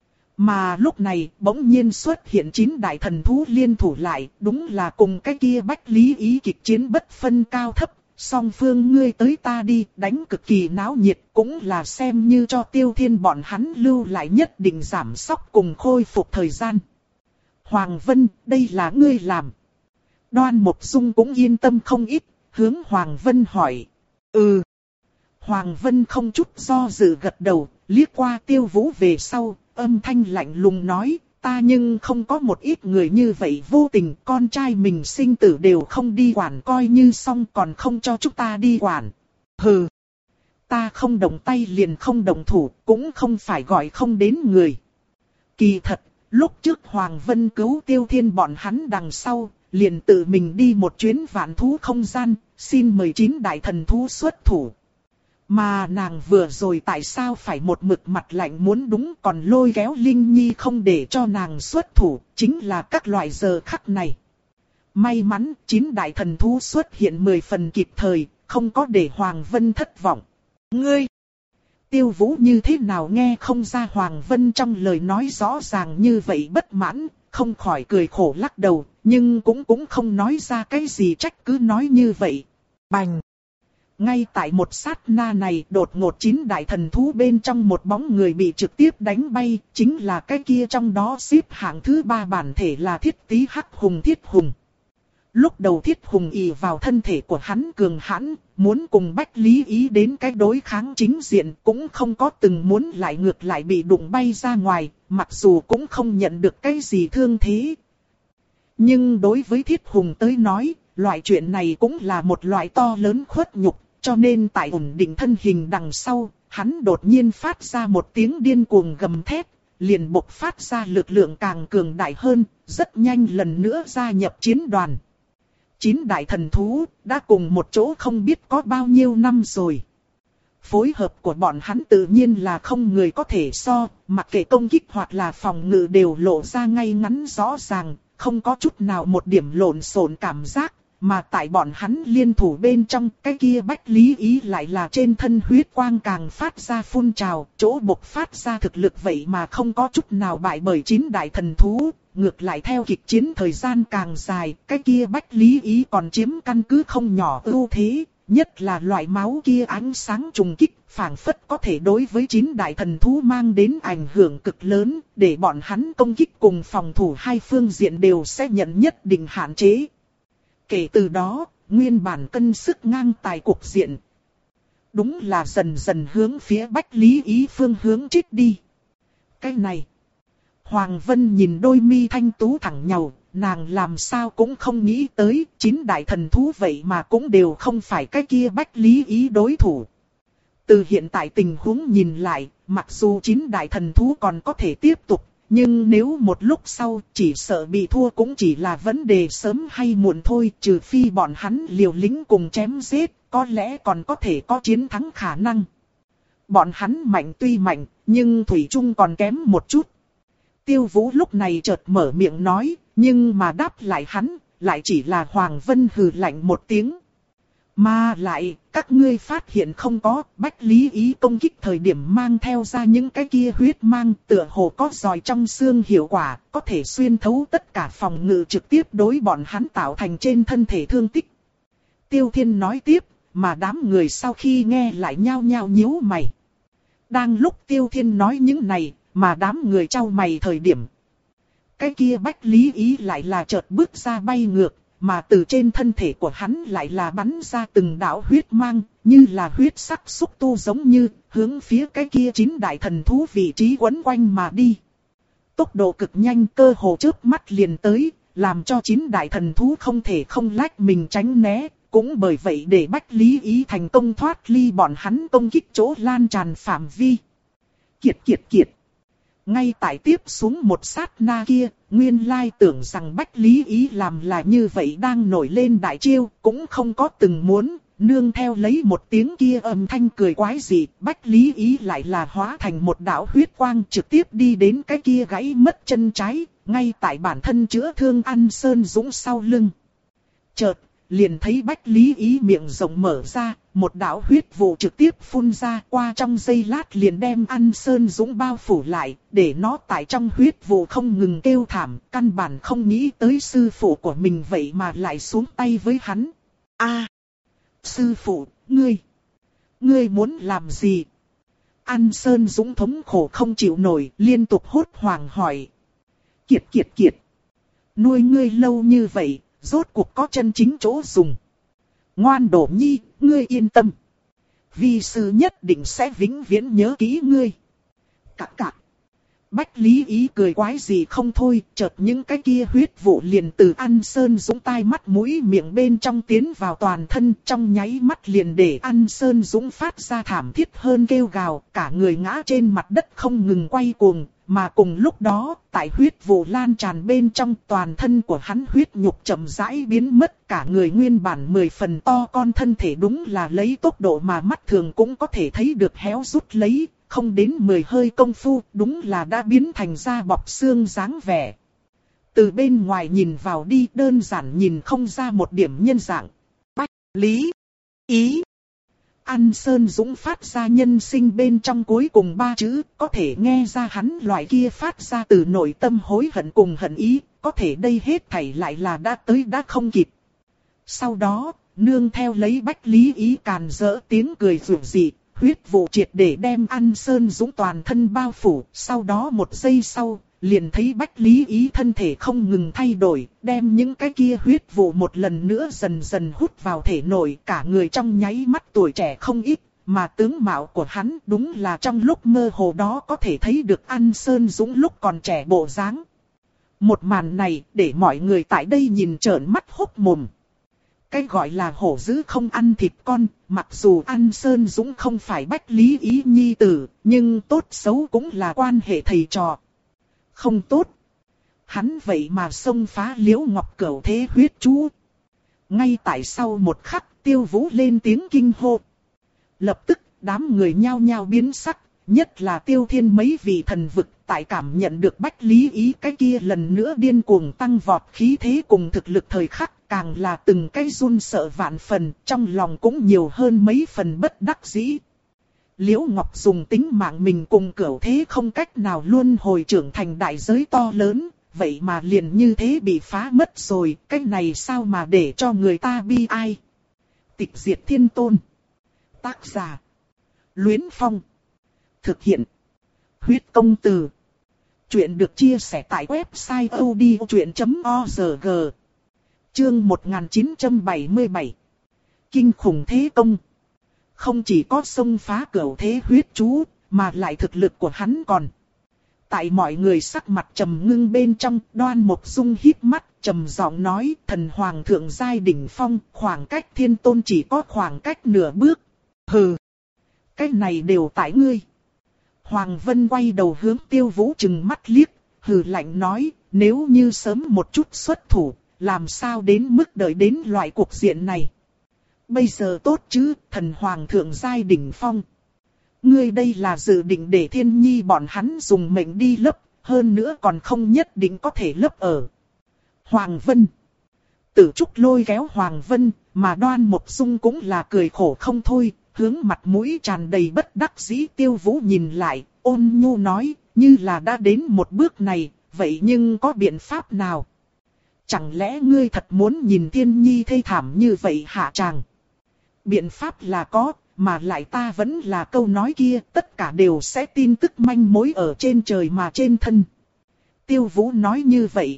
Mà lúc này bỗng nhiên xuất hiện chín đại thần thú liên thủ lại, đúng là cùng cái kia Bách Lý Ý kịch chiến bất phân cao thấp. Song phương ngươi tới ta đi, đánh cực kỳ náo nhiệt, cũng là xem như cho Tiêu Thiên bọn hắn lưu lại nhất định giảm sóc cùng khôi phục thời gian. Hoàng Vân, đây là ngươi làm. Đoan Mộc Dung cũng yên tâm không ít, hướng Hoàng Vân hỏi. Ừ. Hoàng Vân không chút do dự gật đầu, liếc qua Tiêu Vũ về sau, âm thanh lạnh lùng nói. Ta nhưng không có một ít người như vậy vô tình, con trai mình sinh tử đều không đi quản coi như xong còn không cho chúng ta đi quản. Hừ, ta không động tay liền không động thủ, cũng không phải gọi không đến người. Kỳ thật, lúc trước Hoàng Vân cứu Tiêu Thiên bọn hắn đằng sau, liền tự mình đi một chuyến vạn thú không gian, xin mời chín đại thần thú xuất thủ. Mà nàng vừa rồi tại sao phải một mực mặt lạnh muốn đúng còn lôi kéo Linh Nhi không để cho nàng xuất thủ, chính là các loại giờ khắc này. May mắn, chín đại thần thú xuất hiện mười phần kịp thời, không có để Hoàng Vân thất vọng. Ngươi! Tiêu Vũ như thế nào nghe không ra Hoàng Vân trong lời nói rõ ràng như vậy bất mãn, không khỏi cười khổ lắc đầu, nhưng cũng cũng không nói ra cái gì trách cứ nói như vậy. Bành! Ngay tại một sát na này, đột ngột chín đại thần thú bên trong một bóng người bị trực tiếp đánh bay, chính là cái kia trong đó xếp hạng thứ ba bản thể là Thiết Tý Hắc Hùng Thiết Hùng. Lúc đầu Thiết Hùng ỷ vào thân thể của hắn cường hãn, muốn cùng Bách Lý Ý đến cái đối kháng chính diện, cũng không có từng muốn lại ngược lại bị đụng bay ra ngoài, mặc dù cũng không nhận được cái gì thương thế. Nhưng đối với Thiết Hùng tới nói, loại chuyện này cũng là một loại to lớn khuất nhục, cho nên tại ổn định thân hình đằng sau, hắn đột nhiên phát ra một tiếng điên cuồng gầm thét, liền bộc phát ra lực lượng càng cường đại hơn, rất nhanh lần nữa gia nhập chiến đoàn. Chín đại thần thú đã cùng một chỗ không biết có bao nhiêu năm rồi. Phối hợp của bọn hắn tự nhiên là không người có thể so, mặc kệ công kích hoặc là phòng ngự đều lộ ra ngay ngắn rõ ràng, không có chút nào một điểm lộn xộn cảm giác. Mà tại bọn hắn liên thủ bên trong, cái kia Bách Lý Ý lại là trên thân huyết quang càng phát ra phun trào, chỗ bộc phát ra thực lực vậy mà không có chút nào bại bởi chín đại thần thú. Ngược lại theo kịch chiến thời gian càng dài, cái kia Bách Lý Ý còn chiếm căn cứ không nhỏ ưu thế, nhất là loại máu kia ánh sáng trùng kích, phảng phất có thể đối với chín đại thần thú mang đến ảnh hưởng cực lớn, để bọn hắn công kích cùng phòng thủ hai phương diện đều sẽ nhận nhất định hạn chế. Kể từ đó, nguyên bản cân sức ngang tài cuộc diện, đúng là dần dần hướng phía Bách Lý Ý phương hướng chết đi. Cái này, Hoàng Vân nhìn đôi mi thanh tú thẳng nhàu, nàng làm sao cũng không nghĩ tới, chín đại thần thú vậy mà cũng đều không phải cái kia Bách Lý Ý đối thủ. Từ hiện tại tình huống nhìn lại, mặc dù chín đại thần thú còn có thể tiếp tục, nhưng nếu một lúc sau chỉ sợ bị thua cũng chỉ là vấn đề sớm hay muộn thôi, trừ phi bọn hắn liều lĩnh cùng chém giết, có lẽ còn có thể có chiến thắng khả năng. Bọn hắn mạnh tuy mạnh, nhưng thủy chung còn kém một chút. Tiêu Vũ lúc này chợt mở miệng nói, nhưng mà đáp lại hắn, lại chỉ là Hoàng Vân hừ lạnh một tiếng. Mà lại, các ngươi phát hiện không có, Bách Lý Ý công kích thời điểm mang theo ra những cái kia huyết mang, tựa hồ có giòi trong xương hiệu quả, có thể xuyên thấu tất cả phòng ngự trực tiếp đối bọn hắn tạo thành trên thân thể thương tích. Tiêu Thiên nói tiếp, mà đám người sau khi nghe lại nhao nhao nhíu mày. Đang lúc Tiêu Thiên nói những này, mà đám người trao mày thời điểm, cái kia Bách Lý Ý lại là chợt bước ra bay ngược, mà từ trên thân thể của hắn lại là bắn ra từng đạo huyết mang, như là huyết sắc xúc tu giống như, hướng phía cái kia chín đại thần thú vị trí quấn quanh mà đi. Tốc độ cực nhanh, cơ hồ chớp mắt liền tới, làm cho chín đại thần thú không thể không lách mình tránh né, cũng bởi vậy để Bách Lý Ý thành công thoát ly bọn hắn công kích chỗ lan tràn phạm vi. Kiệt kiệt kiệt. Ngay tại tiếp xuống một sát na kia, nguyên lai tưởng rằng Bách Lý Ý làm là như vậy đang nổi lên đại chiêu, cũng không có từng muốn, nương theo lấy một tiếng kia âm thanh cười quái dị, Bách Lý Ý lại là hóa thành một đạo huyết quang trực tiếp đi đến cái kia gãy mất chân trái, ngay tại bản thân chữa thương An Sơn Dũng sau lưng. Chợt, liền thấy Bách Lý Ý miệng rộng mở ra, một đạo huyết vụ trực tiếp phun ra, qua trong giây lát liền đem An Sơn Dũng bao phủ lại, để nó tại trong huyết vụ không ngừng kêu thảm, căn bản không nghĩ tới sư phụ của mình vậy mà lại xuống tay với hắn. A, sư phụ, ngươi, ngươi muốn làm gì? An Sơn Dũng thống khổ không chịu nổi, liên tục hốt hoảng hỏi. Kiệt kiệt kiệt, nuôi ngươi lâu như vậy, rốt cuộc có chân chính chỗ dùng. Ngoan Đỗ Nhi, ngươi yên tâm. Vi sư nhất định sẽ vĩnh viễn nhớ kỹ ngươi. Cạc cạc. Bách Lý Ý cười quái gì không thôi, chợt những cái kia huyết vụ liền từ An Sơn Dũng tai mắt mũi miệng bên trong tiến vào toàn thân, trong nháy mắt liền để An Sơn Dũng phát ra thảm thiết hơn kêu gào, cả người ngã trên mặt đất không ngừng quay cuồng. Mà cùng lúc đó, tại huyết vụ lan tràn bên trong, toàn thân của hắn huyết nhục chậm rãi biến mất, cả người nguyên bản mười phần to con thân thể đúng là lấy tốc độ mà mắt thường cũng có thể thấy được héo rút lấy, không đến mười hơi công phu, đúng là đã biến thành da bọc xương dáng vẻ. Từ bên ngoài nhìn vào đi, đơn giản nhìn không ra một điểm nhân dạng. Bách Lý Ý. An Sơn Dũng phát ra nhân sinh bên trong cuối cùng ba chữ, có thể nghe ra hắn loại kia phát ra từ nội tâm hối hận cùng hận ý, có thể đây hết thảy lại là đã tới đã không kịp. Sau đó, nương theo lấy Bách Lý Ý càn rỡ tiếng cười rủ dị, huyết vụ triệt để đem An Sơn Dũng toàn thân bao phủ, sau đó một giây sau, liền thấy Bách Lý Ý thân thể không ngừng thay đổi, đem những cái kia huyết vụ một lần nữa dần dần hút vào thể nội, cả người trong nháy mắt tuổi trẻ không ít, mà tướng mạo của hắn đúng là trong lúc mơ hồ đó có thể thấy được An Sơn Dũng lúc còn trẻ bộ dáng. Một màn này để mọi người tại đây nhìn trợn mắt hốc mồm. Cái gọi là hổ dữ không ăn thịt con, mặc dù An Sơn Dũng không phải Bách Lý Ý nhi tử, nhưng tốt xấu cũng là quan hệ thầy trò. Không tốt. Hắn vậy mà xông phá Liễu Ngọc Cửu thế huyết chú. Ngay tại sau một khắc, Tiêu Vũ lên tiếng kinh hô. Lập tức, đám người nhao nhao biến sắc, nhất là Tiêu Thiên mấy vị thần vực, tại cảm nhận được Bách Lý Ý cái kia lần nữa điên cuồng tăng vọt khí thế cùng thực lực thời khắc, càng là từng cái run sợ vạn phần, trong lòng cũng nhiều hơn mấy phần bất đắc dĩ. Liễu Ngọc dùng tính mạng mình cùng Cửu thế không cách nào luân hồi trưởng thành đại giới to lớn, vậy mà liền như thế bị phá mất rồi, cái này sao mà để cho người ta bi ai. Tịch diệt thiên tôn. Tác giả. Luyến Phong. Thực hiện. Huyết công từ. Chuyện được chia sẻ tại website odchuyện chấm org. Chương một nghìn chín trăm bảy mươi bảy. Kinh khủng thế công. Không chỉ có xông phá Cửu thế huyết chú, mà lại thực lực của hắn còn. Tại mọi người sắc mặt trầm ngưng bên trong, Đoan Mộc Dung híp mắt, trầm giọng nói, thần hoàng thượng giai đỉnh phong, khoảng cách thiên tôn chỉ có khoảng cách nửa bước. Hừ, cái này đều tại ngươi. Hoàng Vân quay đầu hướng Tiêu Vũ trừng mắt liếc, hừ lạnh nói, nếu như sớm một chút xuất thủ, làm sao đến mức đợi đến loại cuộc diện này. Bây giờ tốt chứ, thần hoàng thượng giai đỉnh phong. Ngươi đây là dự định để Thiên Nhi bọn hắn dùng mệnh đi lấp, hơn nữa còn không nhất định có thể lấp ở. Hoàng Vân. Tử Trúc lôi kéo Hoàng Vân, mà Đoan Mộc Dung cũng là cười khổ không thôi, hướng mặt mũi tràn đầy bất đắc dĩ Tiêu Vũ nhìn lại, ôn nhu nói, như là đã đến một bước này, vậy nhưng có biện pháp nào? Chẳng lẽ ngươi thật muốn nhìn Thiên Nhi thê thảm như vậy hả chàng? Biện pháp là có, mà lại ta vẫn là câu nói kia, tất cả đều sẽ tin tức manh mối ở trên trời mà trên thân. Tiêu Vũ nói như vậy.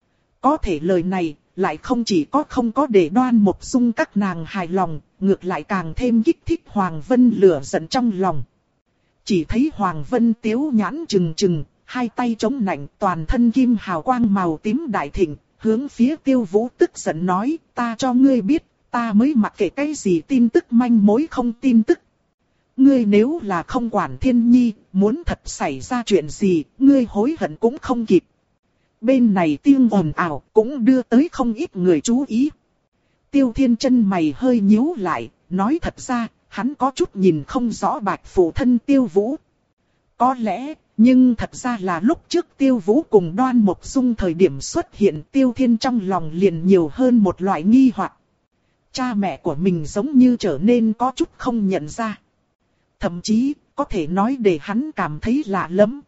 Có thể lời này, lại không chỉ có không có để Đoan Mộc Dung các nàng hài lòng, ngược lại càng thêm kích thích Hoàng Vân lửa giận trong lòng. Chỉ thấy Hoàng Vân tiếu nhãn trừng trừng, hai tay chống nạnh, toàn thân kim hào quang màu tím đại thịnh, hướng phía Tiêu Vũ tức giận nói, ta cho ngươi biết, ta mới mặc kệ cái gì tin tức manh mối không tin tức. Ngươi nếu là không quản Thiên Nhi, muốn thật xảy ra chuyện gì, ngươi hối hận cũng không kịp. Bên này tiếng ồn ào cũng đưa tới không ít người chú ý. Tiêu Thiên chân mày hơi nhíu lại, nói thật ra, hắn có chút nhìn không rõ Bạch phụ thân Tiêu Vũ. Có lẽ, nhưng thật ra là lúc trước Tiêu Vũ cùng Đoan Mộc Dung thời điểm xuất hiện Tiêu Thiên trong lòng liền nhiều hơn một loại nghi hoặc. Cha mẹ của mình giống như trở nên có chút không nhận ra. Thậm chí, có thể nói để hắn cảm thấy lạ lắm.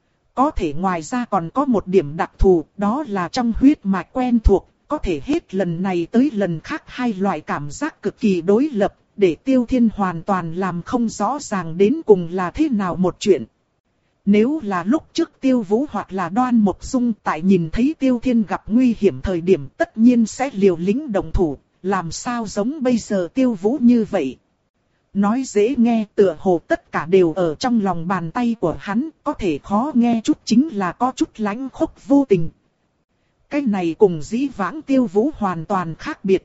Có thể ngoài ra còn có một điểm đặc thù, đó là trong huyết mạch quen thuộc, có thể hết lần này tới lần khác hai loại cảm giác cực kỳ đối lập, để Tiêu Thiên hoàn toàn làm không rõ ràng đến cùng là thế nào một chuyện. Nếu là lúc trước Tiêu Vũ hoặc là Đoan Mộc Dung tại nhìn thấy Tiêu Thiên gặp nguy hiểm thời điểm tất nhiên sẽ liều lĩnh động thủ, làm sao giống bây giờ Tiêu Vũ như vậy. Nói dễ nghe tựa hồ tất cả đều ở trong lòng bàn tay của hắn, có thể khó nghe chút chính là có chút lãnh khốc vô tình. Cái này cùng dĩ vãng Tiêu Vũ hoàn toàn khác biệt.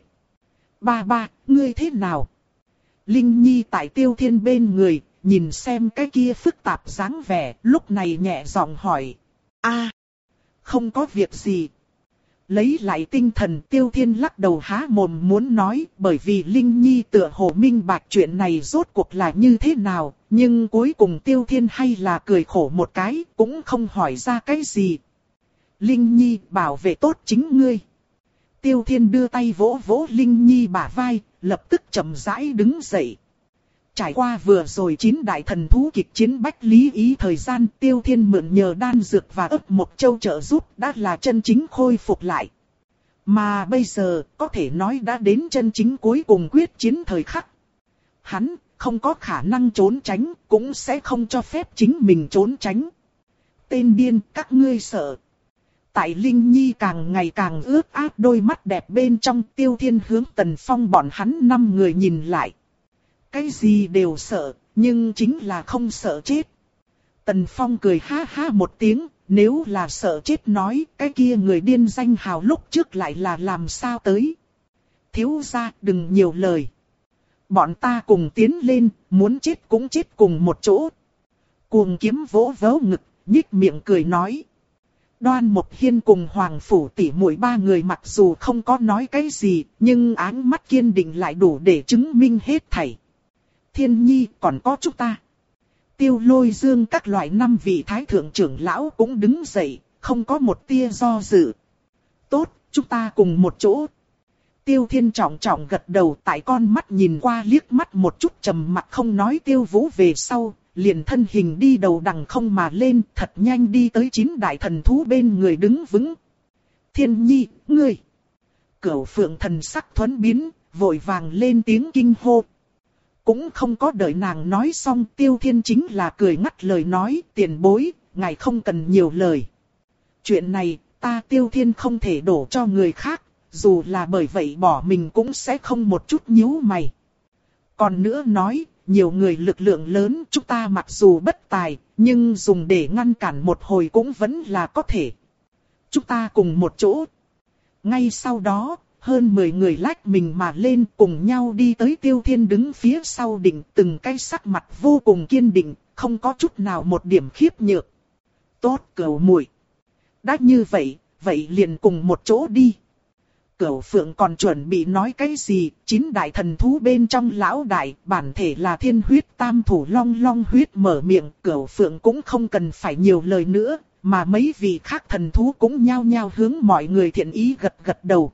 Ba ba, ngươi thế nào? Linh Nhi tại Tiêu Thiên bên người, nhìn xem cái kia phức tạp dáng vẻ, lúc này nhẹ giọng hỏi. A, không có việc gì. Lấy lại tinh thần Tiêu Thiên lắc đầu há mồm muốn nói, bởi vì Linh Nhi tựa hồ minh bạch chuyện này rốt cuộc là như thế nào, nhưng cuối cùng Tiêu Thiên hay là cười khổ một cái, cũng không hỏi ra cái gì. Linh Nhi bảo vệ tốt chính ngươi. Tiêu Thiên đưa tay vỗ vỗ Linh Nhi bả vai, lập tức chậm rãi đứng dậy. Trải qua vừa rồi chín đại thần thú kịch chiến Bách Lý Ý thời gian, Tiêu Thiên mượn nhờ đan dược và ấp một châu trợ giúp đã là chân chính khôi phục lại. Mà bây giờ, có thể nói đã đến chân chính cuối cùng quyết chiến thời khắc. Hắn, không có khả năng trốn tránh, cũng sẽ không cho phép chính mình trốn tránh. Tên điên, các ngươi sợ. Tại Linh Nhi càng ngày càng ướt át đôi mắt đẹp bên trong, Tiêu Thiên hướng Tần Phong bọn hắn năm người nhìn lại. Cái gì đều sợ, nhưng chính là không sợ chết. Tần Phong cười ha ha một tiếng, nếu là sợ chết nói, cái kia người điên danh hào lúc trước lại là làm sao tới. Thiếu gia, đừng nhiều lời. Bọn ta cùng tiến lên, muốn chết cũng chết cùng một chỗ. Cuồng kiếm vỗ vỗ ngực, nhích miệng cười nói. Đoan Mộc Hiên cùng Hoàng Phủ tỷ muội ba người mặc dù không có nói cái gì, nhưng áng mắt kiên định lại đủ để chứng minh hết thảy. Thiên Nhi, còn có chúng ta. Tiêu Lôi Dương các loại năm vị thái thượng trưởng lão cũng đứng dậy, không có một tia do dự. Tốt, chúng ta cùng một chỗ. Tiêu Thiên trọng trọng gật đầu, tại con mắt nhìn qua liếc mắt một chút trầm mặc không nói Tiêu Vũ về sau, liền thân hình đi đầu đằng không mà lên, thật nhanh đi tới chín đại thần thú bên người đứng vững. Thiên Nhi, ngươi! Cửu Phượng thần sắc thuấn biến, vội vàng lên tiếng kinh hô. Cũng không có đợi nàng nói xong, Tiêu Thiên chính là cười ngắt lời nói, tiền bối, ngài không cần nhiều lời. Chuyện này, ta Tiêu Thiên không thể đổ cho người khác, dù là bởi vậy bỏ mình cũng sẽ không một chút nhíu mày. Còn nữa nói, nhiều người lực lượng lớn chúng ta mặc dù bất tài, nhưng dùng để ngăn cản một hồi cũng vẫn là có thể. Chúng ta cùng một chỗ. Ngay sau đó, hơn mười người lách mình mà lên cùng nhau đi tới Tiêu Thiên đứng phía sau đỉnh, từng cái sắc mặt vô cùng kiên định, không có chút nào một điểm khiếp nhược. Tốt Cửu muội. Đã như vậy, vậy liền cùng một chỗ đi. Cửu Phượng còn chuẩn bị nói cái gì, chín đại thần thú bên trong lão đại, bản thể là thiên huyết tam thủ long long huyết mở miệng, Cửu Phượng cũng không cần phải nhiều lời nữa, mà mấy vị khác thần thú cũng nhao nhao hướng mọi người thiện ý gật gật đầu.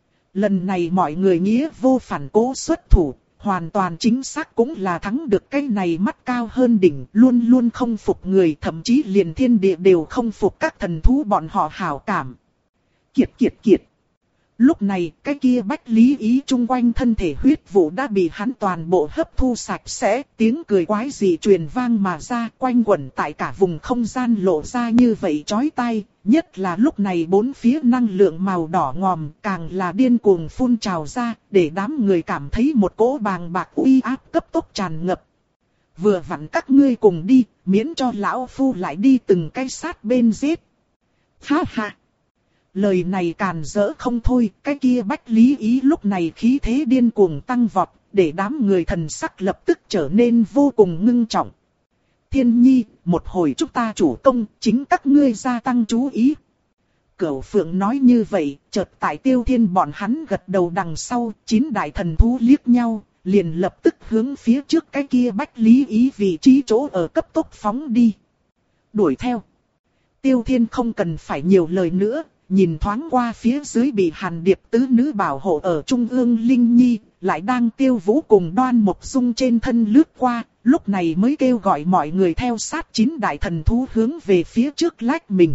Lần này mọi người nghĩa vô phản cố xuất thủ, hoàn toàn chính xác cũng là thắng được cái này mắt cao hơn đỉnh, luôn luôn không phục người, thậm chí liền thiên địa đều không phục các thần thú bọn họ hảo cảm. Kiệt kiệt kiệt. Lúc này, cái kia Bách Lý Ý chung quanh thân thể huyết vụ đã bị hắn toàn bộ hấp thu sạch sẽ, tiếng cười quái dị truyền vang mà ra, quanh quẩn tại cả vùng không gian lộ ra như vậy chói tai, nhất là lúc này bốn phía năng lượng màu đỏ ngòm càng là điên cuồng phun trào ra, để đám người cảm thấy một cỗ bàng bạc uy áp cấp tốc tràn ngập. Vừa vặn các ngươi cùng đi, miễn cho lão phu lại đi từng cái sát bên giết. Ha ha! Lời này càn dỡ không thôi, cái kia Bách Lý Ý lúc này khí thế điên cuồng tăng vọt, để đám người thần sắc lập tức trở nên vô cùng ngưng trọng. Thiên Nhi, một hồi chúng ta chủ công, chính các ngươi gia tăng chú ý. Cửu Phượng nói như vậy, chợt tại Tiêu Thiên bọn hắn gật đầu đằng sau, chín đại thần thú liếc nhau, liền lập tức hướng phía trước cái kia Bách Lý Ý vị trí chỗ ở cấp tốc phóng đi. Đuổi theo. Tiêu Thiên không cần phải nhiều lời nữa. Nhìn thoáng qua phía dưới bị Hàn Điệp tứ nữ bảo hộ ở trung ương Linh Nhi, lại đang Tiêu Vũ cùng Đoan Mộc Dung trên thân lướt qua, lúc này mới kêu gọi mọi người theo sát chín đại thần thú hướng về phía trước lách mình.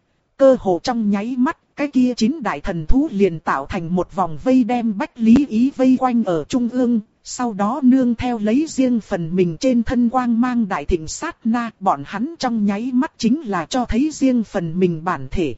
Cơ hồ trong nháy mắt, cái kia chín đại thần thú liền tạo thành một vòng vây đem Bách Lý Ý vây quanh ở trung ương, sau đó nương theo lấy riêng phần mình trên thân quang mang đại thịnh sát na, bọn hắn trong nháy mắt chính là cho thấy riêng phần mình bản thể.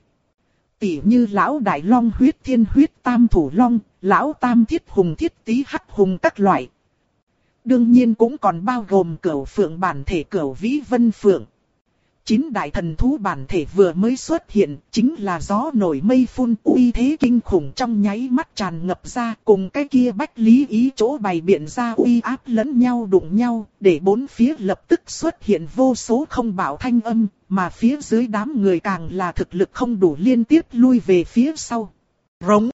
Tỉ như lão đại long huyết thiên huyết tam thủ long, lão tam thiết hùng thiết tý hắc hùng các loại. Đương nhiên cũng còn bao gồm Cửu Phượng bản thể Cửu Vĩ Vân Phượng. Chín đại thần thú bản thể vừa mới xuất hiện, chính là gió nổi mây phun, uy thế kinh khủng trong nháy mắt tràn ngập ra, cùng cái kia Bách Lý Ý chỗ bày biện ra uy áp lẫn nhau đụng nhau, để bốn phía lập tức xuất hiện vô số không bảo thanh âm, mà phía dưới đám người càng là thực lực không đủ liên tiếp lui về phía sau. Rống.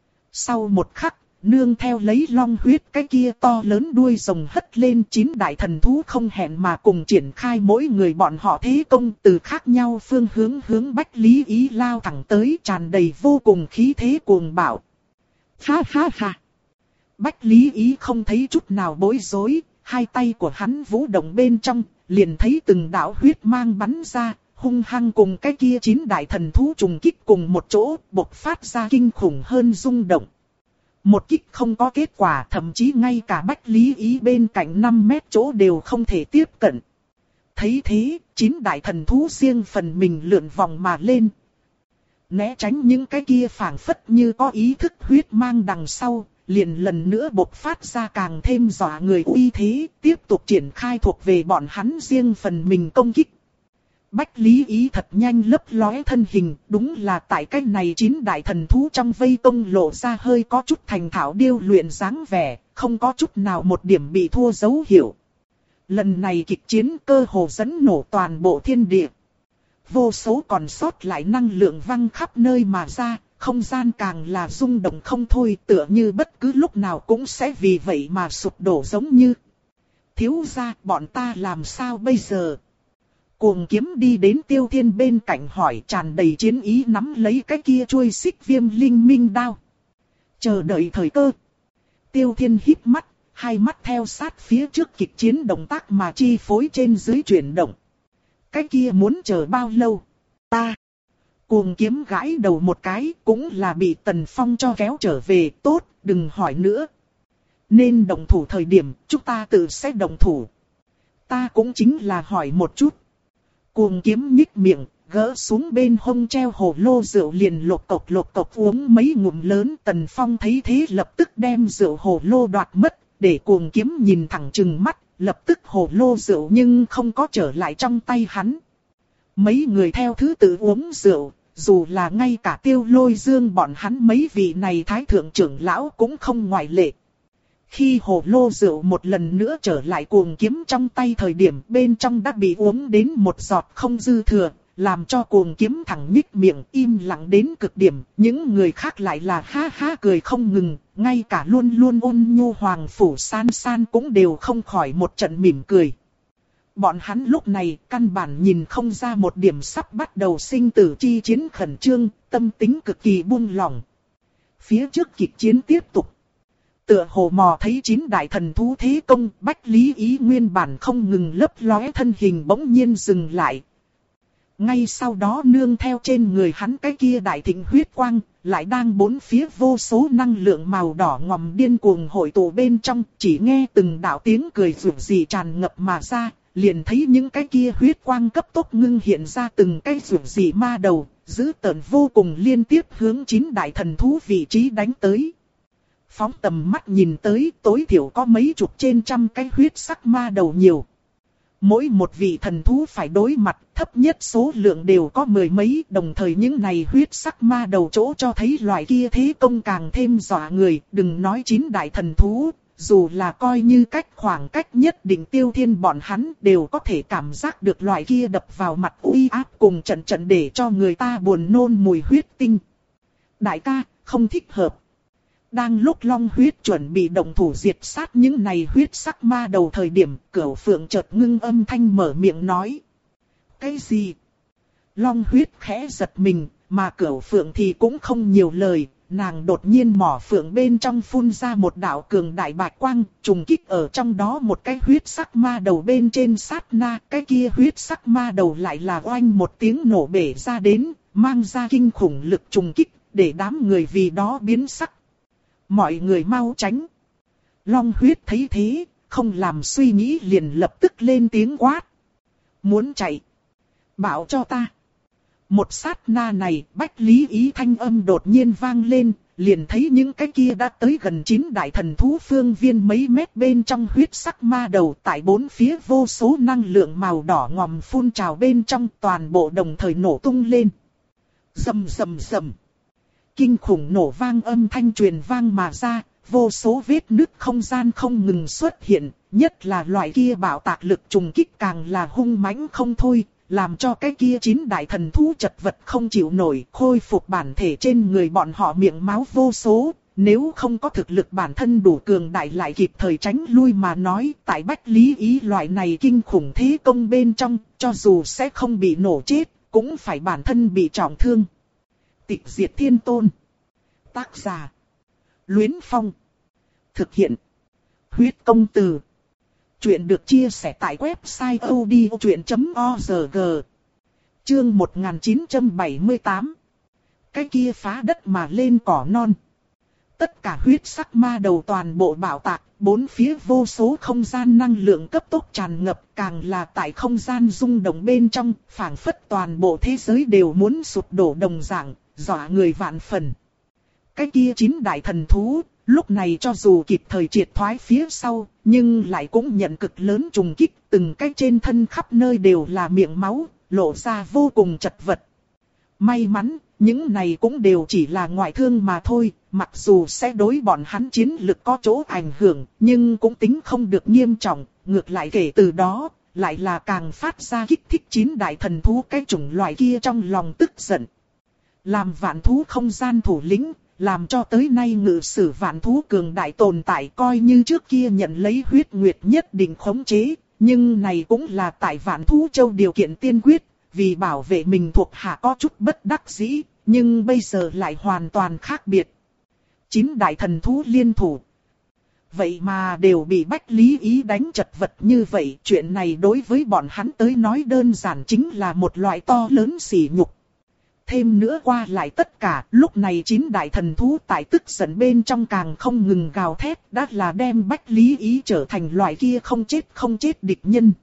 Sau một khắc, nương theo lấy long huyết cái kia to lớn đuôi rồng hất lên, chín đại thần thú không hẹn mà cùng triển khai mỗi người bọn họ thế công từ khác nhau phương hướng hướng Bách Lý Ý lao thẳng tới, tràn đầy vô cùng khí thế cuồng bạo. Ha ha ha! Bách Lý Ý không thấy chút nào bối rối, hai tay của hắn vũ động bên trong, liền thấy từng đạo huyết mang bắn ra, hung hăng cùng cái kia chín đại thần thú trùng kích cùng một chỗ, bộc phát ra kinh khủng hơn rung động. Một kích không có kết quả, thậm chí ngay cả Bách Lý Ý bên cạnh năm mét chỗ đều không thể tiếp cận. Thấy thế, chín đại thần thú riêng phần mình lượn vòng mà lên. Né tránh những cái kia phảng phất như có ý thức huyết mang đằng sau, liền lần nữa bộc phát ra càng thêm dọa người uy thế, tiếp tục triển khai thuộc về bọn hắn riêng phần mình công kích. Bách Lý Ý thật nhanh lấp lóe thân hình, đúng là tại cách này chín đại thần thú trong vây công lộ ra hơi có chút thành thạo điêu luyện dáng vẻ, không có chút nào một điểm bị thua dấu hiệu. Lần này kịch chiến cơ hồ dẫn nổ toàn bộ thiên địa. Vô số còn sót lại năng lượng văng khắp nơi mà ra, không gian càng là rung động không thôi, tựa như bất cứ lúc nào cũng sẽ vì vậy mà sụp đổ giống như. Thiếu gia, bọn ta làm sao bây giờ? Cuồng Kiếm đi đến Tiêu Thiên bên cạnh hỏi, tràn đầy chiến ý nắm lấy cái kia chuôi xích viêm linh minh đao. Chờ đợi thời cơ. Tiêu Thiên híp mắt, hai mắt theo sát phía trước kịch chiến động tác mà chi phối trên dưới chuyển động. Cái kia muốn chờ bao lâu? Ta. Cuồng Kiếm gãi đầu một cái, cũng là bị Tần Phong cho kéo trở về, tốt, đừng hỏi nữa. Nên động thủ thời điểm, chúng ta tự sẽ động thủ. Ta cũng chính là hỏi một chút. Cuồng Kiếm nhích miệng, gỡ xuống bên hông treo hồ lô rượu liền lột cộc lột cộc uống mấy ngụm lớn. Tần Phong thấy thế lập tức đem rượu hồ lô đoạt mất, để Cuồng Kiếm nhìn thẳng trừng mắt, lập tức hồ lô rượu nhưng không có trở lại trong tay hắn. Mấy người theo thứ tự uống rượu, dù là ngay cả Tiêu Lôi Dương bọn hắn mấy vị này thái thượng trưởng lão cũng không ngoại lệ. Khi hồ lô rượu một lần nữa trở lại Cuồng Kiếm trong tay thời điểm, bên trong đã bị uống đến một giọt không dư thừa, làm cho Cuồng Kiếm thẳng nhích miệng im lặng đến cực điểm. Những người khác lại là ha ha cười không ngừng, ngay cả luôn luôn ôn nhu Hoàng Phủ San San cũng đều không khỏi một trận mỉm cười. Bọn hắn lúc này căn bản nhìn không ra một điểm sắp bắt đầu sinh tử chi chiến khẩn trương, tâm tính cực kỳ buông lỏng. Phía trước kịch chiến tiếp tục. Tựa hồ mò thấy chín đại thần thú thế công, Bách Lý Ý nguyên bản không ngừng lấp lóe thân hình bỗng nhiên dừng lại. Ngay sau đó nương theo trên người hắn cái kia đại thịnh huyết quang, lại đang bốn phía vô số năng lượng màu đỏ ngòm điên cuồng hội tụ bên trong, chỉ nghe từng đạo tiếng cười rủa rỉ tràn ngập mà ra, liền thấy những cái kia huyết quang cấp tốc ngưng hiện ra từng cái rủa rỉ ma đầu, dữ tợn vô cùng liên tiếp hướng chín đại thần thú vị trí đánh tới. Phóng tầm mắt nhìn tới, tối thiểu có mấy chục trên trăm cái huyết sắc ma đầu nhiều. Mỗi một vị thần thú phải đối mặt, thấp nhất số lượng đều có mười mấy, đồng thời những này huyết sắc ma đầu chỗ cho thấy loại kia thế công càng thêm dọa người, đừng nói chín đại thần thú, dù là coi như cách khoảng cách nhất định Tiêu Thiên bọn hắn đều có thể cảm giác được loại kia đập vào mặt uy áp cùng trận trận để cho người ta buồn nôn mùi huyết tinh. Đại ca, không thích hợp. Đang lúc Long Huyết chuẩn bị động thủ diệt sát những này huyết sắc ma đầu thời điểm, Cửu Phượng chợt ngưng âm thanh mở miệng nói. Cái gì? Long Huyết khẽ giật mình, mà Cửu Phượng thì cũng không nhiều lời, nàng đột nhiên mỏ phượng bên trong phun ra một đạo cường đại bạch quang, trùng kích ở trong đó một cái huyết sắc ma đầu bên trên sát na, cái kia huyết sắc ma đầu lại là oanh một tiếng nổ bể ra đến, mang ra kinh khủng lực trùng kích, để đám người vì đó biến sắc. Mọi người mau tránh. Long Huyết thấy thế, không làm suy nghĩ liền lập tức lên tiếng quát. Muốn chạy? Bảo cho ta. Một sát na này, Bách Lý Ý thanh âm đột nhiên vang lên, liền thấy những cái kia đã tới gần chín đại thần thú phương viên mấy mét bên trong huyết sắc ma đầu, tại bốn phía vô số năng lượng màu đỏ ngòm phun trào bên trong, toàn bộ đồng thời nổ tung lên. Rầm rầm rầm. Kinh khủng nổ vang âm thanh truyền vang mà ra, vô số vết nứt không gian không ngừng xuất hiện, nhất là loại kia bạo tạc lực trùng kích càng là hung mãnh không thôi, làm cho cái kia chín đại thần thú chật vật không chịu nổi, khôi phục bản thể trên người bọn họ miệng máu vô số, nếu không có thực lực bản thân đủ cường đại lại kịp thời tránh lui mà nói, tại Bách Lý Ý loại này kinh khủng thế công bên trong, cho dù sẽ không bị nổ chết, cũng phải bản thân bị trọng thương. Tịch Diệt Thiên Tôn. Tác giả: Luyến Phong. Thực hiện: Huyết Công Từ. Chuyện được chia sẻ tại website odchuyện chấm org. Chương một nghìn chín trăm bảy mươi tám. Cái kia phá đất mà lên cỏ non. Tất cả huyết sắc ma đầu toàn bộ bạo tạc, bốn phía vô số không gian năng lượng cấp tốc tràn ngập, càng là tại không gian rung động bên trong, phảng phất toàn bộ thế giới đều muốn sụp đổ đồng dạng, dọa người vạn phần. Cái kia chín đại thần thú, lúc này cho dù kịp thời triệt thoái phía sau, nhưng lại cũng nhận cực lớn trùng kích, từng cái trên thân khắp nơi đều là miệng máu, lộ ra vô cùng chật vật. May mắn, những này cũng đều chỉ là ngoại thương mà thôi, mặc dù sẽ đối bọn hắn chiến lực có chỗ ảnh hưởng, nhưng cũng tính không được nghiêm trọng, ngược lại kể từ đó, lại là càng phát ra kích thích chín đại thần thú cái chủng loại kia trong lòng tức giận. Làm vạn thú không gian thủ lĩnh, làm cho tới nay ngự sử vạn thú cường đại tồn tại coi như trước kia nhận lấy huyết nguyệt nhất định khống chế, nhưng này cũng là tại vạn thú châu điều kiện tiên quyết, vì bảo vệ mình thuộc hạ có chút bất đắc dĩ, nhưng bây giờ lại hoàn toàn khác biệt. Chín đại thần thú liên thủ. Vậy mà đều bị Bách Lý Ý đánh chật vật như vậy, chuyện này đối với bọn hắn tới nói đơn giản chính là một loại to lớn sỉ nhục. Thêm nữa qua lại tất cả, lúc này chín đại thần thú tại tức giận bên trong càng không ngừng gào thét, đã là đem Bách Lý Ý trở thành loại kia không chết không chết địch nhân.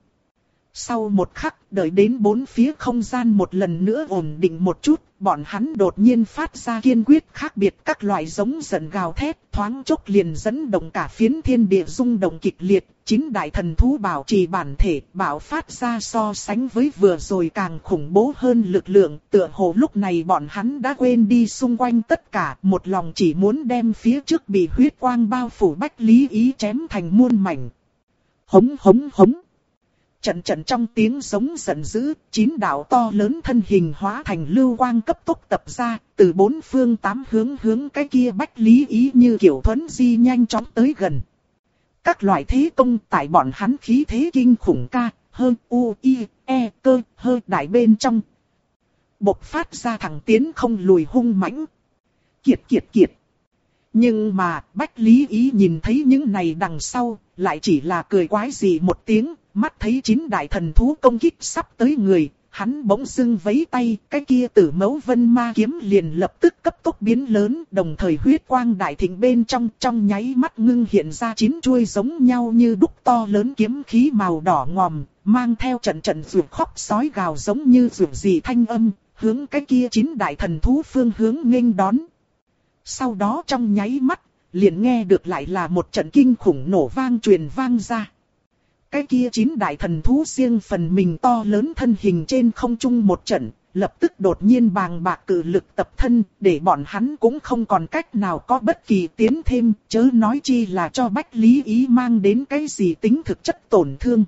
Sau một khắc, đợi đến bốn phía không gian một lần nữa ổn định một chút, bọn hắn đột nhiên phát ra kiên quyết khác biệt các loại giống giận gào thét, thoáng chốc liền dẫn động cả phiến thiên địa rung động kịch liệt, chín đại thần thú bảo trì bản thể, bạo phát ra so sánh với vừa rồi càng khủng bố hơn lực lượng, tựa hồ lúc này bọn hắn đã quên đi xung quanh tất cả, một lòng chỉ muốn đem phía trước bị huyết quang bao phủ Bách Lý Ý chém thành muôn mảnh. Hống hống hống. Trận trận trong tiếng giống giận dữ, chín đạo to lớn thân hình hóa thành lưu quang cấp tốc tập ra, từ bốn phương tám hướng hướng cái kia Bách Lý Ý như kiểu thuấn di nhanh chóng tới gần. Các loại thế công tại bọn hắn khí thế kinh khủng ca, hơn u, i, e, cơ, hơi đại bên trong. Bộc phát ra thẳng tiến không lùi hung mãnh. Kiệt kiệt kiệt. Nhưng mà, Bách Lý Ý nhìn thấy những này đằng sau, lại chỉ là cười quái dị một tiếng, mắt thấy chín đại thần thú công kích sắp tới người, hắn bỗng dưng vẫy tay, cái kia Tử Mẫu Vân Ma kiếm liền lập tức cấp tốc biến lớn, đồng thời huyết quang đại thịnh bên trong, trong nháy mắt ngưng hiện ra chín chuôi giống nhau như đúc to lớn kiếm khí màu đỏ ngòm, mang theo trận trận rượu khóc sói gào giống như rượu gì thanh âm, hướng cái kia chín đại thần thú phương hướng nghênh đón. Sau đó trong nháy mắt, liền nghe được lại là một trận kinh khủng nổ vang truyền vang ra. Cái kia chín đại thần thú riêng phần mình to lớn thân hình trên không trung một trận, lập tức đột nhiên bàng bạc cự lực tập thân, để bọn hắn cũng không còn cách nào có bất kỳ tiến thêm, chớ nói chi là cho Bách Lý Ý mang đến cái gì tính thực chất tổn thương.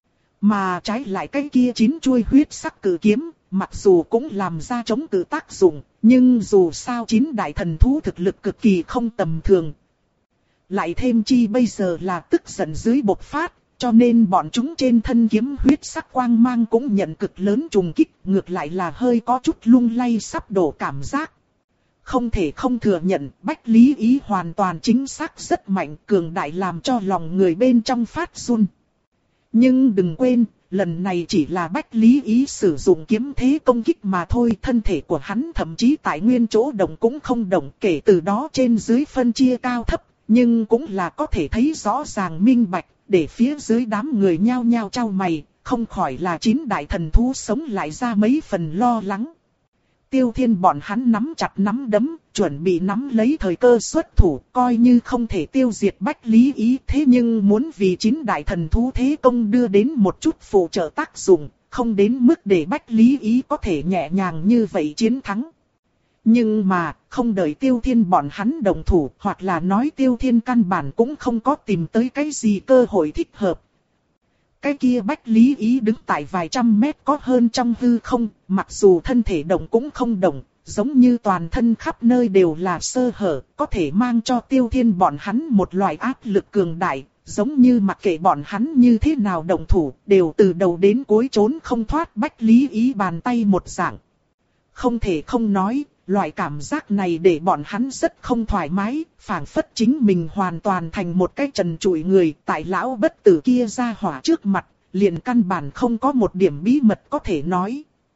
Mà trái lại cái kia chín chuôi huyết sắc cự kiếm, mặc dù cũng làm ra chống cự tác dụng, nhưng dù sao chín đại thần thú thực lực cực kỳ không tầm thường. Lại thêm chi bây giờ là tức giận dưới bộc phát, cho nên bọn chúng trên thân kiếm huyết sắc quang mang cũng nhận cực lớn trùng kích, ngược lại là hơi có chút lung lay sắp đổ cảm giác. Không thể không thừa nhận, Bách Lý Ý hoàn toàn chính xác rất mạnh, cường đại làm cho lòng người bên trong phát run. Nhưng đừng quên, lần này chỉ là Bách Lý Ý sử dụng kiếm thế công kích mà thôi, thân thể của hắn thậm chí tại nguyên chỗ động cũng không động, kể từ đó trên dưới phân chia cao thấp, nhưng cũng là có thể thấy rõ ràng minh bạch, để phía dưới đám người nhao nhao chau mày, không khỏi là chín đại thần thú sống lại ra mấy phần lo lắng. Tiêu Thiên bọn hắn nắm chặt nắm đấm, chuẩn bị nắm lấy thời cơ xuất thủ, coi như không thể tiêu diệt Bách Lý Ý, thế nhưng muốn vì chín đại thần thú thế công đưa đến một chút phụ trợ tác dụng, không đến mức để Bách Lý Ý có thể nhẹ nhàng như vậy chiến thắng. Nhưng mà, không đợi Tiêu Thiên bọn hắn đồng thủ, hoặc là nói Tiêu Thiên căn bản cũng không có tìm tới cái gì cơ hội thích hợp. Cái kia Bách Lý Ý đứng tại vài trăm mét có hơn trong hư không, mặc dù thân thể động cũng không động, giống như toàn thân khắp nơi đều là sơ hở, có thể mang cho Tiêu Thiên bọn hắn một loại áp lực cường đại, giống như mặc kệ bọn hắn như thế nào động thủ, đều từ đầu đến cuối trốn không thoát Bách Lý Ý bàn tay một dạng. Không thể không nói, loại cảm giác này để bọn hắn rất không thoải mái, phảng phất chính mình hoàn toàn thành một cái trần trụi người, tại lão bất tử kia ra hỏa trước mặt, liền căn bản không có một điểm bí mật có thể nói.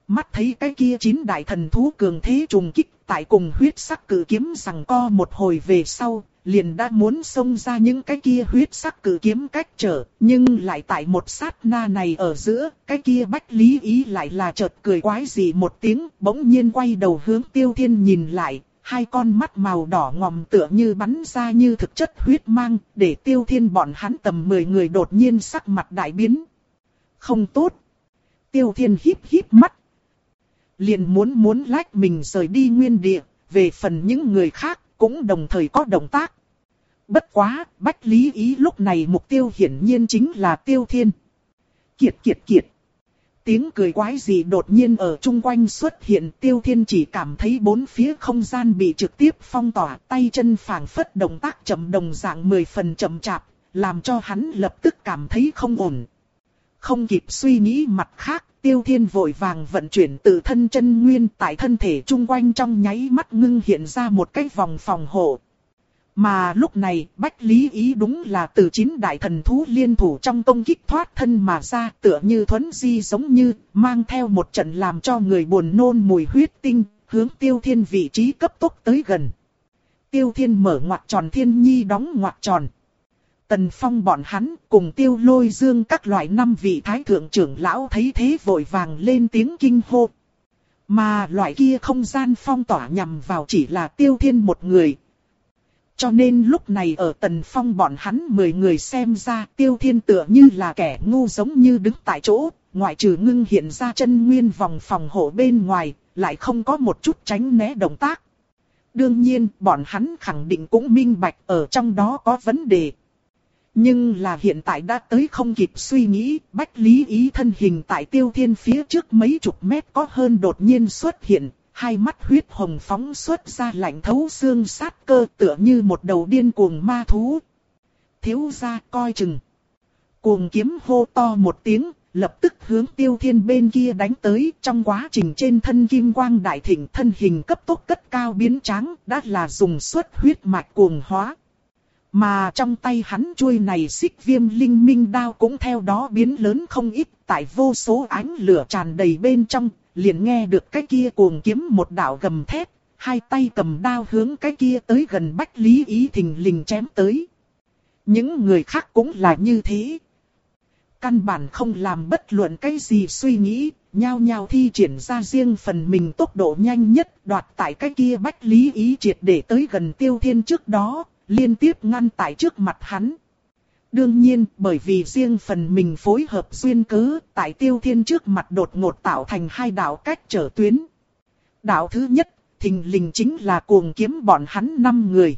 mắt thấy cái kia chín đại thần thú cường thế trùng kích tại cùng huyết sắc cử kiếm giằng co một hồi về sau, liền đã muốn xông ra những cái kia huyết sắc cử kiếm cách trở, nhưng lại tại một sát na này ở giữa, cái kia Bách Lý Ý lại là chợt cười quái dị một tiếng, bỗng nhiên quay đầu hướng Tiêu Thiên nhìn lại, hai con mắt màu đỏ ngòm tựa như bắn ra như thực chất huyết mang, để Tiêu Thiên bọn hắn tầm mười người đột nhiên sắc mặt đại biến. Không tốt. Tiêu Thiên híp híp mắt, liền muốn muốn lách mình rời đi nguyên địa, về phần những người khác cũng đồng thời có động tác. Bất quá, Bách Lý Ý lúc này mục tiêu hiển nhiên chính là Tiêu Thiên. Kiệt kiệt kiệt. Tiếng cười quái dị đột nhiên ở chung quanh xuất hiện, Tiêu Thiên chỉ cảm thấy bốn phía không gian bị trực tiếp phong tỏa, tay chân phảng phất động tác chậm đồng dạng mười phần chậm chạp, làm cho hắn lập tức cảm thấy không ổn. Không kịp suy nghĩ mặt khác, Tiêu Thiên vội vàng vận chuyển tự thân chân nguyên, tại thân thể chung quanh trong nháy mắt ngưng hiện ra một cái vòng phòng hộ. Mà lúc này, Bách Lý Ý đúng là từ chín đại thần thú liên thủ trong công kích thoát thân mà ra, tựa như thuấn di giống như, mang theo một trận làm cho người buồn nôn mùi huyết tinh, hướng Tiêu Thiên vị trí cấp tốc tới gần. Tiêu Thiên mở ngoặc tròn, Thiên Nhi đóng ngoặc tròn. Tần Phong bọn hắn cùng Tiêu Lôi Dương các loại năm vị thái thượng trưởng lão thấy thế vội vàng lên tiếng kinh hô. Mà loại kia không gian phong tỏa nhằm vào chỉ là Tiêu Thiên một người. Cho nên lúc này ở Tần Phong bọn hắn mười người xem ra, Tiêu Thiên tựa như là kẻ ngu giống như đứng tại chỗ, ngoại trừ ngưng hiện ra chân nguyên vòng phòng hộ bên ngoài, lại không có một chút tránh né động tác. Đương nhiên, bọn hắn khẳng định cũng minh bạch ở trong đó có vấn đề. Nhưng là hiện tại đã tới không kịp suy nghĩ, Bách Lý Ý thân hình tại Tiêu Thiên phía trước mấy chục mét có hơn đột nhiên xuất hiện, hai mắt huyết hồng phóng xuất ra lạnh thấu xương sát cơ, tựa như một đầu điên cuồng ma thú. Thiếu gia coi chừng. Cuồng kiếm hô to một tiếng, lập tức hướng Tiêu Thiên bên kia đánh tới, trong quá trình trên thân kim quang đại thịnh, thân hình cấp tốc cất cao biến tráng, đã là dùng xuất huyết mạch cuồng hóa. Mà trong tay hắn chuôi này xích viêm linh minh đao cũng theo đó biến lớn không ít, tại vô số ánh lửa tràn đầy bên trong, liền nghe được cái kia cuồng kiếm một đạo gầm thét, hai tay cầm đao hướng cái kia tới gần Bách Lý Ý thình lình chém tới. Những người khác cũng là như thế. Căn bản không làm bất luận cái gì suy nghĩ, nhao nhao thi triển ra riêng phần mình tốc độ nhanh nhất, đoạt tại cái kia Bách Lý Ý triệt để tới gần Tiêu Thiên trước đó, liên tiếp ngăn tại trước mặt hắn. Đương nhiên, bởi vì riêng phần mình phối hợp duyên cớ, tại Tiêu Thiên trước mặt đột ngột tạo thành hai đạo cách trở tuyến. Đạo thứ nhất, thình lình chính là cuồng kiếm bọn hắn năm người.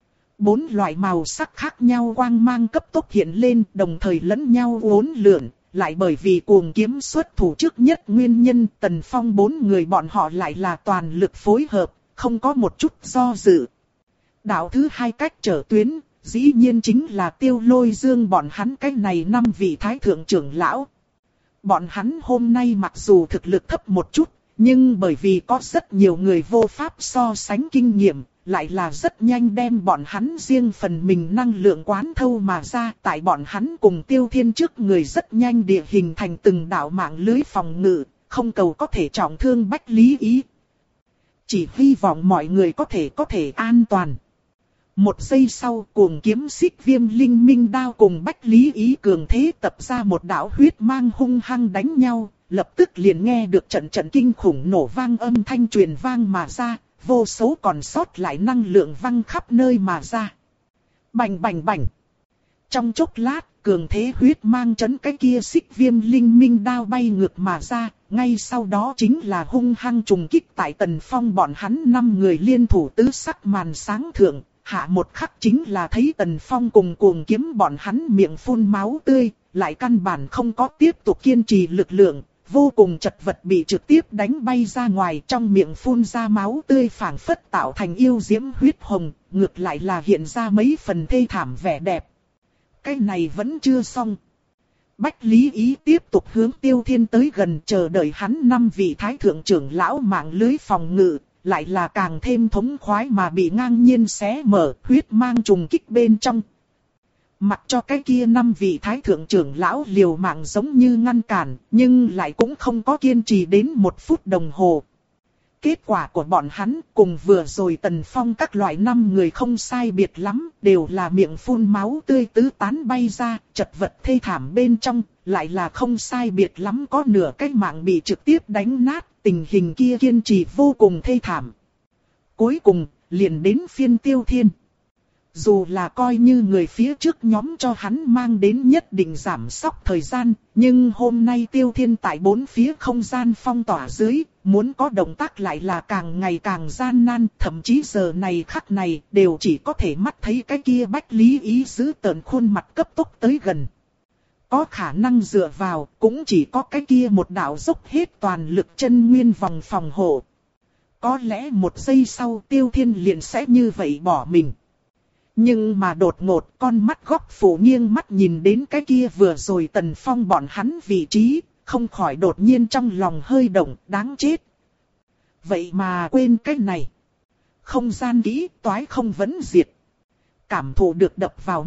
Bốn loại màu sắc khác nhau quang mang cấp tốc hiện lên, đồng thời lẫn nhau uốn lượn, lại bởi vì cuồng kiếm xuất thủ trước nhất nguyên nhân, Tần Phong bốn người bọn họ lại là toàn lực phối hợp, không có một chút do dự. Đạo thứ hai cách trở tuyến, dĩ nhiên chính là Tiêu Lôi Dương bọn hắn cái này năm vị thái thượng trưởng lão. Bọn hắn hôm nay mặc dù thực lực thấp một chút, nhưng bởi vì có rất nhiều người vô pháp so sánh kinh nghiệm, lại là rất nhanh đem bọn hắn riêng phần mình năng lượng quán thâu mà ra. Tại bọn hắn cùng Tiêu Thiên trước người rất nhanh địa hình thành từng đạo mạng lưới phòng ngự, không cầu có thể trọng thương Bách Lý Ý. Chỉ hy vọng mọi người có thể có thể an toàn. Một giây sau, cuồng kiếm xích viêm linh minh đao cùng Bách Lý Ý cường thế tập ra một đạo huyết mang hung hăng đánh nhau, lập tức liền nghe được trận trận kinh khủng nổ vang âm thanh truyền vang mà ra, vô số còn sót lại năng lượng văng khắp nơi mà ra. Bành bành bành. Trong chốc lát, cường thế huyết mang chấn cái kia xích viêm linh minh đao bay ngược mà ra, ngay sau đó chính là hung hăng trùng kích tại Tần Phong bọn hắn năm người liên thủ tứ sắc màn sáng thượng. Hạ một khắc chính là thấy Tần Phong cùng cuồng kiếm bọn hắn miệng phun máu tươi, lại căn bản không có tiếp tục kiên trì lực lượng, vô cùng chật vật bị trực tiếp đánh bay ra ngoài, trong miệng phun ra máu tươi phảng phất tạo thành yêu diễm huyết hồng, ngược lại là hiện ra mấy phần thê thảm vẻ đẹp. Cái này vẫn chưa xong. Bách Lý Ý tiếp tục hướng Tiêu Thiên tới gần, chờ đợi hắn năm vị thái thượng trưởng lão mạng lưới phòng ngự. Lại là càng thêm thống khoái mà bị ngang nhiên xé mở, huyết mang trùng kích bên trong. Mặc cho cái kia năm vị thái thượng trưởng lão liều mạng giống như ngăn cản, nhưng lại cũng không có kiên trì đến một phút đồng hồ. Kết quả của bọn hắn cùng vừa rồi Tần Phong các loại năm người không sai biệt lắm, đều là miệng phun máu tươi tứ tán bay ra, chật vật thê thảm bên trong, lại là không sai biệt lắm có nửa cái mạng bị trực tiếp đánh nát, tình hình kia kiên trì vô cùng thê thảm. Cuối cùng, liền đến phiên Tiêu Thiên. Dù là coi như người phía trước nhóm cho hắn mang đến nhất định giảm sóc thời gian, nhưng hôm nay Tiêu Thiên tại bốn phía không gian phong tỏa dưới, muốn có động tác lại là càng ngày càng gian nan, thậm chí giờ này khắc này đều chỉ có thể mắt thấy cái kia Bách Lý Ý giữ tợn khuôn mặt cấp tốc tới gần. Có khả năng dựa vào, cũng chỉ có cái kia một đạo dốc hết toàn lực chân nguyên vòng phòng hộ. Có lẽ một giây sau Tiêu Thiên liền sẽ như vậy bỏ mình. Nhưng mà đột ngột con mắt góc phủ nghiêng mắt nhìn đến cái kia vừa rồi Tần Phong bọn hắn vị trí, không khỏi đột nhiên trong lòng hơi động, đáng chết. Vậy mà quên cái này. Không gian kỹ toái không vẫn diệt. Cảm thụ được đập vào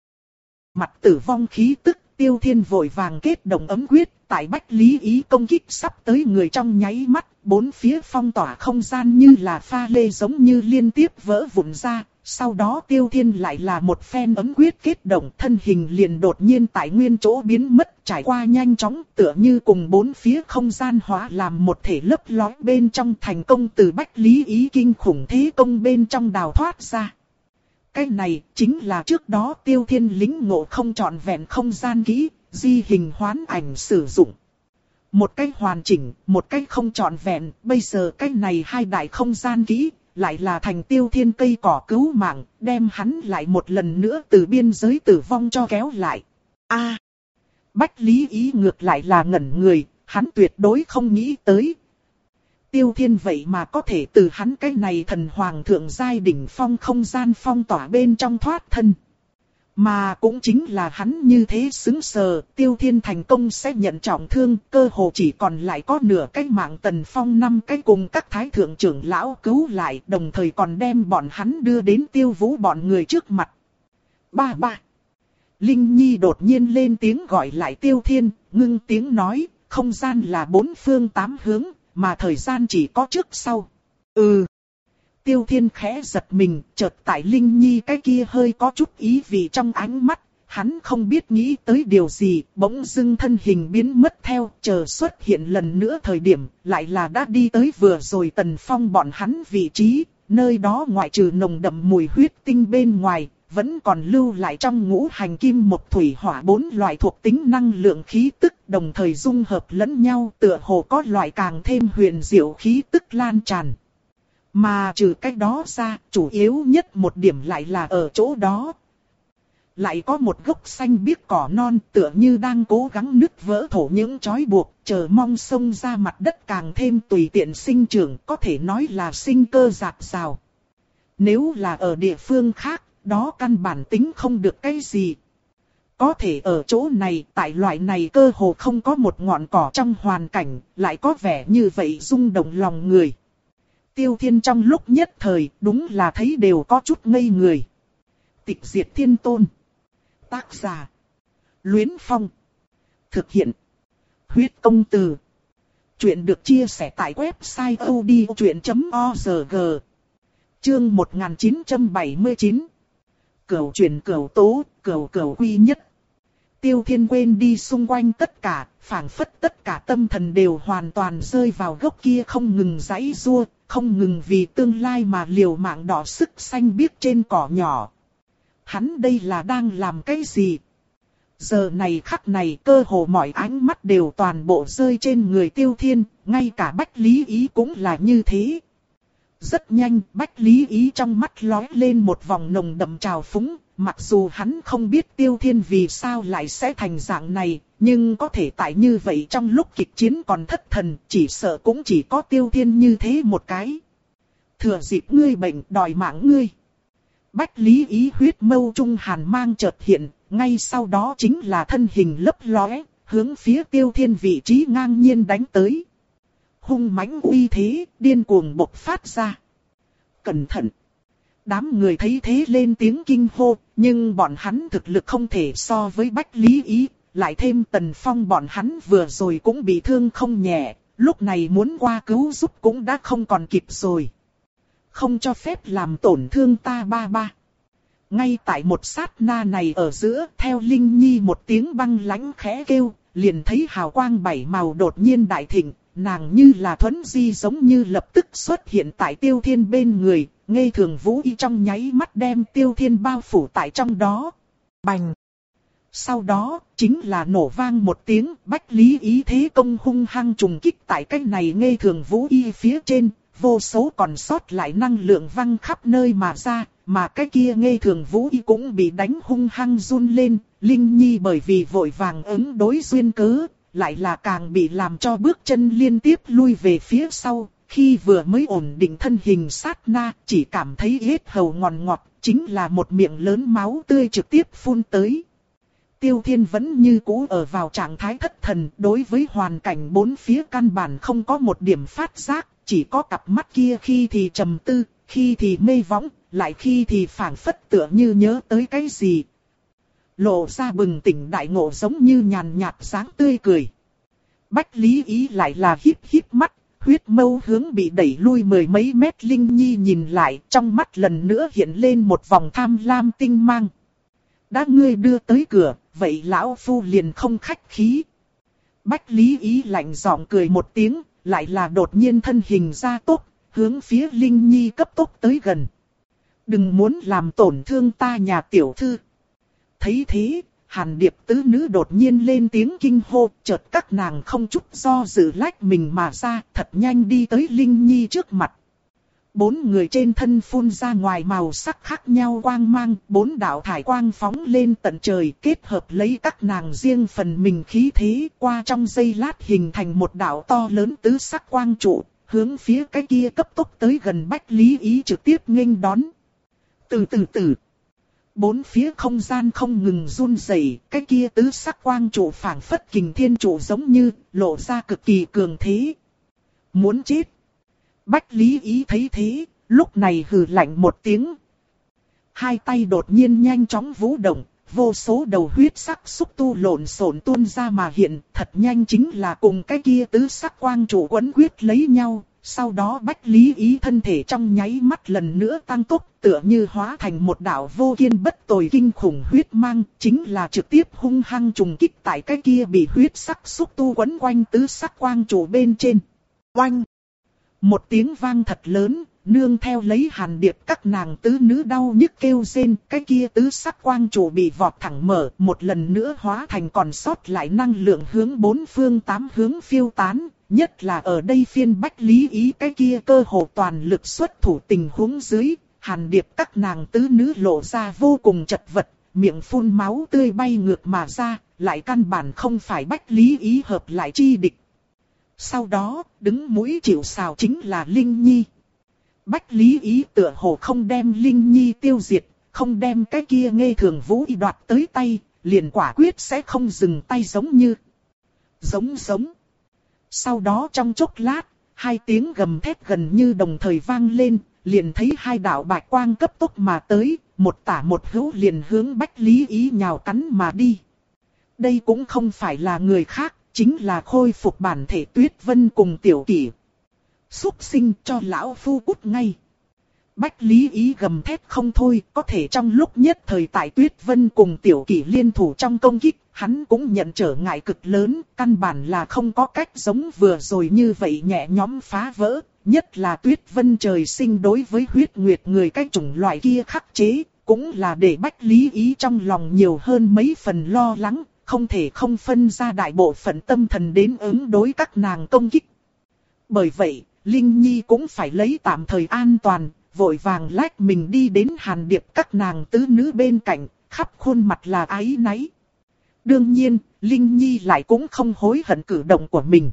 mặt tử vong khí tức, Tiêu Thiên vội vàng kết động ấm quyết, tại Bách Lý Ý công kích sắp tới người trong nháy mắt, bốn phía phong tỏa không gian như là pha lê giống như liên tiếp vỡ vụn ra. Sau đó Tiêu Thiên lại là một phen ấm quyết kết động, thân hình liền đột nhiên tại nguyên chỗ biến mất, trải qua nhanh chóng, tựa như cùng bốn phía không gian hóa làm một thể lấp lói bên trong, thành công từ Bách Lý Ý kinh khủng thế công bên trong đào thoát ra. Cái này chính là trước đó Tiêu Thiên lĩnh ngộ không trọn vẹn không gian kỹ, di hình hoán ảnh sử dụng. Một cách hoàn chỉnh, một cách không trọn vẹn, bây giờ cái này hai đại không gian kỹ lại là thành Tiêu Thiên cây cỏ cứu mạng, đem hắn lại một lần nữa từ biên giới tử vong cho kéo lại. A, à, Bách Lý Ý ngược lại là ngẩn người, hắn tuyệt đối không nghĩ tới. Tiêu Thiên vậy mà có thể từ hắn cái này thần hoàng thượng giai đỉnh phong không gian phong tỏa bên trong thoát thân. Mà cũng chính là hắn như thế xứng sờ, Tiêu Thiên thành công sẽ nhận trọng thương, cơ hồ chỉ còn lại có nửa cái mạng Tần Phong năm cái cùng các thái thượng trưởng lão cứu lại, đồng thời còn đem bọn hắn đưa đến Tiêu Vũ bọn người trước mặt. Ba ba. Linh Nhi đột nhiên lên tiếng gọi lại Tiêu Thiên, ngưng tiếng nói, không gian là bốn phương tám hướng, mà thời gian chỉ có trước sau. Ừ. Tiêu Thiên khẽ giật mình, chợt tại Linh Nhi cái kia hơi có chút ý vị trong ánh mắt, hắn không biết nghĩ tới điều gì, bỗng dưng thân hình biến mất theo, chờ xuất hiện lần nữa thời điểm, lại là đã đi tới vừa rồi Tần Phong bọn hắn vị trí, nơi đó ngoại trừ nồng đậm mùi huyết tinh bên ngoài, vẫn còn lưu lại trong ngũ hành kim một thủy hỏa bốn loại thuộc tính năng lượng khí tức, đồng thời dung hợp lẫn nhau, tựa hồ có loại càng thêm huyền diệu khí tức lan tràn. Mà trừ cách đó ra, chủ yếu nhất một điểm lại là ở chỗ đó. Lại có một gốc xanh biếc cỏ non tựa như đang cố gắng nứt vỡ thổ những trói buộc, chờ mong xông ra mặt đất càng thêm tùy tiện sinh trưởng, có thể nói là sinh cơ rạc rào. Nếu là ở địa phương khác, đó căn bản tính không được cái gì. Có thể ở chỗ này, tại loại này cơ hồ không có một ngọn cỏ trong hoàn cảnh, lại có vẻ như vậy rung động lòng người. Tiêu Thiên trong lúc nhất thời, đúng là thấy đều có chút ngây người. Tịch diệt thiên tôn. Tác giả. Luyến Phong. Thực hiện. Huyết công từ. Chuyện được chia sẻ tại website odchuyện chấm org. Chương một nghìn chín trăm bảy mươi chín. Cửu truyền cửu tố, cửu cửu quy nhất. Tiêu Thiên quên đi xung quanh tất cả, phảng phất tất cả tâm thần đều hoàn toàn rơi vào gốc kia không ngừng giãy giụa, không ngừng vì tương lai mà liều mạng đỏ sức xanh biếc trên cỏ nhỏ. Hắn đây là đang làm cái gì? Giờ này khắc này cơ hồ mọi ánh mắt đều toàn bộ rơi trên người Tiêu Thiên, ngay cả Bách Lý Ý cũng là như thế. Rất nhanh, Bách Lý Ý trong mắt lóe lên một vòng nồng đậm trào phúng, mặc dù hắn không biết Tiêu Thiên vì sao lại sẽ thành dạng này, nhưng có thể tại như vậy trong lúc kịch chiến còn thất thần, chỉ sợ cũng chỉ có Tiêu Thiên như thế một cái. Thừa dịp ngươi bệnh đòi mạng ngươi. Bách Lý Ý huyết mâu trung hàn mang chợt hiện, ngay sau đó chính là thân hình lấp lóe, hướng phía Tiêu Thiên vị trí ngang nhiên đánh tới. Hung mãnh uy thế, điên cuồng bộc phát ra. Cẩn thận! Đám người thấy thế lên tiếng kinh hô, nhưng bọn hắn thực lực không thể so với Bách Lý Ý, lại thêm Tần Phong bọn hắn vừa rồi cũng bị thương không nhẹ, lúc này muốn qua cứu giúp cũng đã không còn kịp rồi. Không cho phép làm tổn thương ta ba ba. Ngay tại một sát na này ở giữa, theo Linh Nhi một tiếng băng lãnh khẽ kêu, liền thấy hào quang bảy màu đột nhiên đại thịnh, nàng như là thuấn di giống như lập tức xuất hiện tại Tiêu Thiên bên người, Ngây Thường Vũ Y trong nháy mắt đem Tiêu Thiên bao phủ tại trong đó. Bành! Sau đó, chính là nổ vang một tiếng, Bách Lý Ý thế công hung hăng trùng kích tại cái này Ngây Thường Vũ Y phía trên, vô số còn sót lại năng lượng văng khắp nơi mà ra, mà cái kia Ngây Thường Vũ Y cũng bị đánh hung hăng run lên, Linh Nhi bởi vì vội vàng ứng đối duyên cớ, lại là càng bị làm cho bước chân liên tiếp lui về phía sau, khi vừa mới ổn định thân hình sát na, chỉ cảm thấy hết hầu ngọt ngọt, chính là một miệng lớn máu tươi trực tiếp phun tới. Tiêu Thiên vẫn như cũ ở vào trạng thái thất thần, đối với hoàn cảnh bốn phía căn bản không có một điểm phát giác, chỉ có cặp mắt kia khi thì trầm tư, khi thì mê võng, lại khi thì phảng phất tựa như nhớ tới cái gì. Lộ ra bừng tỉnh đại ngộ giống như nhàn nhạt dáng tươi cười. Bách Lý Ý lại là híp híp mắt, huyết mâu hướng bị đẩy lui mười mấy mét Linh Nhi nhìn lại, trong mắt lần nữa hiện lên một vòng tham lam tinh mang. Đã ngươi đưa tới cửa, vậy lão phu liền không khách khí. Bách Lý Ý lạnh giọng cười một tiếng, lại là đột nhiên thân hình ra tốc, hướng phía Linh Nhi cấp tốc tới gần. Đừng muốn làm tổn thương ta nhà tiểu thư. Thấy thế, Hàn Điệp tứ nữ đột nhiên lên tiếng kinh hô, chợt các nàng không chút do dự lách mình mà ra, thật nhanh đi tới Linh Nhi trước mặt. Bốn người trên thân phun ra ngoài màu sắc khác nhau quang mang, bốn đạo thải quang phóng lên tận trời, kết hợp lấy các nàng riêng phần mình khí thế, qua trong giây lát hình thành một đạo to lớn tứ sắc quang trụ, hướng phía cái kia cấp tốc tới gần Bách Lý Ý trực tiếp nghênh đón. Từ từ từ, bốn phía không gian không ngừng run rẩy, cái kia tứ sắc quang trụ phảng phất kình thiên trụ giống như, lộ ra cực kỳ cường thế. Muốn chết. Bách Lý Ý thấy thế, lúc này hừ lạnh một tiếng. Hai tay đột nhiên nhanh chóng vũ động, vô số đầu huyết sắc xúc tu lộn xộn tuôn ra mà hiện, thật nhanh chính là cùng cái kia tứ sắc quang trụ quấn quyết lấy nhau. Sau đó Bách Lý Ý thân thể trong nháy mắt lần nữa tăng tốc, tựa như hóa thành một đạo vô kiên bất tồi kinh khủng huyết mang, chính là trực tiếp hung hăng trùng kích tại cái kia bị huyết sắc xúc tu quấn quanh tứ sắc quang trụ bên trên. Oanh! Một tiếng vang thật lớn, nương theo lấy Hàn Điệp các nàng tứ nữ đau nhức kêu rên, cái kia tứ sắc quang trụ bị vọt thẳng mở, một lần nữa hóa thành còn sót lại năng lượng hướng bốn phương tám hướng phiêu tán, nhất là ở đây phiên Bách Lý Ý cái kia cơ hồ toàn lực xuất thủ tình huống dưới, Hàn Điệp các nàng tứ nữ lộ ra vô cùng chật vật, miệng phun máu tươi bay ngược mà ra, lại căn bản không phải Bách Lý Ý hợp lại chi địch. Sau đó, đứng mũi chịu sào chính là Linh Nhi. Bách Lý Ý tựa hồ không đem Linh Nhi tiêu diệt, không đem cái kia Ngây Thường Vũ Y đoạt tới tay, liền quả quyết sẽ không dừng tay giống như. Giống giống. Sau đó trong chốc lát, hai tiếng gầm thét gần như đồng thời vang lên, liền thấy hai đạo bạch quang cấp tốc mà tới, một tả một hữu liền hướng Bách Lý Ý nhào cắn mà đi. Đây cũng không phải là người khác, chính là khôi phục bản thể Tuyết Vân cùng Tiểu Kỷ. Xúc sinh cho lão phu cút ngay. Bách Lý Ý gầm thét không thôi, có thể trong lúc nhất thời tại Tuyết Vân cùng Tiểu Kỷ liên thủ trong công kích, hắn cũng nhận trở ngại cực lớn, căn bản là không có cách giống vừa rồi như vậy nhẹ nhõm phá vỡ, nhất là Tuyết Vân trời sinh đối với huyết nguyệt người cái chủng loại kia khắc chế, cũng là để Bách Lý Ý trong lòng nhiều hơn mấy phần lo lắng, không thể không phân ra đại bộ phận tâm thần đến ứng đối các nàng công kích. Bởi vậy, Linh Nhi cũng phải lấy tạm thời an toàn, vội vàng lách mình đi đến Hàn Điệp các nàng tứ nữ bên cạnh, khắp khuôn mặt là áy náy. Đương nhiên, Linh Nhi lại cũng không hối hận cử động của mình.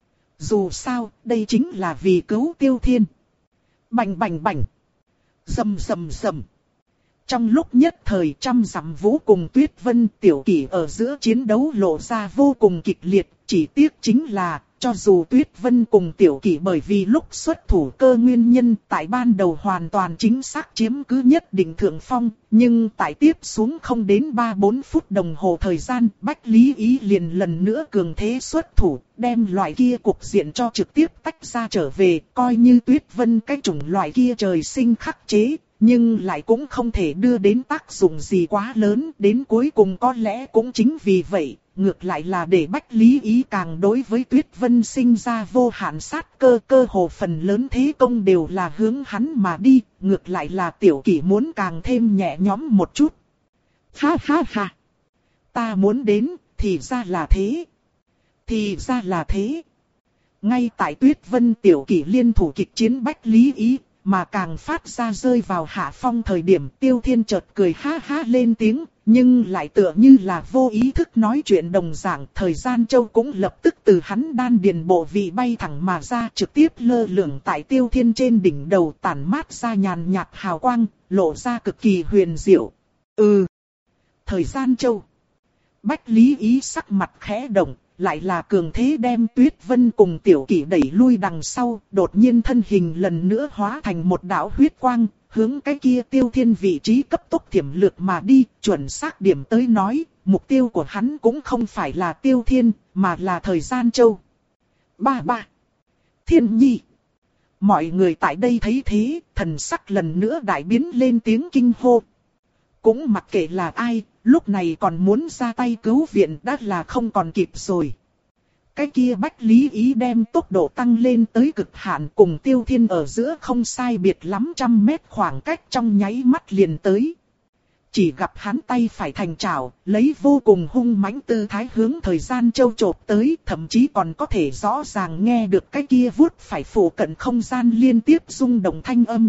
Dù sao, đây chính là vì cứu Tiêu Thiên. Bành bành bành. Rầm rầm rầm. Trong lúc nhất thời trăm dặm vũ cùng Tuyết Vân Tiểu Kỷ ở giữa chiến đấu lộ ra vô cùng kịch liệt, chỉ tiếc chính là, cho dù Tuyết Vân cùng Tiểu Kỷ bởi vì lúc xuất thủ cơ nguyên nhân tại ban đầu hoàn toàn chính xác chiếm cứ nhất định thượng phong, nhưng tại tiếp xuống không đến ba bốn phút đồng hồ thời gian, Bách Lý Ý liền lần nữa cường thế xuất thủ, đem loại kia cục diện cho trực tiếp tách ra trở về, coi như Tuyết Vân cái chủng loại kia trời sinh khắc chế. Nhưng lại cũng không thể đưa đến tác dụng gì quá lớn, đến cuối cùng có lẽ cũng chính vì vậy, ngược lại là để Bách Lý Ý càng đối với Tuyết Vân sinh ra vô hạn sát cơ, cơ hồ phần lớn thế công đều là hướng hắn mà đi, ngược lại là Tiểu Kỷ muốn càng thêm nhẹ nhõm một chút. Ha ha ha! Ta muốn đến, thì ra là thế. Thì ra là thế. Ngay tại Tuyết Vân Tiểu Kỷ liên thủ kịch chiến Bách Lý Ý, mà càng phát ra rơi vào hạ phong thời điểm Tiêu Thiên chợt cười ha ha lên tiếng, nhưng lại tựa như là vô ý thức nói chuyện đồng dạng. Thời gian châu cũng lập tức từ hắn đan điền bộ vị bay thẳng mà ra, trực tiếp lơ lửng tại Tiêu Thiên trên đỉnh đầu, tản mát ra nhàn nhạt hào quang, lộ ra cực kỳ huyền diệu. Ừ, thời gian châu. Bách Lý Ý sắc mặt khẽ động, lại là cường thế đem Tuyết Vân cùng Tiểu Kỷ đẩy lui đằng sau, đột nhiên thân hình lần nữa hóa thành một đạo huyết quang, hướng cái kia Tiêu Thiên vị trí cấp tốc thiểm lược mà đi, chuẩn xác điểm tới nói, mục tiêu của hắn cũng không phải là Tiêu Thiên, mà là thời gian châu. Ba ba. Thiên Nhi. Mọi người tại đây thấy thế, thần sắc lần nữa đại biến lên tiếng kinh hô. Cũng mặc kệ là ai, lúc này còn muốn ra tay cứu viện đã là không còn kịp rồi. Cái kia Bách Lý Ý đem tốc độ tăng lên tới cực hạn, cùng Tiêu Thiên ở giữa không sai biệt lắm trăm mét khoảng cách trong nháy mắt liền tới. Chỉ gặp hắn tay phải thành trảo, lấy vô cùng hung mãnh tư thái hướng thời gian châu chộp tới, thậm chí còn có thể rõ ràng nghe được cái kia vuốt phải phủ cận không gian liên tiếp rung động thanh âm.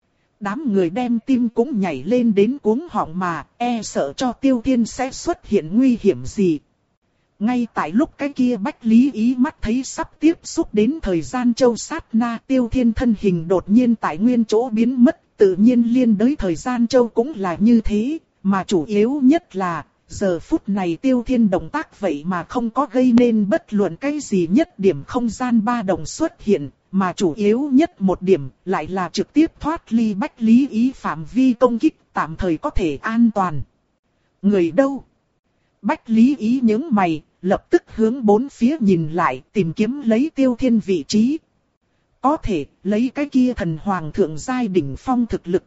Đám người đem tim cũng nhảy lên đến cuống họng mà, e sợ cho Tiêu Thiên sẽ xuất hiện nguy hiểm gì. Ngay tại lúc cái kia Bách Lý Ý mắt thấy sắp tiếp xúc đến thời gian châu sát na, Tiêu Thiên thân hình đột nhiên tại nguyên chỗ biến mất, tự nhiên liên đới thời gian châu cũng là như thế, mà chủ yếu nhất là, giờ phút này Tiêu Thiên động tác vậy mà không có gây nên bất luận cái gì nhất điểm không gian ba đồng xuất hiện. Mà chủ yếu nhất một điểm lại là trực tiếp thoát ly Bách Lý Ý phạm vi công kích, tạm thời có thể an toàn. Người đâu? Bách Lý Ý nhướng mày, lập tức hướng bốn phía nhìn lại, tìm kiếm lấy Tiêu Thiên vị trí. Có thể lấy cái kia thần hoàng thượng giai đỉnh phong thực lực.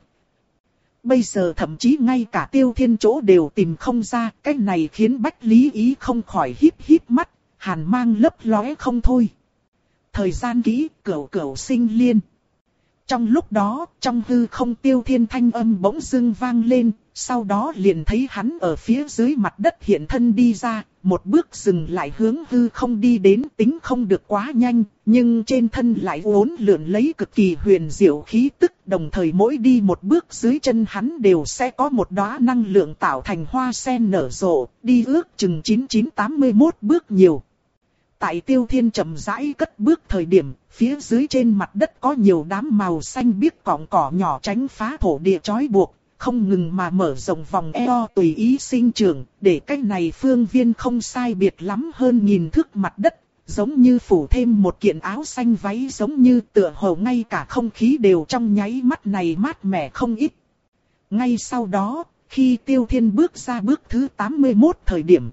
Bây giờ thậm chí ngay cả Tiêu Thiên chỗ đều tìm không ra, cái này khiến Bách Lý Ý không khỏi híp híp mắt, hàn mang lấp lóe không thôi. Thời gian kỹ, cửu cửu sinh liên. Trong lúc đó, trong hư không Tiêu Thiên thanh âm bỗng dưng vang lên, sau đó liền thấy hắn ở phía dưới mặt đất hiện thân đi ra, một bước dừng lại hướng hư không đi đến, tính không được quá nhanh, nhưng trên thân lại uốn lượn lấy cực kỳ huyền diệu khí tức, đồng thời mỗi đi một bước dưới chân hắn đều sẽ có một đóa năng lượng tạo thành hoa sen nở rộ, đi ước chừng chín chín tám mươi mốt bước nhiều. Tại Tiêu Thiên chậm rãi cất bước thời điểm, phía dưới trên mặt đất có nhiều đám màu xanh biếc cọng cỏ nhỏ tránh phá thổ địa trói buộc, không ngừng mà mở rộng vòng eo tùy ý sinh trưởng, để cái này phương viên không sai biệt lắm hơn nghìn thước mặt đất, giống như phủ thêm một kiện áo xanh váy, giống như tựa hồ ngay cả không khí đều trong nháy mắt này mát mẻ không ít. Ngay sau đó, khi Tiêu Thiên bước ra bước thứ tám mươi mốt thời điểm,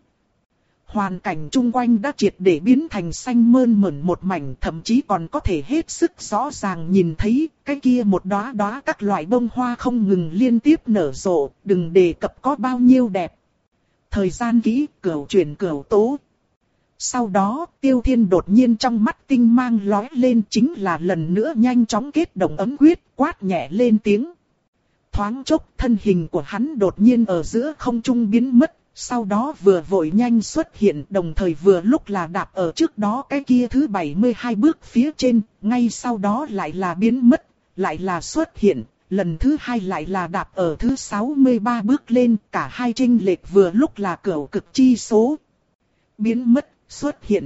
hoàn cảnh chung quanh đã triệt để biến thành xanh mơn mởn một mảnh, thậm chí còn có thể hết sức rõ ràng nhìn thấy cái kia một đóa đóa các loại bông hoa không ngừng liên tiếp nở rộ, đừng đề cập có bao nhiêu đẹp. Thời gian kỹ, cửu chuyển cửu tố. Sau đó, Tiêu Thiên đột nhiên trong mắt tinh mang lóe lên, chính là lần nữa nhanh chóng kết động ấm quyết, quát nhẹ lên tiếng. Thoáng chốc, thân hình của hắn đột nhiên ở giữa không trung biến mất. Sau đó vừa vội nhanh xuất hiện, đồng thời vừa lúc là đạp ở trước đó cái kia thứ bảy mươi hai bước phía trên, ngay sau đó lại là biến mất, lại là xuất hiện, lần thứ hai lại là đạp ở thứ sáu mươi ba bước lên, cả hai chênh lệch vừa lúc là cửu cực chi số. Biến mất, xuất hiện,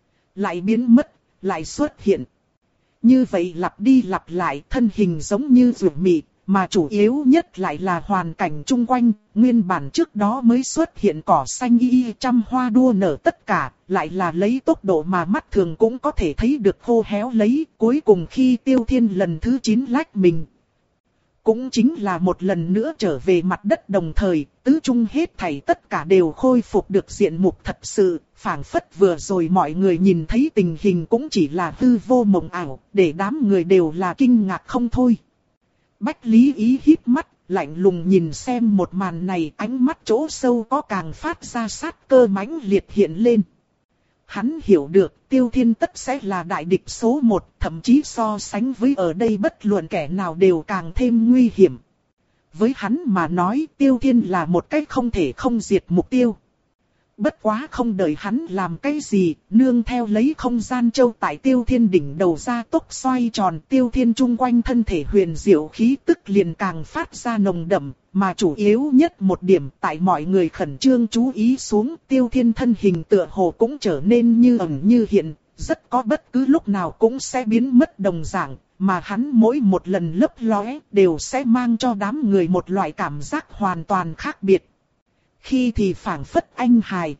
lại biến mất, lại xuất hiện. Như vậy lặp đi lặp lại, thân hình giống như ruột mị, mà chủ yếu nhất lại là hoàn cảnh chung quanh, nguyên bản trước đó mới xuất hiện cỏ xanh y y trăm hoa đua nở tất cả, lại là lấy tốc độ mà mắt thường cũng có thể thấy được khô héo lấy, cuối cùng khi Tiêu Thiên lần thứ chín lách mình. Cũng chính là một lần nữa trở về mặt đất đồng thời, tứ trung hết thảy tất cả đều khôi phục được diện mục thật sự, phảng phất vừa rồi mọi người nhìn thấy tình hình cũng chỉ là hư vô mộng ảo, để đám người đều là kinh ngạc không thôi. Bách Lý Ý híp mắt, lạnh lùng nhìn xem một màn này, ánh mắt chỗ sâu có càng phát ra sát cơ mãnh liệt hiện lên. Hắn hiểu được Tiêu Thiên tất sẽ là đại địch số một, thậm chí so sánh với ở đây bất luận kẻ nào đều càng thêm nguy hiểm. Với hắn mà nói Tiêu Thiên là một cách không thể không diệt mục tiêu. Bất quá không đợi hắn làm cái gì, nương theo lấy không gian châu tại Tiêu Thiên đỉnh đầu ra tốc xoay tròn, Tiêu Thiên chung quanh thân thể huyền diệu khí tức liền càng phát ra nồng đậm, mà chủ yếu nhất một điểm tại mọi người khẩn trương chú ý xuống, Tiêu Thiên thân hình tựa hồ cũng trở nên như ẩn như hiện, rất có bất cứ lúc nào cũng sẽ biến mất đồng dạng, mà hắn mỗi một lần lấp lóe đều sẽ mang cho đám người một loại cảm giác hoàn toàn khác biệt. Khi thì phảng phất anh hài,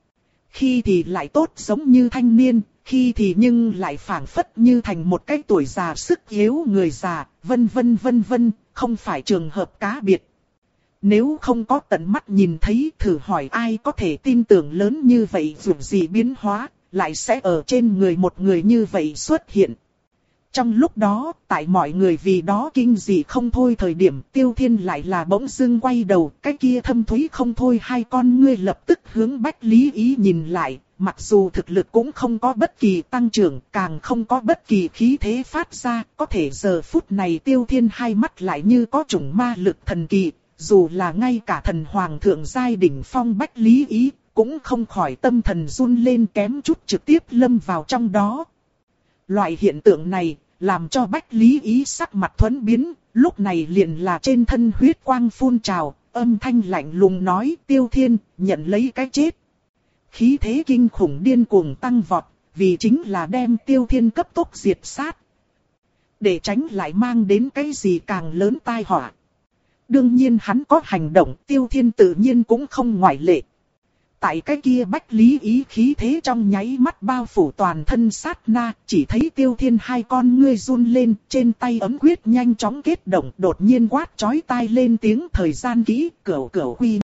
khi thì lại tốt giống như thanh niên, khi thì nhưng lại phảng phất như thành một cái tuổi già sức yếu người già, vân vân vân vân, không phải trường hợp cá biệt. Nếu không có tận mắt nhìn thấy, thử hỏi ai có thể tin tưởng lớn như vậy dù gì biến hóa, lại sẽ ở trên người một người như vậy xuất hiện. Trong lúc đó, tại mọi người vì đó kinh dị không thôi thời điểm, Tiêu Thiên lại là bỗng dưng quay đầu, cái kia thâm thúy không thôi hai con ngươi lập tức hướng Bách Lý Ý nhìn lại, mặc dù thực lực cũng không có bất kỳ tăng trưởng, càng không có bất kỳ khí thế phát ra, có thể giờ phút này Tiêu Thiên hai mắt lại như có chủng ma lực thần kỳ, dù là ngay cả thần hoàng thượng giai đỉnh phong Bách Lý Ý, cũng không khỏi tâm thần run lên kém chút trực tiếp lâm vào trong đó. Loại hiện tượng này, làm cho Bách Lý Ý sắc mặt thuẫn biến, lúc này liền là trên thân huyết quang phun trào, âm thanh lạnh lùng nói Tiêu Thiên, nhận lấy cái chết. Khí thế kinh khủng điên cuồng tăng vọt, vì chính là đem Tiêu Thiên cấp tốc diệt sát. Để tránh lại mang đến cái gì càng lớn tai họa. Đương nhiên hắn có hành động, Tiêu Thiên tự nhiên cũng không ngoại lệ. Tại cái kia Bách Lý Ý khí thế trong nháy mắt bao phủ toàn thân sát na, chỉ thấy Tiêu Thiên hai con ngươi run lên, trên tay ấm quyết nhanh chóng kết động, đột nhiên quát chói tai lên tiếng thời gian kỹ, cửu cửu quy